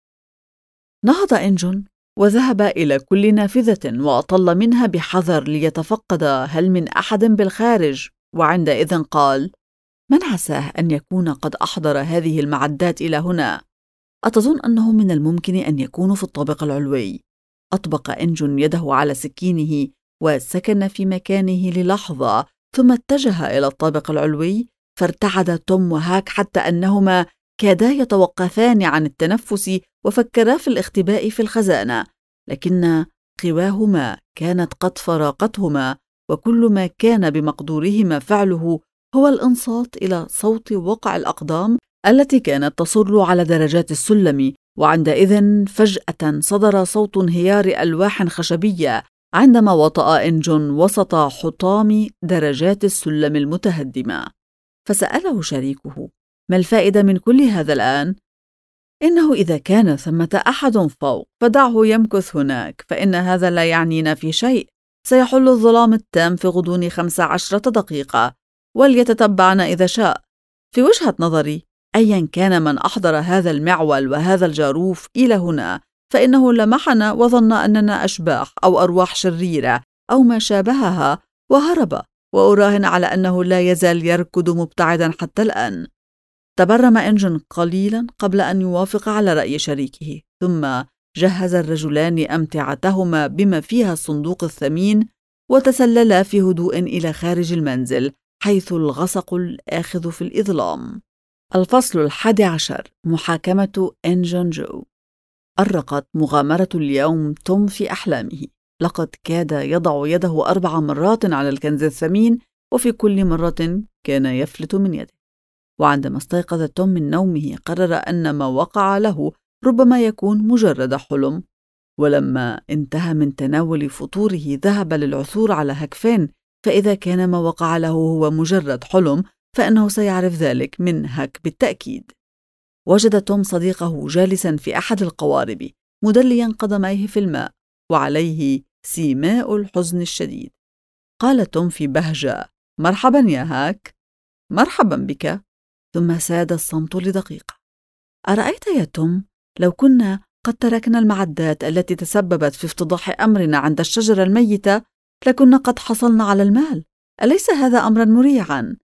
نهض إنجون وذهب إلى كل نافذة وأطل منها بحذر ليتفقد هل من أحد بالخارج، وعندئذ قال: من عساه أن يكون قد أحضر هذه المعدات إلى هنا؟ أتظن أنه من الممكن أن يكونوا في الطابق العلوي؟ أطبق إنجون يده على سكينه وسكن في مكانه للحظة، ثم اتجه إلى الطابق العلوي، فارتعد توم وهاك حتى أنهما كادا يتوقفان عن التنفس وفكرا في الاختباء في الخزانة، لكن قواهما كانت قد فراقتهما، وكل ما كان بمقدورهما فعله هو الإنصات إلى صوت وقع الأقدام التي كانت تصر على درجات السلم. وعندئذ فجأة صدر صوت انهيار ألواح خشبية عندما وطأ إنجون وسط حطام درجات السلم المتهدمة. فسأله شريكه: ما الفائدة من كل هذا الآن؟ إنه إذا كان ثمة أحد فوق فدعه يمكث هناك، فإن هذا لا يعنينا في شيء. سيحل الظلام التام في غضون 15 دقيقة، وليتتبعنا إذا شاء. في وجهة نظري، أيا كان من أحضر هذا المعول وهذا الجاروف إلى هنا، فإنه لمحنا وظن أننا أشباح أو أرواح شريرة أو ما شابهها وهرب، وأراهن على أنه لا يزال يركض مبتعدا حتى الآن. تبرم إنجون قليلا قبل أن يوافق على رأي شريكه، ثم جهز الرجلان أمتعتهما بما فيها الصندوق الثمين، وتسللا في هدوء إلى خارج المنزل، حيث الغسق الآخذ في الإظلام. الفصل 11: محاكمة إنجونجو. أرقت مغامرة اليوم توم في أحلامه. لقد كاد يضع يده 4 مرات على الكنز الثمين، وفي كل مرة كان يفلت من يده. وعندما استيقظ توم من نومه قرر أن ما وقع له ربما يكون مجرد حلم. ولما انتهى من تناول فطوره ذهب للعثور على هاك، فإذا كان ما وقع له هو مجرد حلم فإنه سيعرف ذلك من هاك بالتأكيد. وجد توم صديقه جالسا في أحد القوارب مدليا قدميه في الماء، وعليه سيماء الحزن الشديد. قال توم في بهجة: مرحبا يا هاك. مرحبا بك. ثم ساد الصمت لدقيقة. أرأيت يا توم، لو كنا قد تركنا المعدات التي تسببت في افتضاح أمرنا عند الشجرة الميتة لكنا قد حصلنا على المال، أليس هذا أمرا مريعا؟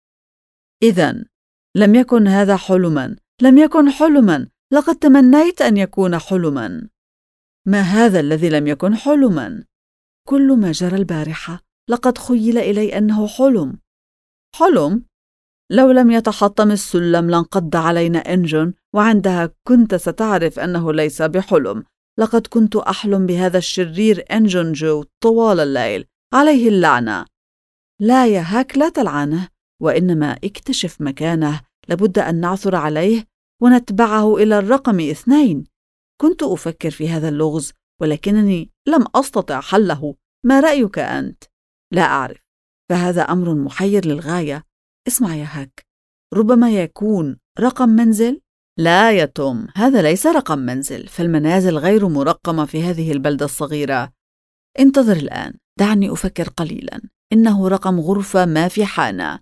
إذن لم يكن هذا حلما، لم يكن حلما، لقد تمنيت أن يكون حلما. ما هذا الذي لم يكن حلما؟ كل ما جرى البارحة لقد خيل إلي أنه حلم. حلم؟ لو لم يتحطم السلم لانقض علينا إنجون، وعندها كنت ستعرف أنه ليس بحلم. لقد كنت أحلم بهذا الشرير إنجونجو طوال الليل، عليه اللعنة. لا يا هاك، لا تلعنه، وإنما اكتشف مكانه. لابد أن نعثر عليه ونتبعه إلى الرقم 2. كنت أفكر في هذا اللغز ولكنني لم أستطع حله. ما رأيك أنت؟ لا أعرف، فهذا أمر محير للغاية. اسمع يا هاك، ربما يكون رقم منزل؟ لا يا توم، هذا ليس رقم منزل، فالمنازل غير مرقمة في هذه البلدة الصغيرة. انتظر الآن، دعني أفكر قليلا. إنه رقم غرفة ما في حانة.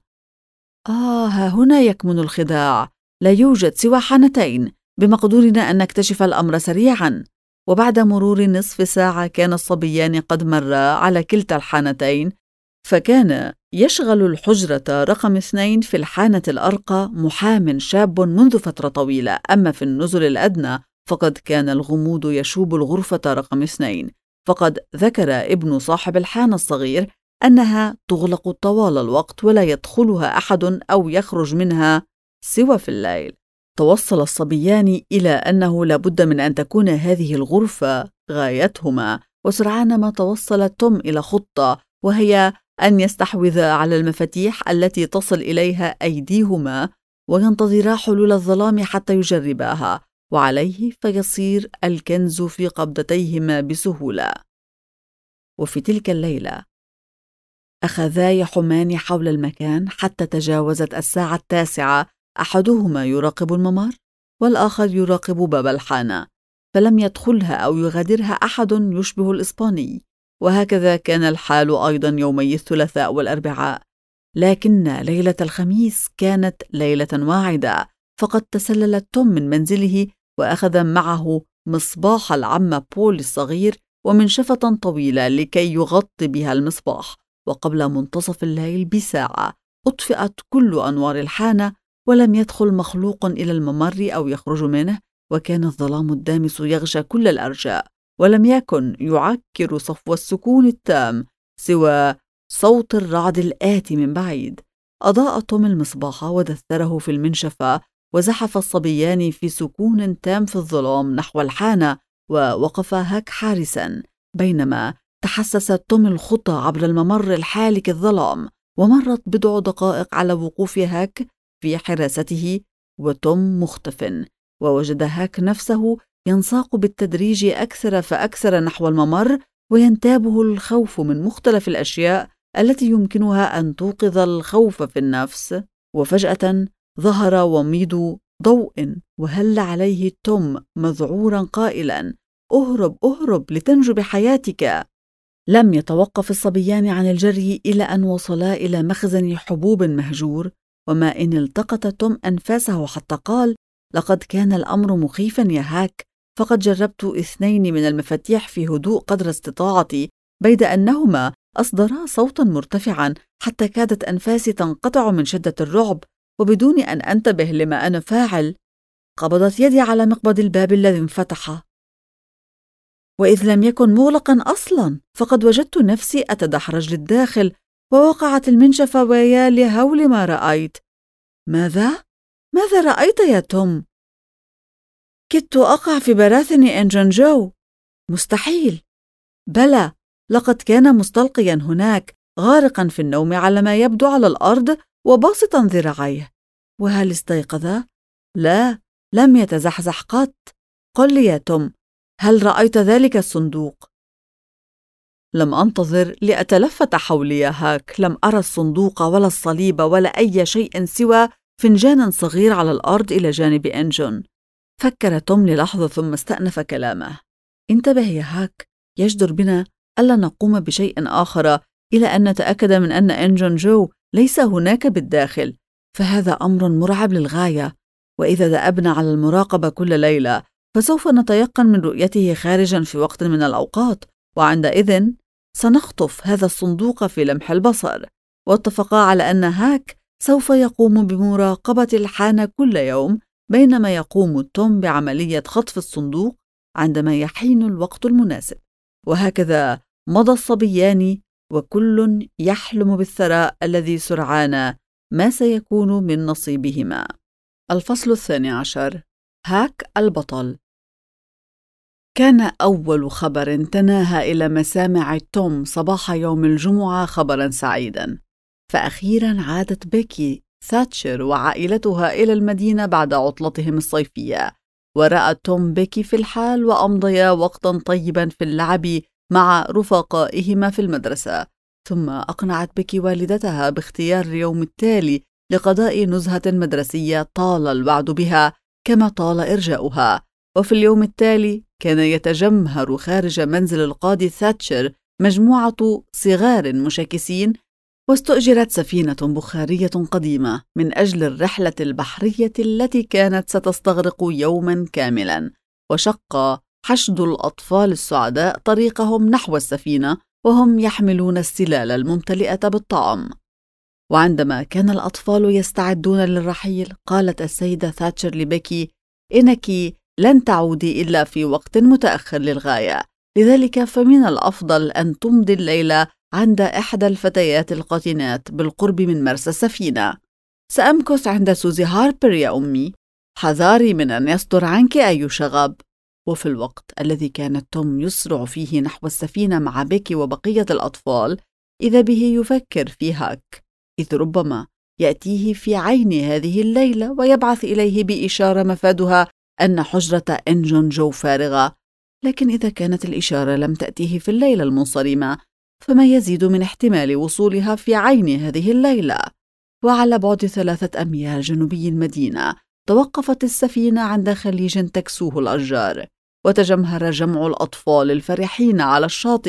ها هنا يكمن الخداع. لا يوجد سوى حانتين. بمقدورنا أن نكتشف الأمر سريعا. وبعد مرور نصف ساعة كان الصبيان قد مرا على كلتا الحانتين، فكان يشغل الحجرة رقم 2 في الحانة الأرقى محام شاب منذ فترة طويلة، أما في النزل الأدنى فقد كان الغموض يشوب الغرفة رقم 2. فقد ذكر ابن صاحب الحانة الصغير أنها تغلق طوال الوقت ولا يدخلها أحد أو يخرج منها سوى في الليل. توصل الصبيان إلى أنه لابد من أن تكون هذه الغرفة غايتهما، وسرعان ما توصل توم إلى خطة، وهي أن يستحوذا على المفاتيح التي تصل إليها أيديهما وينتظرا حلول الظلام حتى يجرباها، وعليه فيصير الكنز في قبضتيهما بسهولة. وفي تلك الليلة أخذا يحمان حول المكان حتى تجاوزت 9:00. أحدهما يراقب الممر والآخر يراقب باب الحانة، فلم يدخلها أو يغادرها أحد يشبه الإسباني. وهكذا كان الحال أيضا يومي الثلاثاء والأربعاء. لكن ليلة الخميس كانت ليلة واعدة، فقد تسلل توم من منزله وأخذ معه مصباح العم بول الصغير ومنشفة طويلة لكي يغطي بها المصباح. وقبل منتصف الليل بساعة أطفئت كل أنوار الحانة، ولم يدخل مخلوق إلى الممر أو يخرج منه، وكان الظلام الدامس يغشى كل الأرجاء، ولم يكن يعكر صفو السكون التام سوى صوت الرعد الآتي من بعيد. أضاء توم المصباح ودثره في المنشفة، وزحف الصبيان في سكون تام في الظلام نحو الحانة، ووقف هاك حارساً، بينما تحسس توم الخطى عبر الممر الحالك الظلام. ومرت بضع دقائق على وقوف هاك في حراسته وتوم مختفٍ، ووجد هاك نفسه ينساق بالتدريج أكثر فأكثر نحو الممر، وينتابه الخوف من مختلف الأشياء التي يمكنها أن توقظ الخوف في النفس. وفجأة ظهر وميض ضوء وهل عليه توم مذعورا قائلا: أهرب أهرب لتنجو بحياتك. لم يتوقف الصبيان عن الجري إلى أن وصلا إلى مخزن حبوب مهجور، وما إن التقط توم أنفاسه حتى قال: لقد كان الأمر مخيفا يا هاك، فقد جربت 2 من المفاتيح في هدوء قدر استطاعتي، بيد أنهما أصدرا صوتا مرتفعا حتى كادت أنفاسي تنقطع من شدة الرعب، وبدون أن أنتبه لما أنا فاعل قبضت يدي على مقبض الباب الذي انفتح، وإذ لم يكن مغلقا أصلا فقد وجدت نفسي أتدحرج للداخل، ووقعت المنشفة، ويا لهول ما رأيت. ماذا رأيت يا توم؟ كدت أقع في براثن إنجن جو. مستحيل. بلى، لقد كان مستلقيا هناك، غارقا في النوم على ما يبدو على الأرض وباسطا ذراعيه. وهل استيقظ؟ لا، لم يتزحزح قط. قل لي يا توم، هل رأيت ذلك الصندوق؟ لم أنتظر لأتلفت حولي يا هاك، لم أرى الصندوق ولا الصليب ولا أي شيء سوى فنجان صغير على الأرض إلى جانب إنجون. فكر توم للحظة ثم استأنف كلامه. انتبه يا هاك، يجدر بنا ألا نقوم بشيء آخر إلى أن نتأكد من أن إنجون جو ليس هناك بالداخل، فهذا أمر مرعب للغاية. وإذا دأبنا على المراقبة كل ليلة فسوف نتيقن من رؤيته خارجا في وقت من الأوقات، وعندئذ سنخطف هذا الصندوق في لمح البصر. واتفقا على أن هاك سوف يقوم بمراقبة الحانة كل يوم، بينما يقوم توم بعملية خطف الصندوق عندما يحين الوقت المناسب. وهكذا مضى الصبيان، وكل يحلم بالثراء الذي سرعان ما سيكون من نصيبهما. الفصل 12. هاك البطل. كان أول خبر تناهى إلى مسامع توم صباح يوم الجمعة خبرا سعيدا، فأخيرا عادت بيكي ثاتشر وعائلتها إلى المدينة بعد عطلتهم الصيفية، ورأى توم بيكي في الحال، وأمضيا وقتا طيبا في اللعب مع رفقائهما في المدرسة. ثم أقنعت بيكي والدتها باختيار اليوم التالي لقضاء نزهة مدرسية طال الوعد بها كما طال إرجاؤها. وفي اليوم التالي كان يتجمهر خارج منزل القاضي ثاتشر مجموعة صغار مشاكسين، واستؤجرت سفينة بخارية قديمة من أجل الرحلة البحرية التي كانت ستستغرق يوما كاملا. وشق حشد الأطفال السعداء طريقهم نحو السفينة وهم يحملون السلال الممتلئة بالطعام. وعندما كان الأطفال يستعدون للرحيل قالت السيدة ثاتشر لبيكي: إنك لن تعودي إلا في وقت متأخر للغاية، لذلك فمن الأفضل أن تمضي الليلة عند إحدى الفتيات القاتنات بالقرب من مرسى السفينة. سأمكث عند سوزي هاربر يا أمي، حذاري من أن يصدر عنك أي شغب. وفي الوقت الذي كانت توم يسرع فيه نحو السفينة مع بيكي وبقية الأطفال، إذا به يفكر في هاك، إذ ربما يأتيه في عين هذه الليلة ويبعث إليه بإشارة مفادها أن حجرة إنجون جو فارغة. لكن إذا كانت الإشارة لم تأتيه في الليلة المنصرمة، فما يزيد من احتمال وصولها في عين هذه الليلة. وعلى بعد 3 أميال جنوبي المدينة توقفت السفينة عند خليج تكسوه الأشجار، وتجمهر جمع الأطفال الفرحين على الشاطئ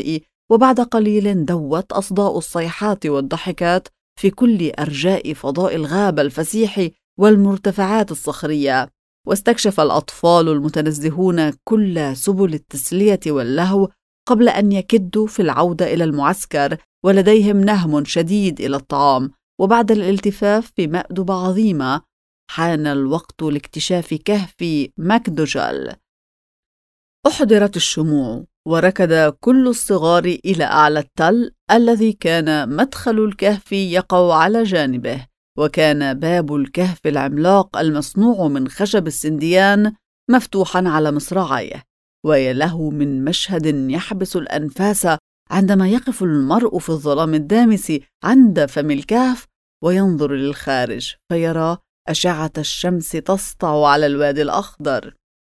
وبعد قليل دوت أصداء الصيحات والضحكات في كل أرجاء فضاء الغابة الفسيح والمرتفعات الصخرية، واستكشف الأطفال المتنزهون كل سبل التسلية واللهو قبل أن يكدوا في العودة إلى المعسكر، ولديهم نهم شديد إلى الطعام. وبعد الالتفاف في مأدبة عظيمة حان الوقت لاكتشاف كهف ماكدوجال. أحضرت الشموع، وركض كل الصغار إلى أعلى التل الذي كان مدخل الكهف يقع على جانبه، وكان باب الكهف العملاق المصنوع من خشب السنديان مفتوحا على مصراعيه. ويله من مشهد يحبس الأنفاس عندما يقف المرء في الظلام الدامس عند فم الكهف وينظر للخارج فيرى أشعة الشمس تسطع على الوادي الأخضر.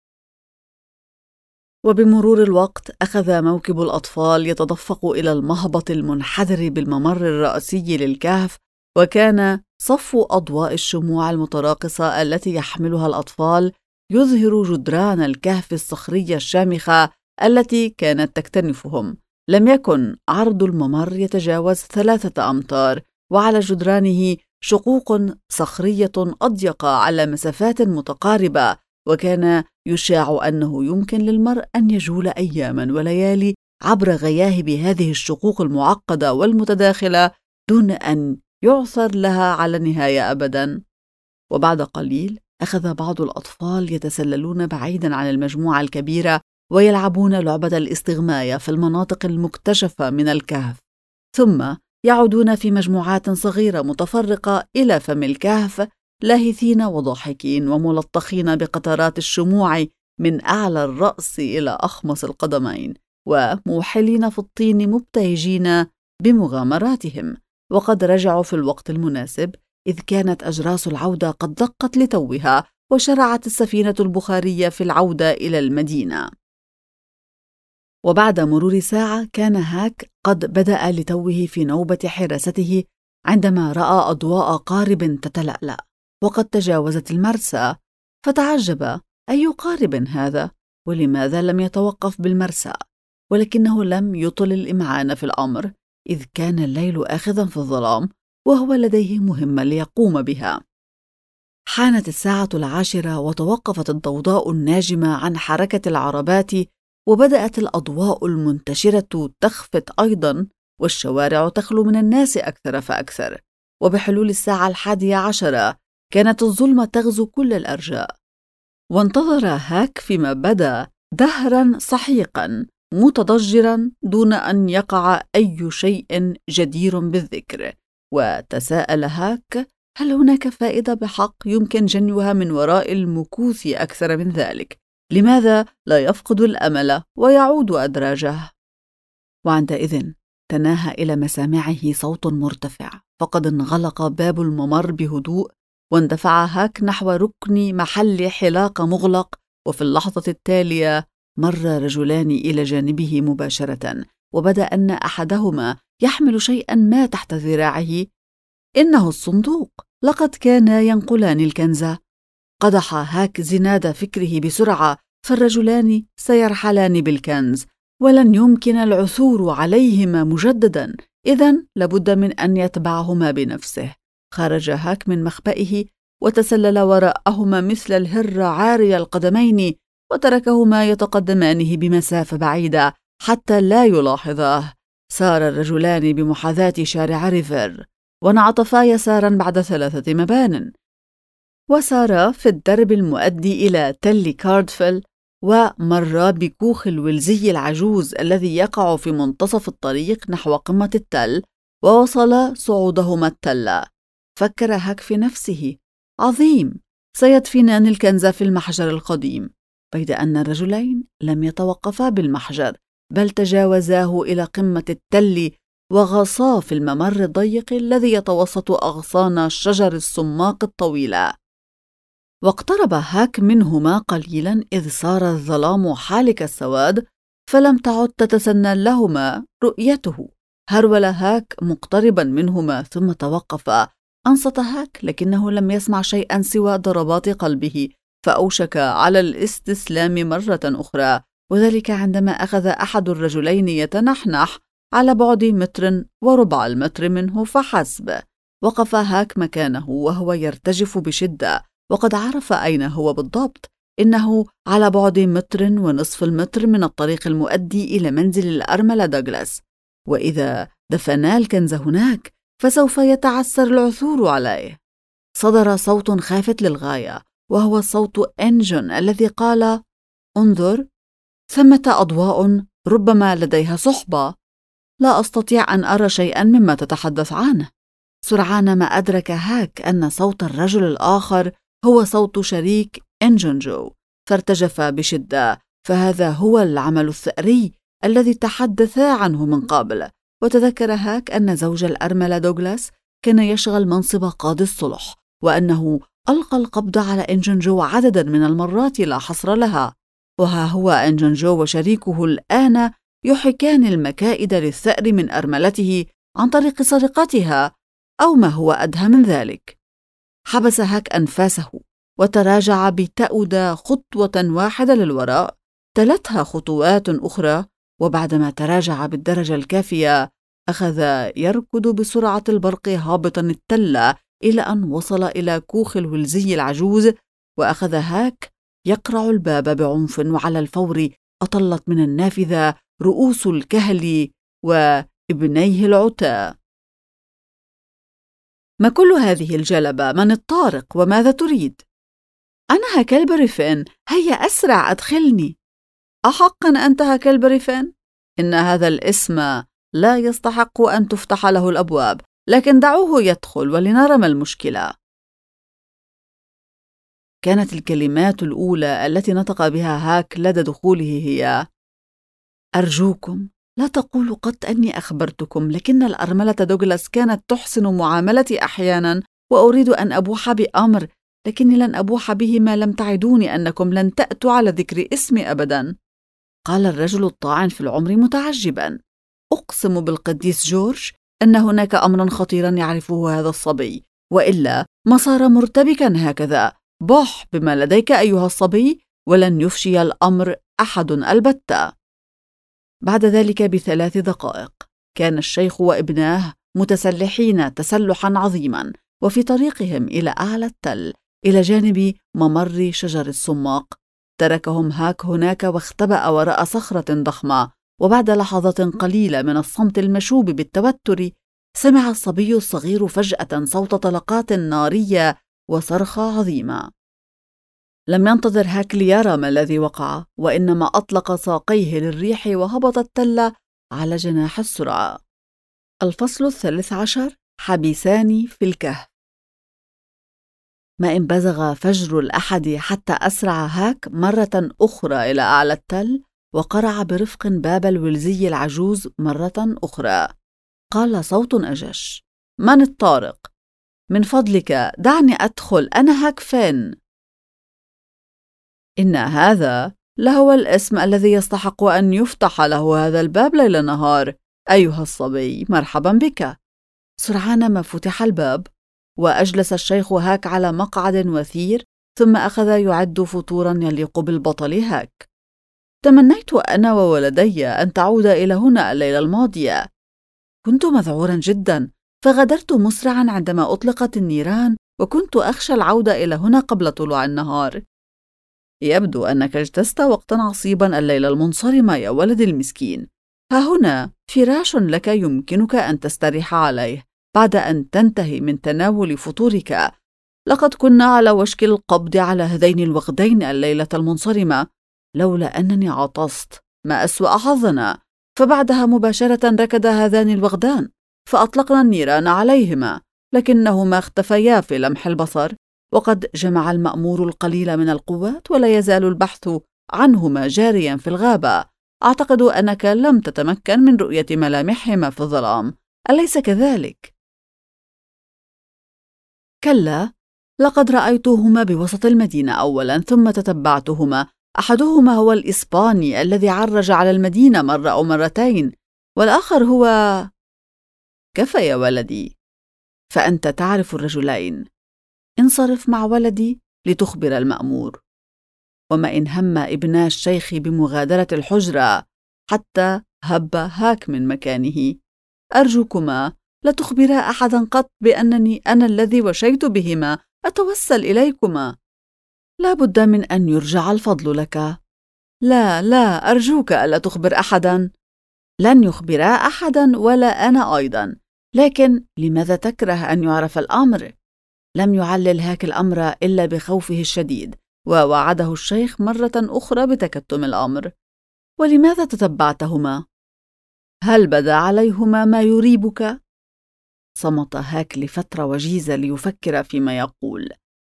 وبمرور الوقت أخذ موكب الأطفال يتدفق إلى المهبط المنحدر بالممر الرئيسي للكهف، وكان صفو أضواء الشموع المتراقصة التي يحملها الأطفال يظهر جدران الكهف الصخرية الشامخة التي كانت تكتنفهم. لم يكن عرض الممر يتجاوز 3 أمتار، وعلى جدرانه شقوق صخرية أضيق على مسافات متقاربة، وكان يشاع أنه يمكن للمرء أن يجول أياماً وليالي عبر غياهب هذه الشقوق المعقدة والمتداخلة دون أن يعثر لها على نهاية أبداً. وبعد قليل أخذ بعض الأطفال يتسللون بعيداً عن المجموعة الكبيرة ويلعبون لعبة الاستغماية في المناطق المكتشفة من الكهف، ثم يعودون في مجموعات صغيرة متفرقة إلى فم الكهف، لاهثين وضاحكين وملطخين بقطرات الشموع من أعلى الرأس إلى أخمص القدمين، وموحلين في الطين مبتهجين بمغامراتهم. وقد رجعوا في الوقت المناسب، إذ كانت أجراس العودة قد دقت لتوها، وشرعت السفينة البخارية في العودة إلى المدينة. وبعد مرور ساعة كان هاك قد بدأ لتوه في نوبة حراسته عندما رأى أضواء قارب تتلألأ وقد تجاوزت المرسى، فتعجب: أي قارب هذا؟ ولماذا لم يتوقف بالمرسى؟ ولكنه لم يطل الإمعان في الأمر، إذ كان الليل آخذا في الظلام وهو لديه مهمة ليقوم بها. حانت 10:00 وتوقفت الضوضاء الناجمة عن حركة العربات، وبدأت الأضواء المنتشرة تخفت أيضاً، والشوارع تخلو من الناس أكثر فأكثر. وبحلول 11:10 كانت الظلمة تغزو كل الأرجاء، وانتظر هاك فيما بدا دهراً سحيقاً متضجراً دون أن يقع أي شيء جدير بالذكر. وتساءل هاك: هل هناك فائدة بحق يمكن جنيها من وراء المكوث أكثر من ذلك؟ لماذا لا يفقد الأمل ويعود أدراجه؟ وعندئذ تناهى إلى مسامعه صوت مرتفع، فقد انغلق باب الممر بهدوء، واندفع هاك نحو ركن محل حلاق مغلق. وفي اللحظة التالية مر رجلان إلى جانبه مباشرة، وبدا أن أحدهما يحمل شيئا ما تحت ذراعه. إنه الصندوق، لقد كانا ينقلان الكنز. قدح هاك زناد فكره بسرعة، فالرجلان سيرحلان بالكنز ولن يمكن العثور عليهما مجددا، إذن لابد من أن يتبعهما بنفسه. خرج هاك من مخبئه وتسلل وراءهما مثل الهر عاري القدمين، وتركهما يتقدمانه بمسافة بعيدة حتى لا يلاحظاه. سار الرجلان بمحاذاة شارع ريفر، وانعطفا يسارا بعد 3 مبان، وسارا في الدرب المؤدي إلى تل كاردفل، ومر بكوخ الولزي العجوز الذي يقع في منتصف الطريق نحو قمة التل، ووصل صعودهما التل. فكر هاك في نفسه: عظيم، سيدفنان الكنز في المحجر القديم. بيد أن الرجلين لم يتوقفا بالمحجر، بل تجاوزاه إلى قمة التل وغصا في الممر الضيق الذي يتوسط أغصان الشجر السماق الطويلة. واقترب هاك منهما قليلا، إذ صار الظلام حالك السواد، فلم تعد تتسنى لهما رؤيته. هرول هاك مقتربا منهما ثم توقف. أنصت هاك، لكنه لم يسمع شيئا سوى ضربات قلبه، فأوشك على الاستسلام مرة أخرى، وذلك عندما أخذ أحد الرجلين يتنحنح على بعد 1.25 متر منه فحسب. وقف هاك مكانه وهو يرتجف بشدة، وقد عرف أين هو بالضبط. إنه على بعد 1.5 متر من الطريق المؤدي إلى منزل الأرملة دوغلاس، وإذا دفنا الكنز هناك فسوف يتعسر العثور عليه. صدر صوت خافت للغاية، وهو صوت إنجون الذي قال: انظر، ثمة أضواء ربما لديها صحبة. لا أستطيع أن أرى شيئا مما تتحدث عنه. سرعان ما أدرك هاك أن صوت الرجل الآخر هو صوت شريك إنجون جو، فارتجف بشدة، فهذا هو العمل الثأري الذي تحدثا عنه من قبل. وتذكر هاك أن زوج الأرملة دوغلاس كان يشغل منصب قاضي الصلح، وأنه ألقى القبض على إنجون جو عددا من المرات لا حصر لها. وها هو إنجون جو وشريكه الآن يحكان المكائد للثأر من أرملته عن طريق سرقتها، أو ما هو أدهى من ذلك. حبس هاك أنفاسه وتراجع بتأودة خطوة واحدة للوراء، تلتها خطوات أخرى، وبعدما تراجع بالدرجة الكافية أخذ يركض بسرعة البرق هابطا التلة إلى أن وصل إلى كوخ الولزي العجوز. وأخذ هاك يقرع الباب بعنف، وعلى الفور أطلت من النافذة رؤوس الكهل وابنيه العتاة. ما كل هذه الجلبة؟ من الطارق؟ وماذا تريد؟ أنا هاكلبري فين، هيا أسرع أدخلني. أحقا أنت هاكلبري فين؟ إن هذا الاسم لا يستحق أن تفتح له الأبواب، لكن دعوه يدخل ولنرى ما المشكلة. كانت الكلمات الأولى التي نطق بها هاك لدى دخوله هي: أرجوكم لا تقولوا قط أني أخبرتكم، لكن الأرملة دوغلاس كانت تحسن معاملتي أحيانا، وأريد أن أبوح بأمر، لكني لن أبوح به ما لم تعدوني أنكم لن تأتوا على ذكر اسمي أبدا. قال الرجل الطاعن في العمر متعجبا: أقسم بالقديس جورج أن هناك أمرا خطيرا يعرفه هذا الصبي، وإلا ما صار مرتبكا هكذا. بح بما لديك أيها الصبي، ولن يفشي الأمر أحد البتة. بعد ذلك ب3 دقائق كان الشيخ وابناه متسلحين تسلحا عظيما، وفي طريقهم إلى أعلى التل إلى جانب ممر شجر السماق. تركهم هاك هناك واختبأ وراء صخرة ضخمة، وبعد لحظات قليلة من الصمت المشوب بالتوتر سمع الصبي الصغير فجأة صوت طلقات نارية وصرخة عظيمة. لم ينتظر هاك ليرى ما الذي وقع، وإنما أطلق ساقيه للريح وهبط التلة على جناح السرعة. الفصل 13: حبيسان في الكهف. ما إن بزغ فجر الأحد حتى أسرع هاك مرة أخرى إلى أعلى التل، وقرع برفق باب الولزي العجوز مرة أخرى. قال صوت أجش: من الطارق؟ من فضلك دعني أدخل، أنا هاك فين. إن هذا لهو الاسم الذي يستحق أن يفتح له هذا الباب ليل نهار. أيها الصبي، مرحبا بك. سرعان ما فتح الباب، وأجلس الشيخ هاك على مقعد وثير، ثم أخذ يعد فطورا يليق بالبطل هاك. تمنيت أنا وولدي أن تعود إلى هنا الليلة الماضية. كنت مذعورا جدا، فغادرت مسرعا عندما أطلقت النيران، وكنت أخشى العودة إلى هنا قبل طلوع النهار. يبدو أنك اجتزت وقتا عصيبا الليلة المنصرمة يا ولدي المسكين. ها هنا فراش لك يمكنك أن تستريح عليه بعد أن تنتهي من تناول فطورك. لقد كنا على وشك القبض على هذين الوغدين الليلة المنصرمة، لولا أنني عطست. ما أسوأ حظنا، فبعدها مباشرة ركض هذان الوغدان، فأطلقنا النيران عليهما، لكنهما اختفيا في لمح البصر، وقد جمع المأمور القليل من القوات، ولا يزال البحث عنهما جاريا في الغابة. أعتقد أنك لم تتمكن من رؤية ملامحهما في الظلام، أليس كذلك؟ كلا، لقد رأيتهما بوسط المدينة أولا، ثم تتبعتهما. أحدهما هو الإسباني الذي عرج على المدينة مرة أو مرتين، والآخر هو... كفى يا ولدي، فأنت تعرف الرجلين. انصرف مع ولدي لتخبر المأمور. وما إن هم ابنا الشيخ بمغادرة الحجرة حتى هب هاك من مكانه. أرجوكما لا تخبرا أحدا قط بأنني أنا الذي وشيت بهما. أتوسل إليكما. لا بد من أن يرجع الفضل لك. لا لا، أرجوك ألا تخبر أحدا. لن يخبرا أحدا ولا أنا أيضا. لكن لماذا تكره أن يعرف الأمر؟ لم يعلل هاك الأمر إلا بخوفه الشديد، ووعده الشيخ مرة أخرى بتكتم الأمر. ولماذا تتبعتهما؟ هل بدا عليهما ما يريبك؟ صمت هاك لفترة وجيزة ليفكر فيما يقول.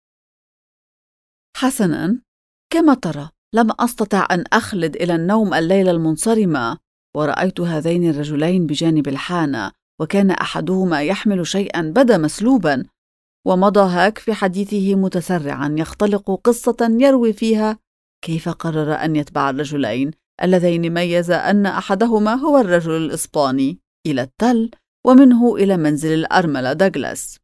حسناً، كما ترى لم أستطع أن أخلد إلى النوم الليلة المنصرمة، ورأيت هذين الرجلين بجانب الحانة، وكان أحدهما يحمل شيئاً بدا مسلوباً. ومضى هاك في حديثه متسرعاً يختلق قصة يروي فيها كيف قرر أن يتبع الرجلين اللذين ميز أن أحدهما هو الرجل الإسباني إلى التل، ومنه إلى منزل الأرملة دوغلاس.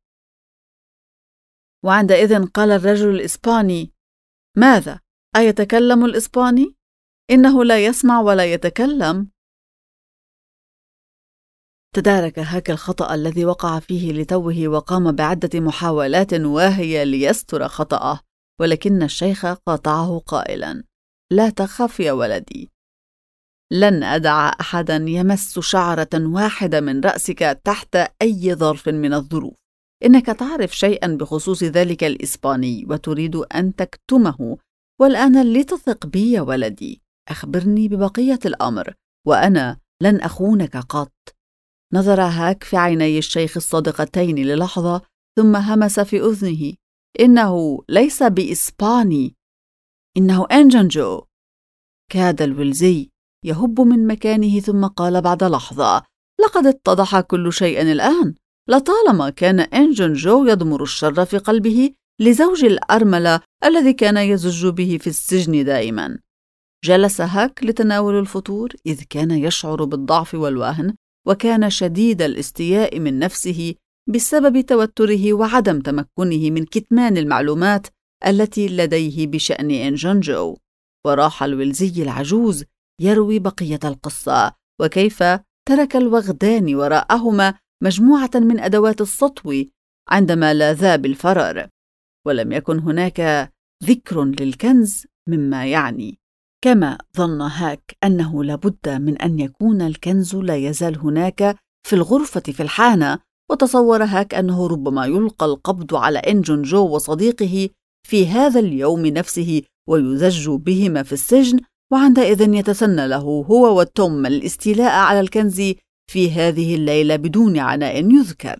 وعندئذ قال الرجل الإسباني: ماذا؟ أيتكلم الإسباني؟ إنه لا يسمع ولا يتكلم. تدارك هاك الخطأ الذي وقع فيه لتوه، وقام بعدة محاولات واهية ليستر خطأه، ولكن الشيخ قاطعه قائلا: لا تخف يا ولدي، لن أدع أحدا يمس شعرة واحدة من رأسك تحت أي ظرف من الظروف. إنك تعرف شيئا بخصوص ذلك الإسباني وتريد أن تكتمه، والآن لتثق بي يا ولدي. أخبرني ببقية الأمر وأنا لن أخونك قط. نظر هاك في عيني الشيخ الصادقتين للحظة، ثم همس في أذنه: إنه ليس بإسباني، إنه إنجنجو. كاد الولزي يهب من مكانه، ثم قال بعد لحظة: لقد اتضح كل شيء الآن. لطالما كان إنجنجو يضمر الشر في قلبه لزوج الأرملة الذي كان يزج به في السجن دائما. جلس هاك لتناول الفطور، إذ كان يشعر بالضعف والوهن، وكان شديد الاستياء من نفسه بسبب توتره وعدم تمكنه من كتمان المعلومات التي لديه بشأن إنجنجو. وراح الولزي العجوز يروي بقية القصة، وكيف ترك الوغدان وراءهما مجموعة من أدوات السطو عندما لاذا بالفرار، ولم يكن هناك ذكر للكنز، مما يعني كما ظن هاك أنه لابد من أن يكون الكنز لا يزال هناك في الغرفة في الحانة. وتصور هاك أنه ربما يلقى القبض على إنجنجو وصديقه في هذا اليوم نفسه ويزج بهما في السجن، وعندئذ يتسنى له هو وتوم الاستيلاء على الكنز في هذه الليلة بدون عناء يذكر.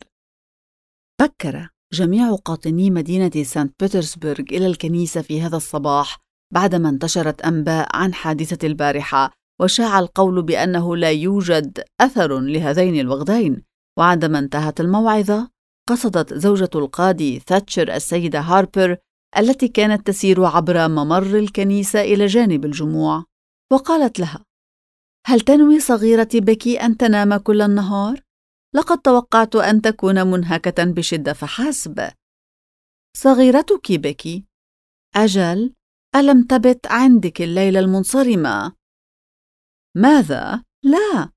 فكر جميع قاطني مدينة سانت بطرسبرغ إلى الكنيسة في هذا الصباح بعدما انتشرت أنباء عن حادثة البارحة، وشاع القول بأنه لا يوجد أثر لهذين الوغدين. وعندما انتهت الموعظة، قصدت زوجة القاضي ثاتشر السيدة هاربر التي كانت تسير عبر ممر الكنيسة إلى جانب الجموع، وقالت لها: هل تنوي صغيرتي بكي أن تنام كل النهار؟ لقد توقعت أن تكون منهكة بشدة فحسب. صغيرتك بكي؟ أجل، ألم تبت عندك الليلة المنصرمة؟ ماذا؟ لا.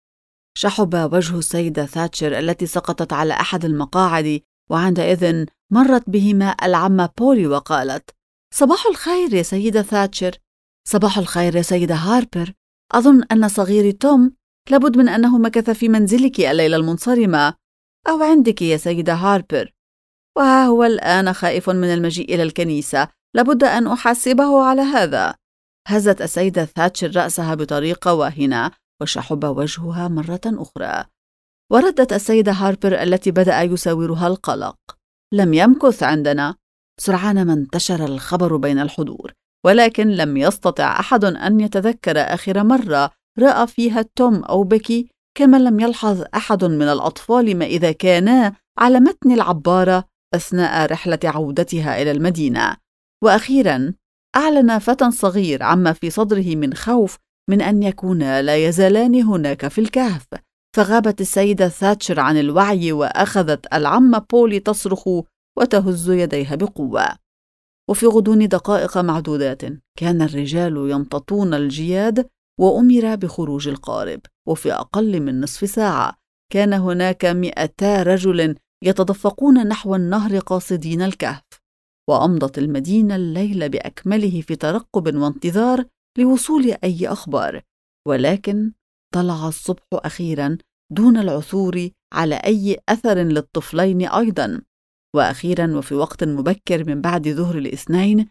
شحب وجه السيدة ثاتشر التي سقطت على أحد المقاعد، وعندئذ مرت بهما العمة بولي وقالت: صباح الخير يا سيدة ثاتشر. صباح الخير يا سيدة هاربر. أظن أن صغيري توم لابد من أنه مكث في منزلك الليلة المنصرمة، أو عندك يا سيدة هاربر، وها هو الآن خائف من المجيء إلى الكنيسة. لابد أن أحاسبه على هذا. هزت السيدة ثاتشر رأسها بطريقة واهنة، وشحب وجهها مرة أخرى. وردت السيدة هاربر التي بدأ يساورها القلق: لم يمكث عندنا. سرعان ما انتشر الخبر بين الحضور، ولكن لم يستطع أحد أن يتذكر آخر مرة رأى فيها توم أو بكي، كما لم يلحظ أحد من الأطفال ما إذا كانا على متن العبارة أثناء رحلة عودتها إلى المدينة. وأخيرا أعلن فتى صغير عما في صدره من خوف من أن يكونا لا يزالان هناك في الكهف. فغابت السيدة ثاتشر عن الوعي، وأخذت العمة بولي تصرخ وتهز يديها بقوة. وفي غضون دقائق معدودات كان الرجال يمتطون الجياد وأمر بخروج القارب، وفي أقل من نصف ساعة كان هناك 200 رجل يتدفقون نحو النهر قاصدين الكهف. وأمضت المدينة الليل بأكمله في ترقب وانتظار لوصول أي أخبار، ولكن طلع الصبح أخيراً دون العثور على أي أثر للطفلين أيضاً. وأخيراً وفي وقت مبكر من بعد ظهر الاثنين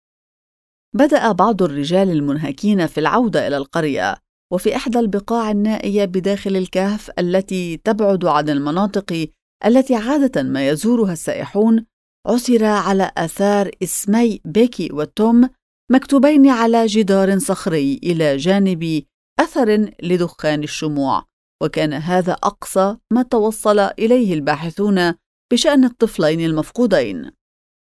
بدأ بعض الرجال المنهكين في العودة إلى القرية، وفي إحدى البقاع النائية بداخل الكهف التي تبعد عن المناطق التي عادة ما يزورها السائحون عثر على آثار اسمي بيكي وتوم مكتوبين على جدار صخري إلى جانب أثر لدخان الشموع، وكان هذا أقصى ما توصل إليه الباحثون بشأن الطفلين المفقودين.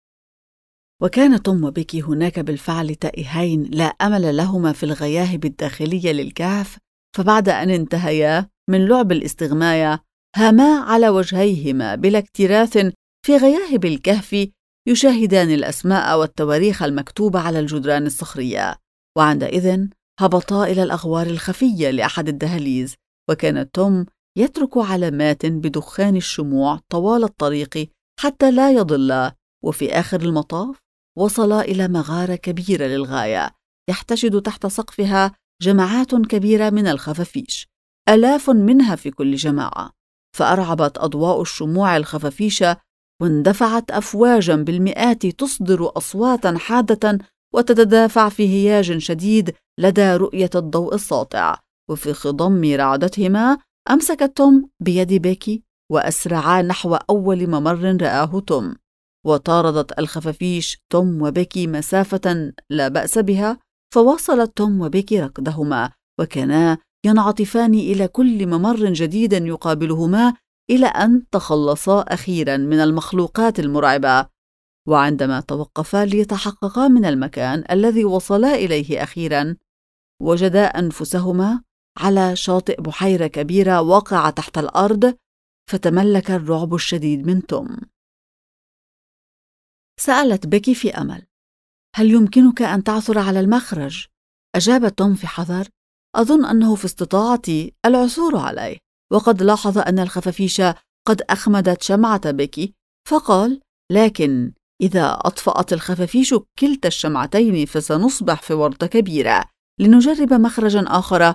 وكان توم وبيكي هناك بالفعل تائهين لا أمل لهما في الغياهب الداخلية للكهف، فبعد أن انتهيا من لعب الاستغماية هاما على وجهيهما بلا اكتراث في غياهب الكهف يشاهدان الأسماء والتواريخ المكتوبة على الجدران الصخرية، وعندئذ هبطا إلى الأغوار الخفية لأحد الدهاليز، وكان توم يترك علامات بدخان الشموع طوال الطريق حتى لا يضلا. وفي آخر المطاف وصلا إلى مغارة كبيرة للغاية يحتشد تحت سقفها جماعات كبيرة من الخفافيش، آلاف منها في كل جماعة، فأرعبت أضواء الشموع الخفافيش واندفعت أفواجا بالمئات تصدر أصواتا حادة وتتدافع في هياج شديد لدى رؤية الضوء الساطع. وفي خضم رعدتهما أمسك توم بيد بيكي وأسرعا نحو أول ممر رآه توم، وطاردت الخفافيش توم وبيكي مسافة لا بأس بها، فواصلت توم وبيكي ركضهما، وكانا ينعطفان إلى كل ممر جديد يقابلهما إلى أن تخلصا أخيرا من المخلوقات المرعبة. وعندما توقفا ليتحققا من المكان الذي وصلا إليه أخيرا وجدا أنفسهما على شاطئ بحيرة كبيرة واقعة تحت الأرض، فتملك الرعب الشديد من توم. سألت بيكي في أمل: هل يمكنك أن تعثر على المخرج؟ أجاب توم في حذر: أظن أنه في استطاعتي العثور عليه. وقد لاحظ أن الخفافيش قد أخمدت شمعة بيكي، فقال: لكن إذا أطفأت الخفافيش كلتا الشمعتين فسنصبح في ورطة كبيرة، لنجرب مخرجا آخر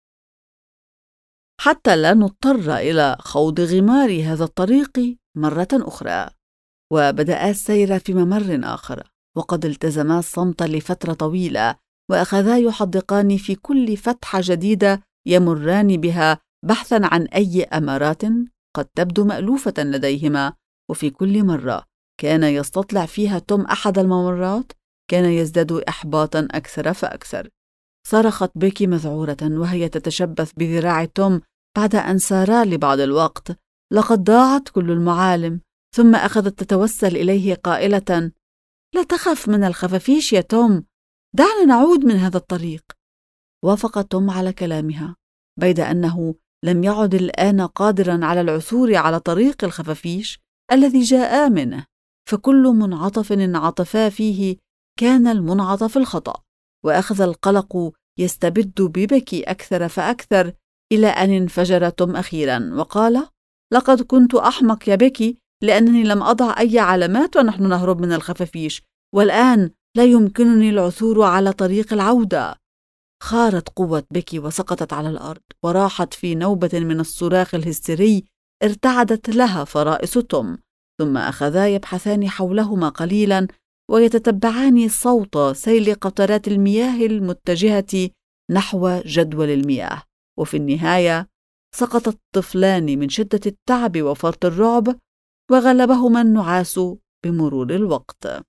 حتى لا نضطر إلى خوض غمار هذا الطريق مرة أخرى. وبدأ السير في ممر آخر، وقد التزما الصمت لفترة طويلة، وأخذا يحدقان في كل فتحة جديدة يمران بها بحثا عن أي أمارات قد تبدو مألوفة لديهما. وفي كل مرة كان يستطلع فيها توم أحد الممرات كان يزداد إحباطا أكثر فأكثر. صرخت بيكي مذعورة وهي تتشبث بذراع توم بعد أن سارا لبعض الوقت: لقد ضاعت كل المعالم. ثم أخذت تتوسل إليه قائلة: لا تخف من الخفافيش يا توم، دعنا نعود من هذا الطريق. وافق توم على كلامها، بيد أنه لم يعد الآن قادرا على العثور على طريق الخفافيش الذي جاء منه، فكل منعطف انعطفا فيه كان المنعطف الخطأ. وأخذ القلق يستبد ببكي أكثر فأكثر إلى أن انفجر توم أخيرا وقال: لقد كنت أحمق يا بكي، لأنني لم أضع أي علامات ونحن نهرب من الخفافيش، والآن لا يمكنني العثور على طريق العودة. خارت قوة بكي وسقطت على الأرض وراحت في نوبة من الصراخ الهستيري ارتعدت لها فرائس توم. ثم أخذا يبحثان حولهما قليلا ويتتبعان صوت سيل قطرات المياه المتجهة نحو جدول المياه. وفي النهاية سقط الطفلان من شدة التعب وفرط الرعب، وغلبهما النعاس بمرور الوقت.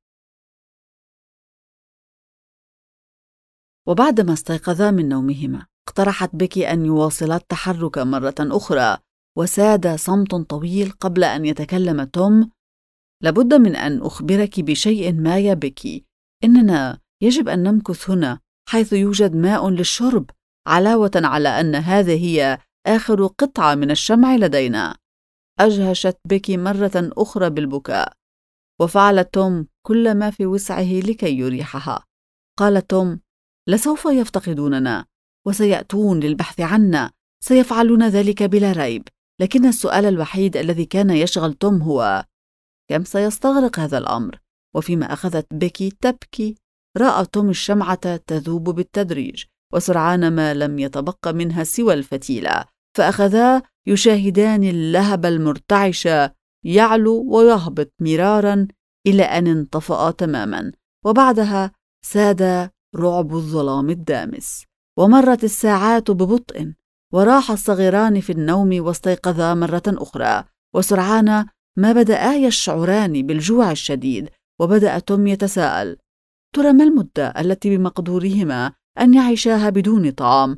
وبعدما استيقظا من نومهما اقترحت بيكي أن يواصلا التحرك مرة أخرى، وساد صمت طويل قبل أن يتكلم توم: لابد من أن أخبرك بشيء ما يا بيكي، إننا يجب أن نمكث هنا حيث يوجد ماء للشرب، علاوة على أن هذه هي آخر قطعة من الشمع لدينا. أجهشت بيكي مرة أخرى بالبكاء، وفعل توم كل ما في وسعه لكي يريحها. قال توم: لسوف يفتقدوننا، وسيأتون للبحث عنا. سيفعلون ذلك بلا ريب، لكن السؤال الوحيد الذي كان يشغل توم هو: كم سيستغرق هذا الأمر؟ وفيما أخذت بيكي تبكي، رأى توم الشمعة تذوب بالتدريج، وسرعان ما لم يتبقى منها سوى الفتيلة، فأخذا يشاهدان اللهب المرتعش يعلو ويهبط مرارا إلى أن انطفأ تماما، وبعدها ساد رعب الظلام الدامس. ومرت الساعات ببطء، وراح الصغيران في النوم واستيقظا مرة أخرى، وسرعان ما بدأا يشعران بالجوع الشديد. وبدأ توم يتساءل: ترى ما المدة التي بمقدورهما أن يعيشاها بدون طعام؟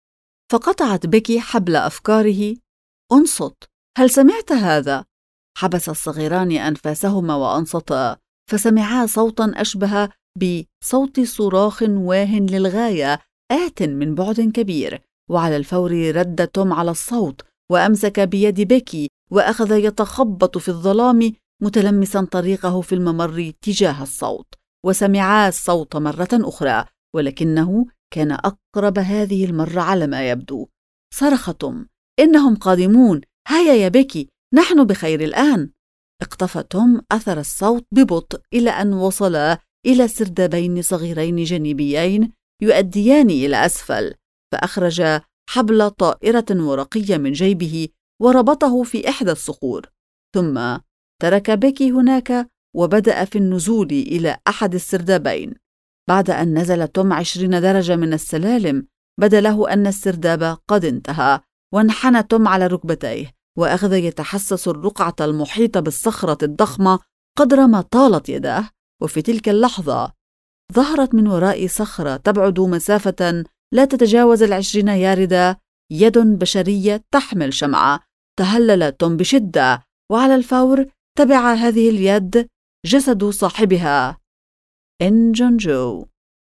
فقطعت بيكي حبل أفكاره: انصت، هل سمعت هذا؟ حبس الصغيران أنفاسهما وأنصتا، فسمعا صوتا أشبه بصوت صراخ واه للغاية آت من بعد كبير. وعلى الفور رد توم على الصوت، وأمسك بيد بيكي، وأخذ يتخبط في الظلام متلمسا طريقه في الممر تجاه الصوت. وسمعا الصوت مرة أخرى، ولكنه كان أقرب هذه المرة على ما يبدو. صرخ توم: إنهم قادمون، هيا يا بيكي، نحن بخير الآن. اقتفى توم أثر الصوت ببطء إلى أن وصلا إلى سردابين صغيرين جانبيين يؤديان إلى أسفل، فأخرج حبل طائرة ورقية من جيبه وربطه في إحدى الصخور، ثم ترك بيكي هناك وبدأ في النزول إلى أحد السردابين. بعد أن نزل توم 20 درجة من السلالم، بدا له أن السرداب قد انتهى، وانحنى توم على ركبتيه وأخذ يتحسس الرقعة المحيطة بالصخرة الضخمة قدر ما طالت يداه. وفي تلك اللحظة ظهرت من وراء صخرة تبعد مسافة لا تتجاوز 20 ياردة يد بشرية تحمل شمعة. تهلل توم بشدة، وعلى الفور تبع هذه اليد جسد صاحبها، إنجون جو.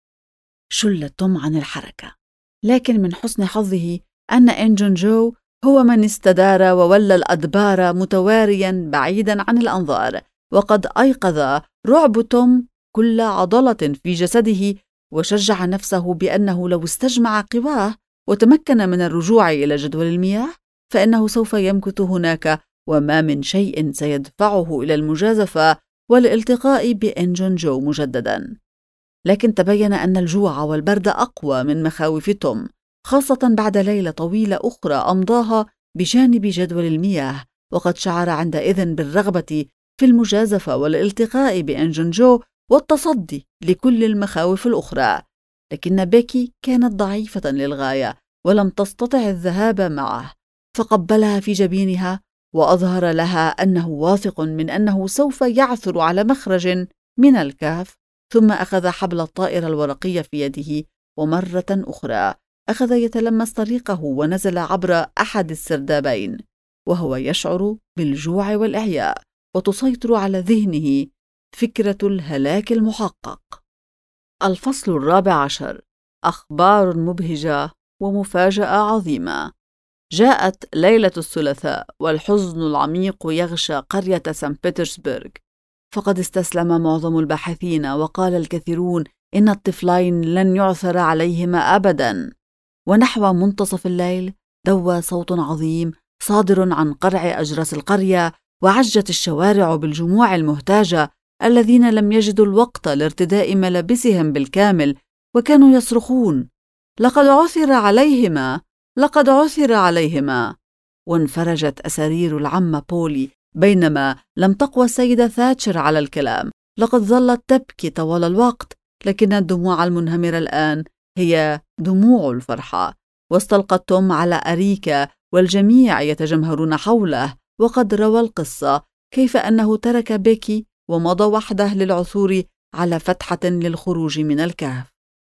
شل توم عن الحركة، لكن من حسن حظه أن إنجون جو هو من استدار وولى الأدبار متواريا بعيدا عن الأنظار، وقد أيقظ رعب توم كل عضلة في جسده، وشجع نفسه بأنه لو استجمع قواه وتمكن من الرجوع إلى جدول المياه فإنه سوف يمكث هناك، وما من شيء سيدفعه إلى المجازفة والالتقاء بإنجون جو مجددا. لكن تبين أن الجوع والبرد أقوى من مخاوف توم، خاصة بعد ليلة طويلة أخرى أمضاها بجانب جدول المياه، وقد شعر عندئذ بالرغبة في المجازفة والالتقاء بإنجون جو والتصدي لكل المخاوف الأخرى. لكن بيكي كانت ضعيفة للغاية ولم تستطع الذهاب معه، فقبلها في جبينها وأظهر لها أنه واثق من أنه سوف يعثر على مخرج من الكهف. ثم أخذ حبل الطائرة الورقية في يده، ومرة أخرى أخذ يتلمس طريقه ونزل عبر أحد السردابين، وهو يشعر بالجوع والإعياء، وتسيطر على ذهنه فكرة الهلاك المحقق. الفصل 14: أخبار مبهجة ومفاجأة عظيمة. جاءت ليلة الثلاثاء، والحزن العميق يغشى قرية سان بطرسبرغ، فقد استسلم معظم الباحثين، وقال الكثيرون إن الطفلين لن يعثر عليهما أبدا. ونحو منتصف الليل دوى صوت عظيم صادر عن قرع أجراس القرية، وعجت الشوارع بالجموع المهتاجة الذين لم يجدوا الوقت لارتداء ملابسهم بالكامل، وكانوا يصرخون: لقد عثر عليهما، لقد عثر عليهما. وانفرجت أسارير العمة بولي، بينما لم تقوى السيدة ثاتشر على الكلام. لقد ظلت تبكي طوال الوقت، لكن الدموع المنهمرة الآن هي دموع الفرحة. واستلقت توم على أريكة، والجميع يتجمهرون حوله، وقد روى القصة كيف أنه ترك بيكي ومضى وحده للعثور على فتحة للخروج من الكهف،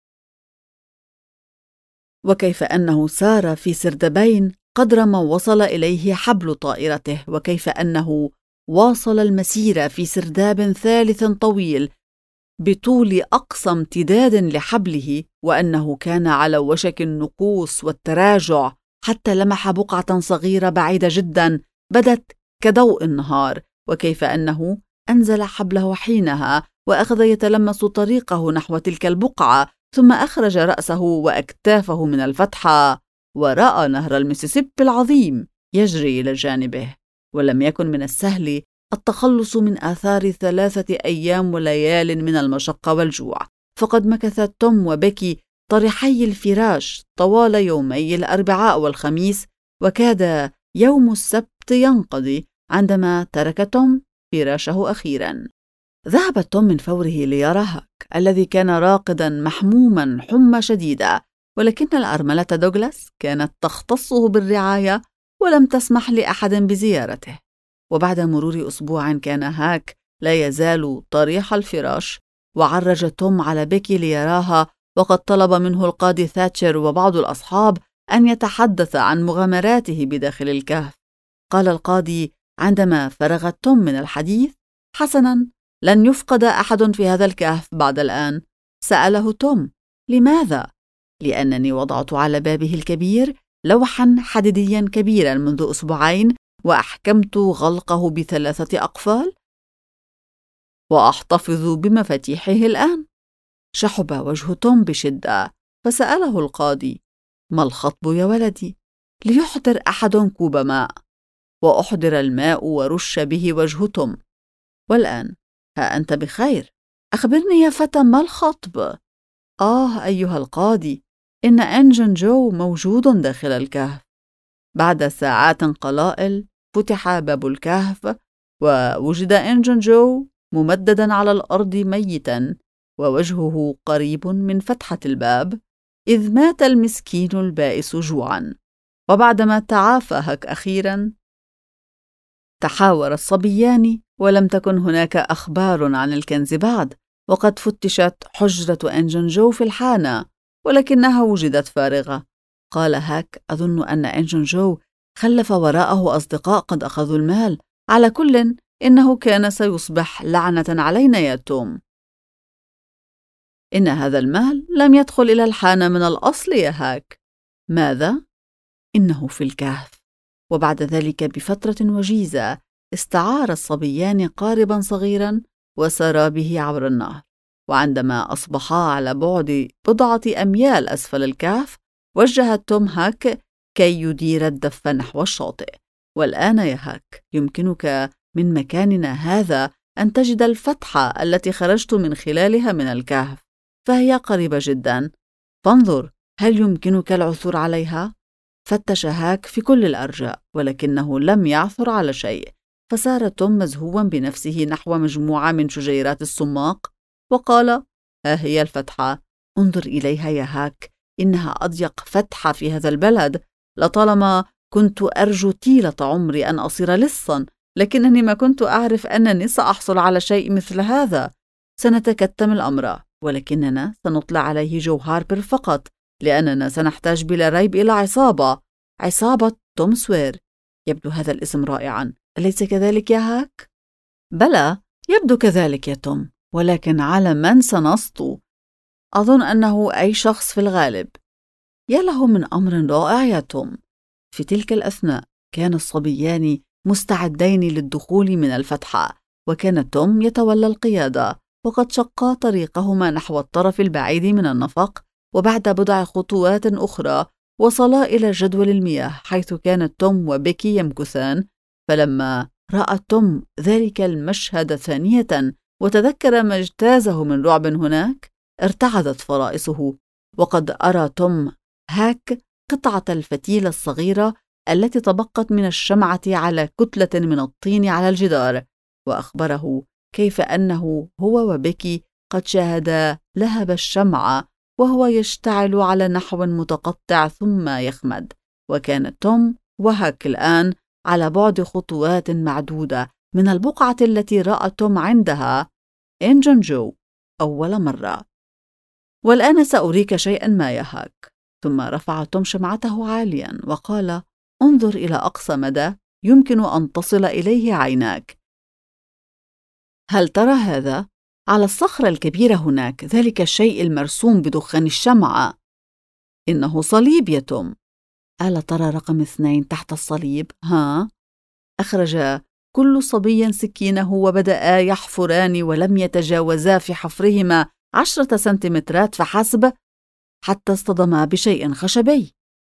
وكيف أنه سار في سردبين قدر ما وصل إليه حبل طائرته، وكيف أنه واصل المسير في سرداب ثالث طويل بطول أقصى امتداد لحبله، وأنه كان على وشك النقوص والتراجع حتى لمح بقعة صغيرة بعيدة جدا بدت كضوء النهار، وكيف أنه أنزل حبله حينها وأخذ يتلمس طريقه نحو تلك البقعة، ثم أخرج رأسه وأكتافه من الفتحة ورأى نهر الميسيسيبي العظيم يجري إلى جانبه. ولم يكن من السهل التخلص من آثار 3 أيام وليال من المشقة والجوع، فقد مكث توم وبيكي طرحي الفراش طوال يومي الأربعاء والخميس، وكاد يوم السبت ينقضي عندما ترك توم فراشه أخيراً. ذهب توم من فوره ليرى هاك الذي كان راقداً محموماً حمى شديدة، ولكن الأرملة دوغلاس كانت تختصه بالرعاية ولم تسمح لأحد بزيارته. وبعد مرور أسبوع كان هاك لا يزال طريح الفراش، وعرج توم على بيكي ليراها، وقد طلب منه القاضي ثاتشر وبعض الأصحاب أن يتحدث عن مغامراته بداخل الكهف. قال القاضي عندما فرغ توم من الحديث: حسناً، لن يفقد أحد في هذا الكهف بعد الآن. سأله توم: لماذا؟ لأنني وضعت على بابه الكبير لوحاً حديدياً كبيراً منذ أسبوعين، وأحكمت غلقه ب3 أقفال، وأحتفظ بمفاتيحه الآن. شحب وجه توم بشدة، فسأله القاضي: ما الخطب يا ولدي؟ ليحضر أحد كوب ماء. وأحضر الماء ورش به وجه توم. والآن ها أنت بخير، أخبرني يا فتى، ما الخطب؟ أيها القاضي، إن إنجن جو موجود داخل الكهف. بعد ساعات قلائل فتح باب الكهف، ووجد إنجن جو ممدداً على الأرض ميتاً، ووجهه قريب من فتحة الباب، إذ مات المسكين البائس جوعاً. وبعدما تعافى هاك أخيراً، تحاور الصبيان، ولم تكن هناك أخبار عن الكنز بعد، وقد فتشت حجرة إنجن جو في الحانة، ولكنها وجدت فارغة. قال هاك: أظن أن إنجن جو خلف وراءه أصدقاء قد أخذوا المال. على كل، إنه كان سيصبح لعنة علينا يا توم. إن هذا المال لم يدخل إلى الحانة من الأصل يا هاك. ماذا؟ إنه في الكهف. وبعد ذلك بفترة وجيزة استعار الصبيان قارباً صغيراً وسارا به عبر النهر، وعندما أصبحا على بعد 1 أميال أسفل الكهف، وجه توم هاك كي يدير الدف نحو الشاطئ. والآن يا هاك، يمكنك من مكاننا هذا أن تجد الفتحة التي خرجت من خلالها من الكهف، فهي قريبة جداً. فانظر، هل يمكنك العثور عليها؟ فتش هاك في كل الأرجاء، ولكنه لم يعثر على شيء. فسار توم مزهوا بنفسه نحو مجموعة من شجيرات السماق، وقال: ها هي الفتحة، انظر إليها يا هاك، إنها أضيق فتحة في هذا البلد. لطالما كنت أرجو طيلة عمري أن أصير لصاً، لكنني ما كنت أعرف أنني سأحصل على شيء مثل هذا. سنتكتم الأمر، ولكننا سنطلع عليه جو هاربر فقط، لأننا سنحتاج بلا ريب إلى عصابة توم سوير. يبدو هذا الاسم رائعاً، أليس كذلك يا هاك؟ بلى، يبدو كذلك يا توم، ولكن على من سنسطو؟ أظن أنه أي شخص في الغالب. يا له من أمر رائع يا توم. في تلك الأثناء كان الصبيان مستعدين للدخول من الفتحة، وكان توم يتولى القيادة، وقد شقا طريقهما نحو الطرف البعيد من النفق. وبعد 1 خطوات أخرى وصلا إلى جدول المياه، حيث كان توم وبيكي يمكثان. فلما رأى توم ذلك المشهد ثانية وتذكر ما اجتازه من رعب هناك، ارتعدت فرائصه. وقد أرى توم هاك قطعة الفتيلة الصغيرة التي تبقت من الشمعة على كتلة من الطين على الجدار، وأخبره كيف أنه هو وبيكي قد شاهدا لهب الشمعة وهو يشتعل على نحو متقطع ثم يخمد. وكان توم وهاك الآن على بعد خطوات معدودة من البقعة التي رأى توم عندها إنجن جو أول مرة. والآن سأريك شيئا ما يا هاك. ثم رفع توم شمعته عاليا وقال: انظر إلى أقصى مدى يمكن أن تصل إليه عيناك. هل ترى هذا؟ على الصخرة الكبيرة هناك، ذلك الشيء المرسوم بدخان الشمعة. إنه صليب يا توم. ألا ترى رقم 2 تحت الصليب؟ ها؟ أخرج كل صبي سكينه وبدأ يحفران، ولم يتجاوزا في حفرهما 10 سنتيمترات فحسب حتى اصطدما بشيء خشبي.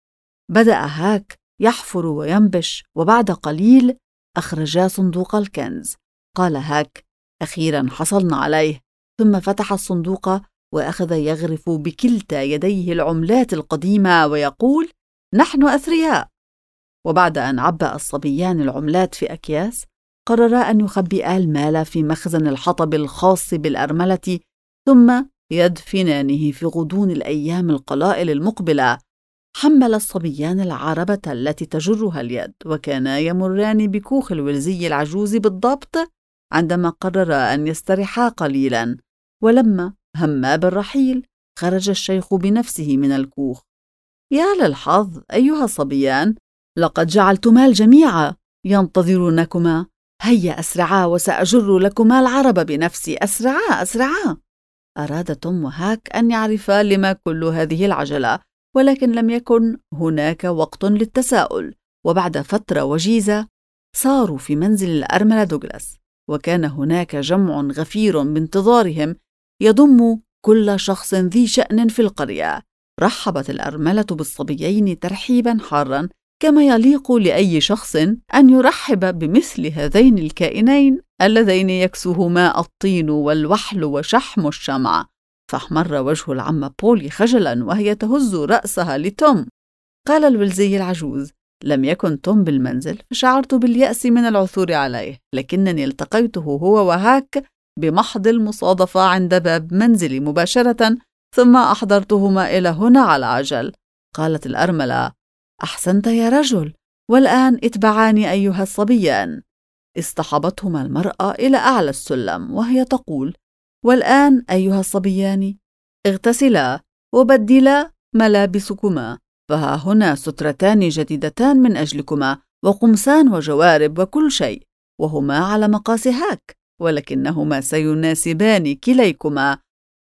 بدأ هاك يحفر وينبش، وبعد قليل أخرجا صندوق الكنز. قال هاك: أخيرا حصلنا عليه. ثم فتح الصندوق وأخذ يغرف بكلتا يديه العملات القديمة ويقول: نحن أثرياء. وبعد أن عبأ الصبيان العملات في أكياس، قررا أن يخبئا المال في مخزن الحطب الخاص بالأرملة، ثم يدفنانه في غضون الأيام القلائل المقبلة. حمل الصبيان العربة التي تجرها اليد، وكانا يمران بكوخ الولزي العجوز بالضبط عندما قررا أن يستريحا قليلا. ولما هما بالرحيل، خرج الشيخ بنفسه من الكوخ. يا للحظ أيها الصبيان، لقد جعلتما الجميع ينتظرونكما. هيا أسرعا وسأجر لكما العربة بنفسي، أسرعا أسرعا. أراد توم وهاك أن يعرفا لما كل هذه العجلة، ولكن لم يكن هناك وقت للتساؤل. وبعد فترة وجيزة صاروا في منزل الأرملة دوغلاس، وكان هناك جمع غفير بانتظارهم يضم كل شخص ذي شأن في القرية. رحبت الأرملة بالصبيين ترحيبا حارا، كما يليق لأي شخص أن يرحب بمثل هذين الكائنين اللذين يكسوهما الطين والوحل وشحم الشمع. فاحمر وجه العم بولي خجلا وهي تهز رأسها لتوم. قال الولزي العجوز: لم يكن توم بالمنزل، فشعرت باليأس من العثور عليه، لكنني التقيته هو وهاك بمحض المصادفة عند باب منزلي مباشرة، ثم أحضرتهما إلى هنا على عجل. قالت الأرملة: أحسنت يا رجل، والآن اتبعاني أيها الصبيان. اصطحبتهما المرأة إلى أعلى السلم وهي تقول: والآن أيها الصبيان، اغتسلا وبدلا ملابسكما، فها هنا سترتان جديدتان من أجلكما، وقمصان وجوارب وكل شيء، وهما على مقاس هاك، ولكنهما سيناسبان كليكما.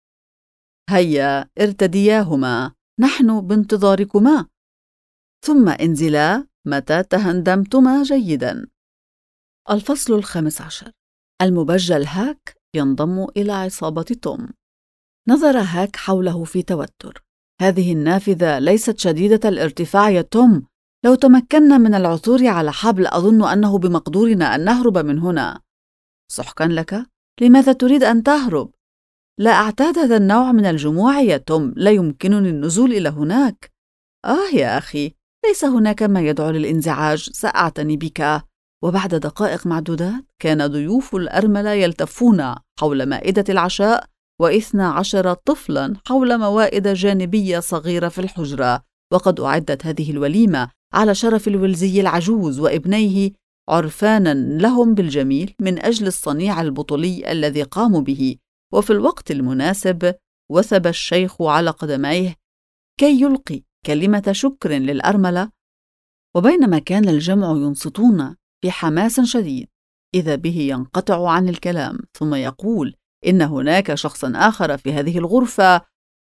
هيا ارتدياهما، نحن بانتظاركما، ثم انزلا متى تهندمتما جيدا. الفصل 15. المبجل هاك ينضم إلى عصابة توم. نظر هاك حوله في توتر. هذه النافذة ليست شديدة الارتفاع يا توم. لو تمكنا من العثور على حبل أظن أنه بمقدورنا أن نهرب من هنا. سحقا لك، لماذا تريد أن تهرب؟ لا أعتاد هذا النوع من الجموع يا توم، لا يمكنني النزول إلى هناك. يا أخي، ليس هناك ما يدعو للانزعاج، سأعتني بك. وبعد دقائق معدودات كان ضيوف الأرملة يلتفون حول مائدة العشاء، و12 طفلا حول موائد جانبية صغيرة في الحجرة. وقد أعدت هذه الوليمة على شرف الولزي العجوز وابنيه، عرفانا لهم بالجميل من أجل الصنيع البطولي الذي قاموا به. وفي الوقت المناسب وثب الشيخ على قدميه كي يلقي كلمة شكر للأرملة. وبينما كان الجمع ينصتون بحماس شديد، إذا به ينقطع عن الكلام، ثم يقول: إن هناك شخص آخر في هذه الغرفة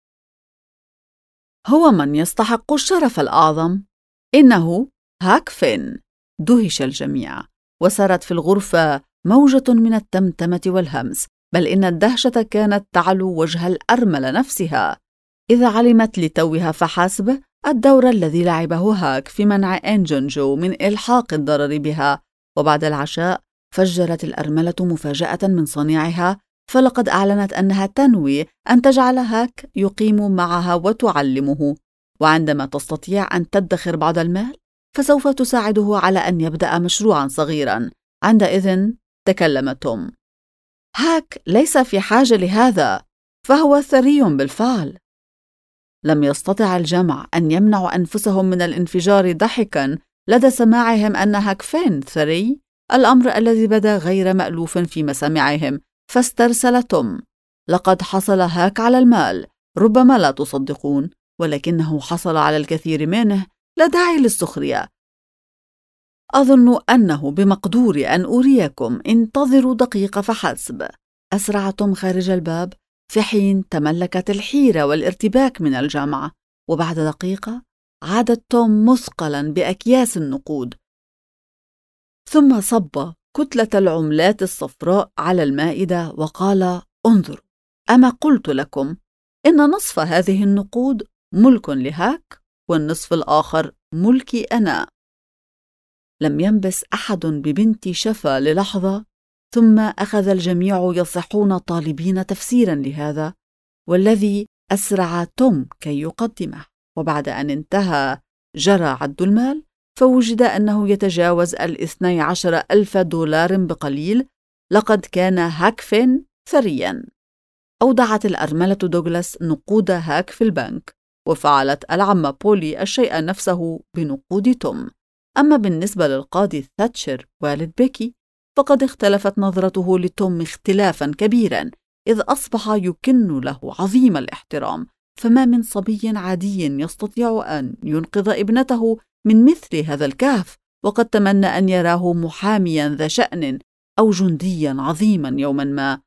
هو من يستحق الشرف الأعظم، إنه هاك فين. دهش الجميع، وسرت في الغرفة موجة من التمتمة والهمس، بل إن الدهشة كانت تعلو وجه الأرملة نفسها. إذا علمت لتوها فحسب الدور الذي لعبه هاك في منع إنجونجو من إلحاق الضرر بها. وبعد العشاء فجرت الأرملة مفاجأة من صنيعها، فلقد أعلنت أنها تنوي أن تجعل هاك يقيم معها وتعلمه، وعندما تستطيع أن تدخر بعض المال فسوف تساعده على أن يبدأ مشروعا صغيرا. عندئذ تكلم توم: هاك ليس في حاجة لهذا، فهو ثري بالفعل. لم يستطع الجمع أن يمنعوا أنفسهم من الانفجار ضحكا لدى سماعهم أن هاك فين ثري، الأمر الذي بدا غير مألوف في مسامعهم. فاسترسل توم: لقد حصل هاك على المال، ربما لا تصدقون، ولكنه حصل على الكثير منه، لا داعي للسخرية. أظن أنه بمقدوري أن أريكم، انتظروا دقيقة فحسب. أسرع توم خارج الباب، في حين تملكت الحيرة والارتباك من الجمع. وبعد دقيقة عاد توم مثقلا بأكياس النقود، ثم صب كتلة العملات الصفراء على المائدة وقال: انظروا، أما قلت لكم إن نصف هذه النقود ملك لهاك والنصف الآخر ملكي أنا. لم ينبس أحد ببنت شفا للحظة، ثم أخذ الجميع يصيحون طالبين تفسيرا لهذا، والذي أسرع توم كي يقدمه. وبعد أن انتهى جرى عد المال، فوجد أنه يتجاوز 12,000 دولار بقليل. لقد كان هاك فين ثريا. أودعت الأرملة دوغلاس نقود هاك في البنك، وفعلت العمة بولي الشيء نفسه بنقود توم. أما بالنسبة للقاضي ثاتشر والد بيكي، فقد اختلفت نظرته لتوم اختلافا كبيرا، إذ أصبح يكن له عظيم الاحترام، فما من صبي عادي يستطيع أن ينقذ ابنته من مثل هذا الكهف، وقد تمنى أن يراه محاميا ذا شأن أو جنديا عظيما يوما ما.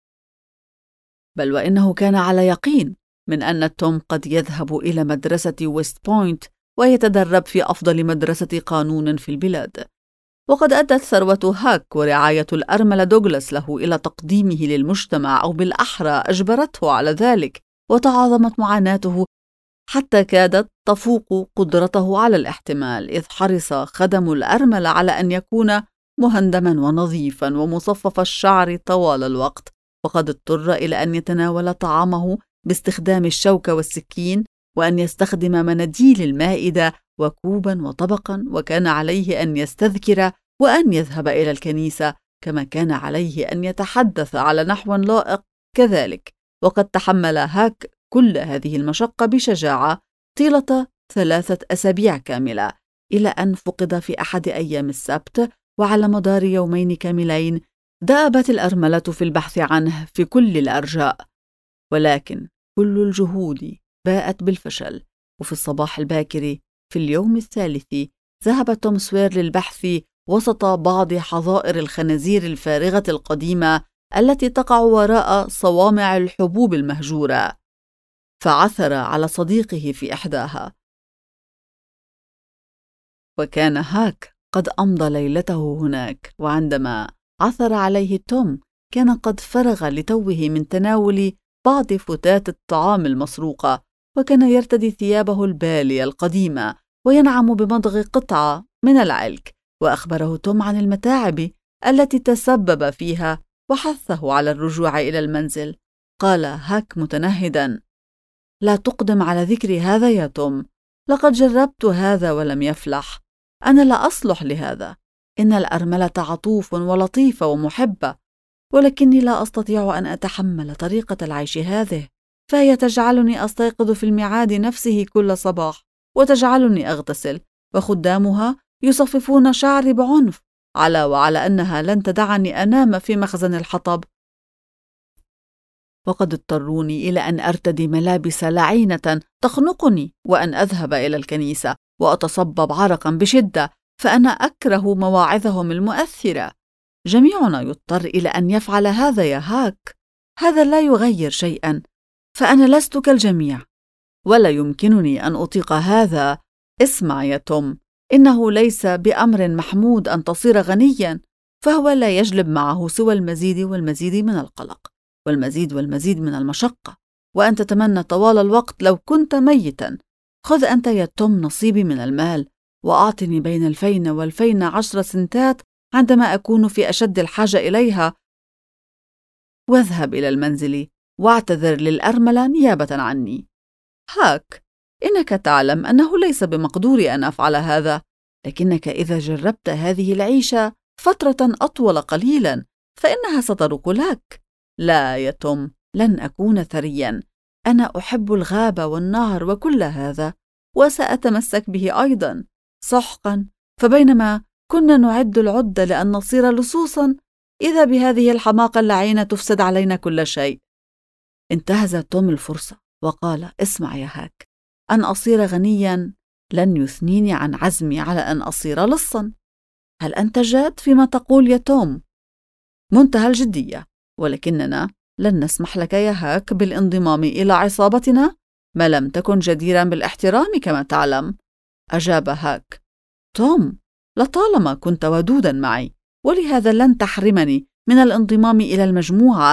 بل وإنه كان على يقين من أن توم قد يذهب إلى مدرسة ويست بوينت ويتدرب في أفضل مدرسة قانون في البلاد. وقد أدت ثروة هاك ورعاية الأرملة دوغلاس له إلى تقديمه للمجتمع، أو بالأحرى أجبرته على ذلك، وتعاظمت معاناته حتى كادت تفوق قدرته على الاحتمال، إذ حرص خدم الأرملة على أن يكون مهندما ونظيفا ومصفف الشعر طوال الوقت، وقد اضطر إلى أن يتناول طعامه باستخدام الشوكة والسكين، وأن يستخدم مناديل المائدة وكوبا وطبقا، وكان عليه أن يستذكر وأن يذهب إلى الكنيسة، كما كان عليه أن يتحدث على نحو لائق كذلك. وقد تحمل هاك كل هذه المشقة بشجاعة طيلة 3 أسابيع كاملة، إلى أن فقد في أحد أيام السبت، وعلى مدار يومين كاملين دأبت الأرملة في البحث عنه في كل الأرجاء، ولكن كل الجهود باءت بالفشل. وفي الصباح الباكر في اليوم الثالث ذهب توم سوير للبحث وسط بعض حظائر الخنازير الفارغة القديمة التي تقع وراء صوامع الحبوب المهجورة، فعثر على صديقه في إحداها. وكان هاك قد أمضى ليلته هناك، وعندما عثر عليه توم كان قد فرغ لتوه من تناول بعض فتات الطعام المسروقة، وكان يرتدي ثيابه البالية القديمة وينعم بمضغ قطعة من العلك. وأخبره توم عن المتاعب التي تسبب فيها، وحثه على الرجوع إلى المنزل. قال هاك متنهدا: لا تقدم على ذكر هذا يا توم، لقد جربت هذا ولم يفلح. أنا لا أصلح لهذا. إن الأرملة عطوف ولطيفة ومحبة، ولكني لا أستطيع أن أتحمل طريقة العيش هذه، فهي تجعلني أستيقظ في الميعاد نفسه كل صباح، وتجعلني أغتسل، وخدامها يصففون شعري بعنف، وعلى أنها لن تدعني أنام في مخزن الحطب، وقد اضطروني إلى أن أرتدي ملابس لعينة تخنقني، وأن أذهب إلى الكنيسة وأتصبب عرقا بشدة، فأنا أكره مواعظهم المؤثرة. جميعنا يضطر إلى أن يفعل هذا يا هاك. هذا لا يغير شيئا، فأنا لست كالجميع، ولا يمكنني أن أطيق هذا. اسمع يا توم، إنه ليس بأمر محمود أن تصير غنيا، فهو لا يجلب معه سوى المزيد والمزيد من القلق، والمزيد والمزيد من المشقة، وأن تتمنى طوال الوقت لو كنت ميتا. خذ أنت يا توم نصيبي من المال، وأعطني بين 2 و2 10 سنتات عندما أكون في أشد الحاجة إليها، واذهب إلى المنزل واعتذر للأرملة نيابة عني. هاك، إنك تعلم أنه ليس بمقدوري أن أفعل هذا، لكنك إذا جربت هذه العيشة فترة أطول قليلا فإنها ستروق لك. لا يا توم، لن أكون ثريا. أنا أحب الغابة والنهر وكل هذا، وسأتمسك به أيضا. سحقا، فبينما كنا نعد العدة لأن نصير لصوصا، إذا بهذه الحماقة اللعينة تفسد علينا كل شيء. انتهز توم الفرصة وقال: اسمع يا هاك، أن أصير غنيا لن يثنيني عن عزمي على أن أصير لصا. هل أنت جاد فيما تقول يا توم؟ منتهى الجدية، ولكننا لن نسمح لك يا هاك بالانضمام إلى عصابتنا ما لم تكن جديرا بالاحترام كما تعلم. أجاب هاك: توم، لطالما كنت ودودا معي، ولهذا لن تحرمني من الانضمام إلى المجموعة.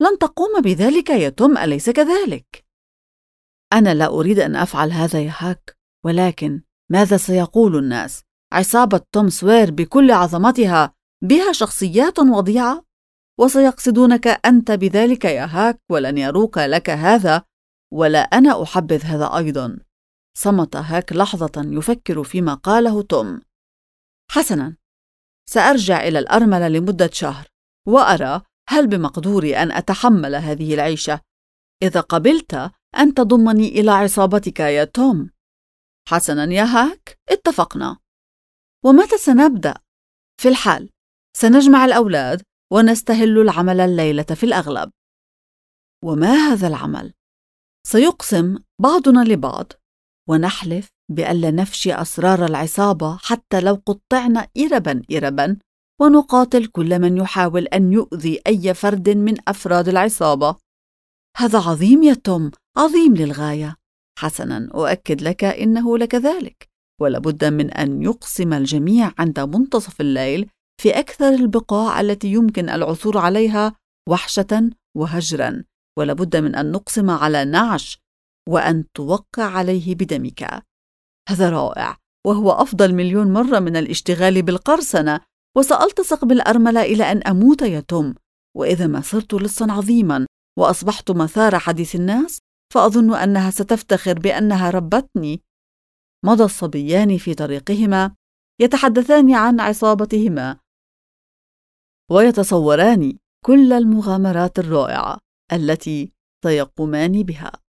لن تقوم بذلك يا توم، أليس كذلك؟ أنا لا أريد أن أفعل هذا يا هاك، ولكن ماذا سيقول الناس؟ عصابة توم سوير بكل عظمتها بها شخصيات وضيعة، وسيقصدونك أنت بذلك يا هاك، ولن يروك لك هذا، ولا أنا أحبذ هذا أيضا. صمت هاك لحظة يفكر فيما قاله توم. حسنا، سأرجع إلى الأرملة لمدة شهر، وأرى هل بمقدوري أن أتحمل هذه العيشة. إذا قبلت أن تضمني إلى عصابتك يا توم. حسنا يا هاك، اتفقنا. ومتى سنبدأ؟ في الحال سنجمع الأولاد ونستهل العمل الليلة في الأغلب. وما هذا العمل؟ سيقسم بعضنا لبعض ونحلف بألا نفشي أسرار العصابة حتى لو قطعنا إربا إربا، ونقاتل كل من يحاول أن يؤذي أي فرد من أفراد العصابة. هذا عظيم يا توم، عظيم للغاية. حسنا، أؤكد لك إنه لكذلك، ولابد من أن يقسم الجميع عند منتصف الليل في أكثر البقاع التي يمكن العثور عليها وحشة وهجرا، ولابد من أن نقسم على نعش وأن توقع عليه بدمك. هذا رائع، وهو أفضل مليون مرة من الاشتغال بالقرصنة، وسألتصق بالأرملة إلى أن أموت يا توم. وإذا ما صرت لصا عظيما وأصبحت مثار حديث الناس، فأظن أنها ستفتخر بأنها ربتني. مضى الصبيان في طريقهما يتحدثان عن عصابتهما ويتصوران كل المغامرات الرائعة التي سيقومان بها.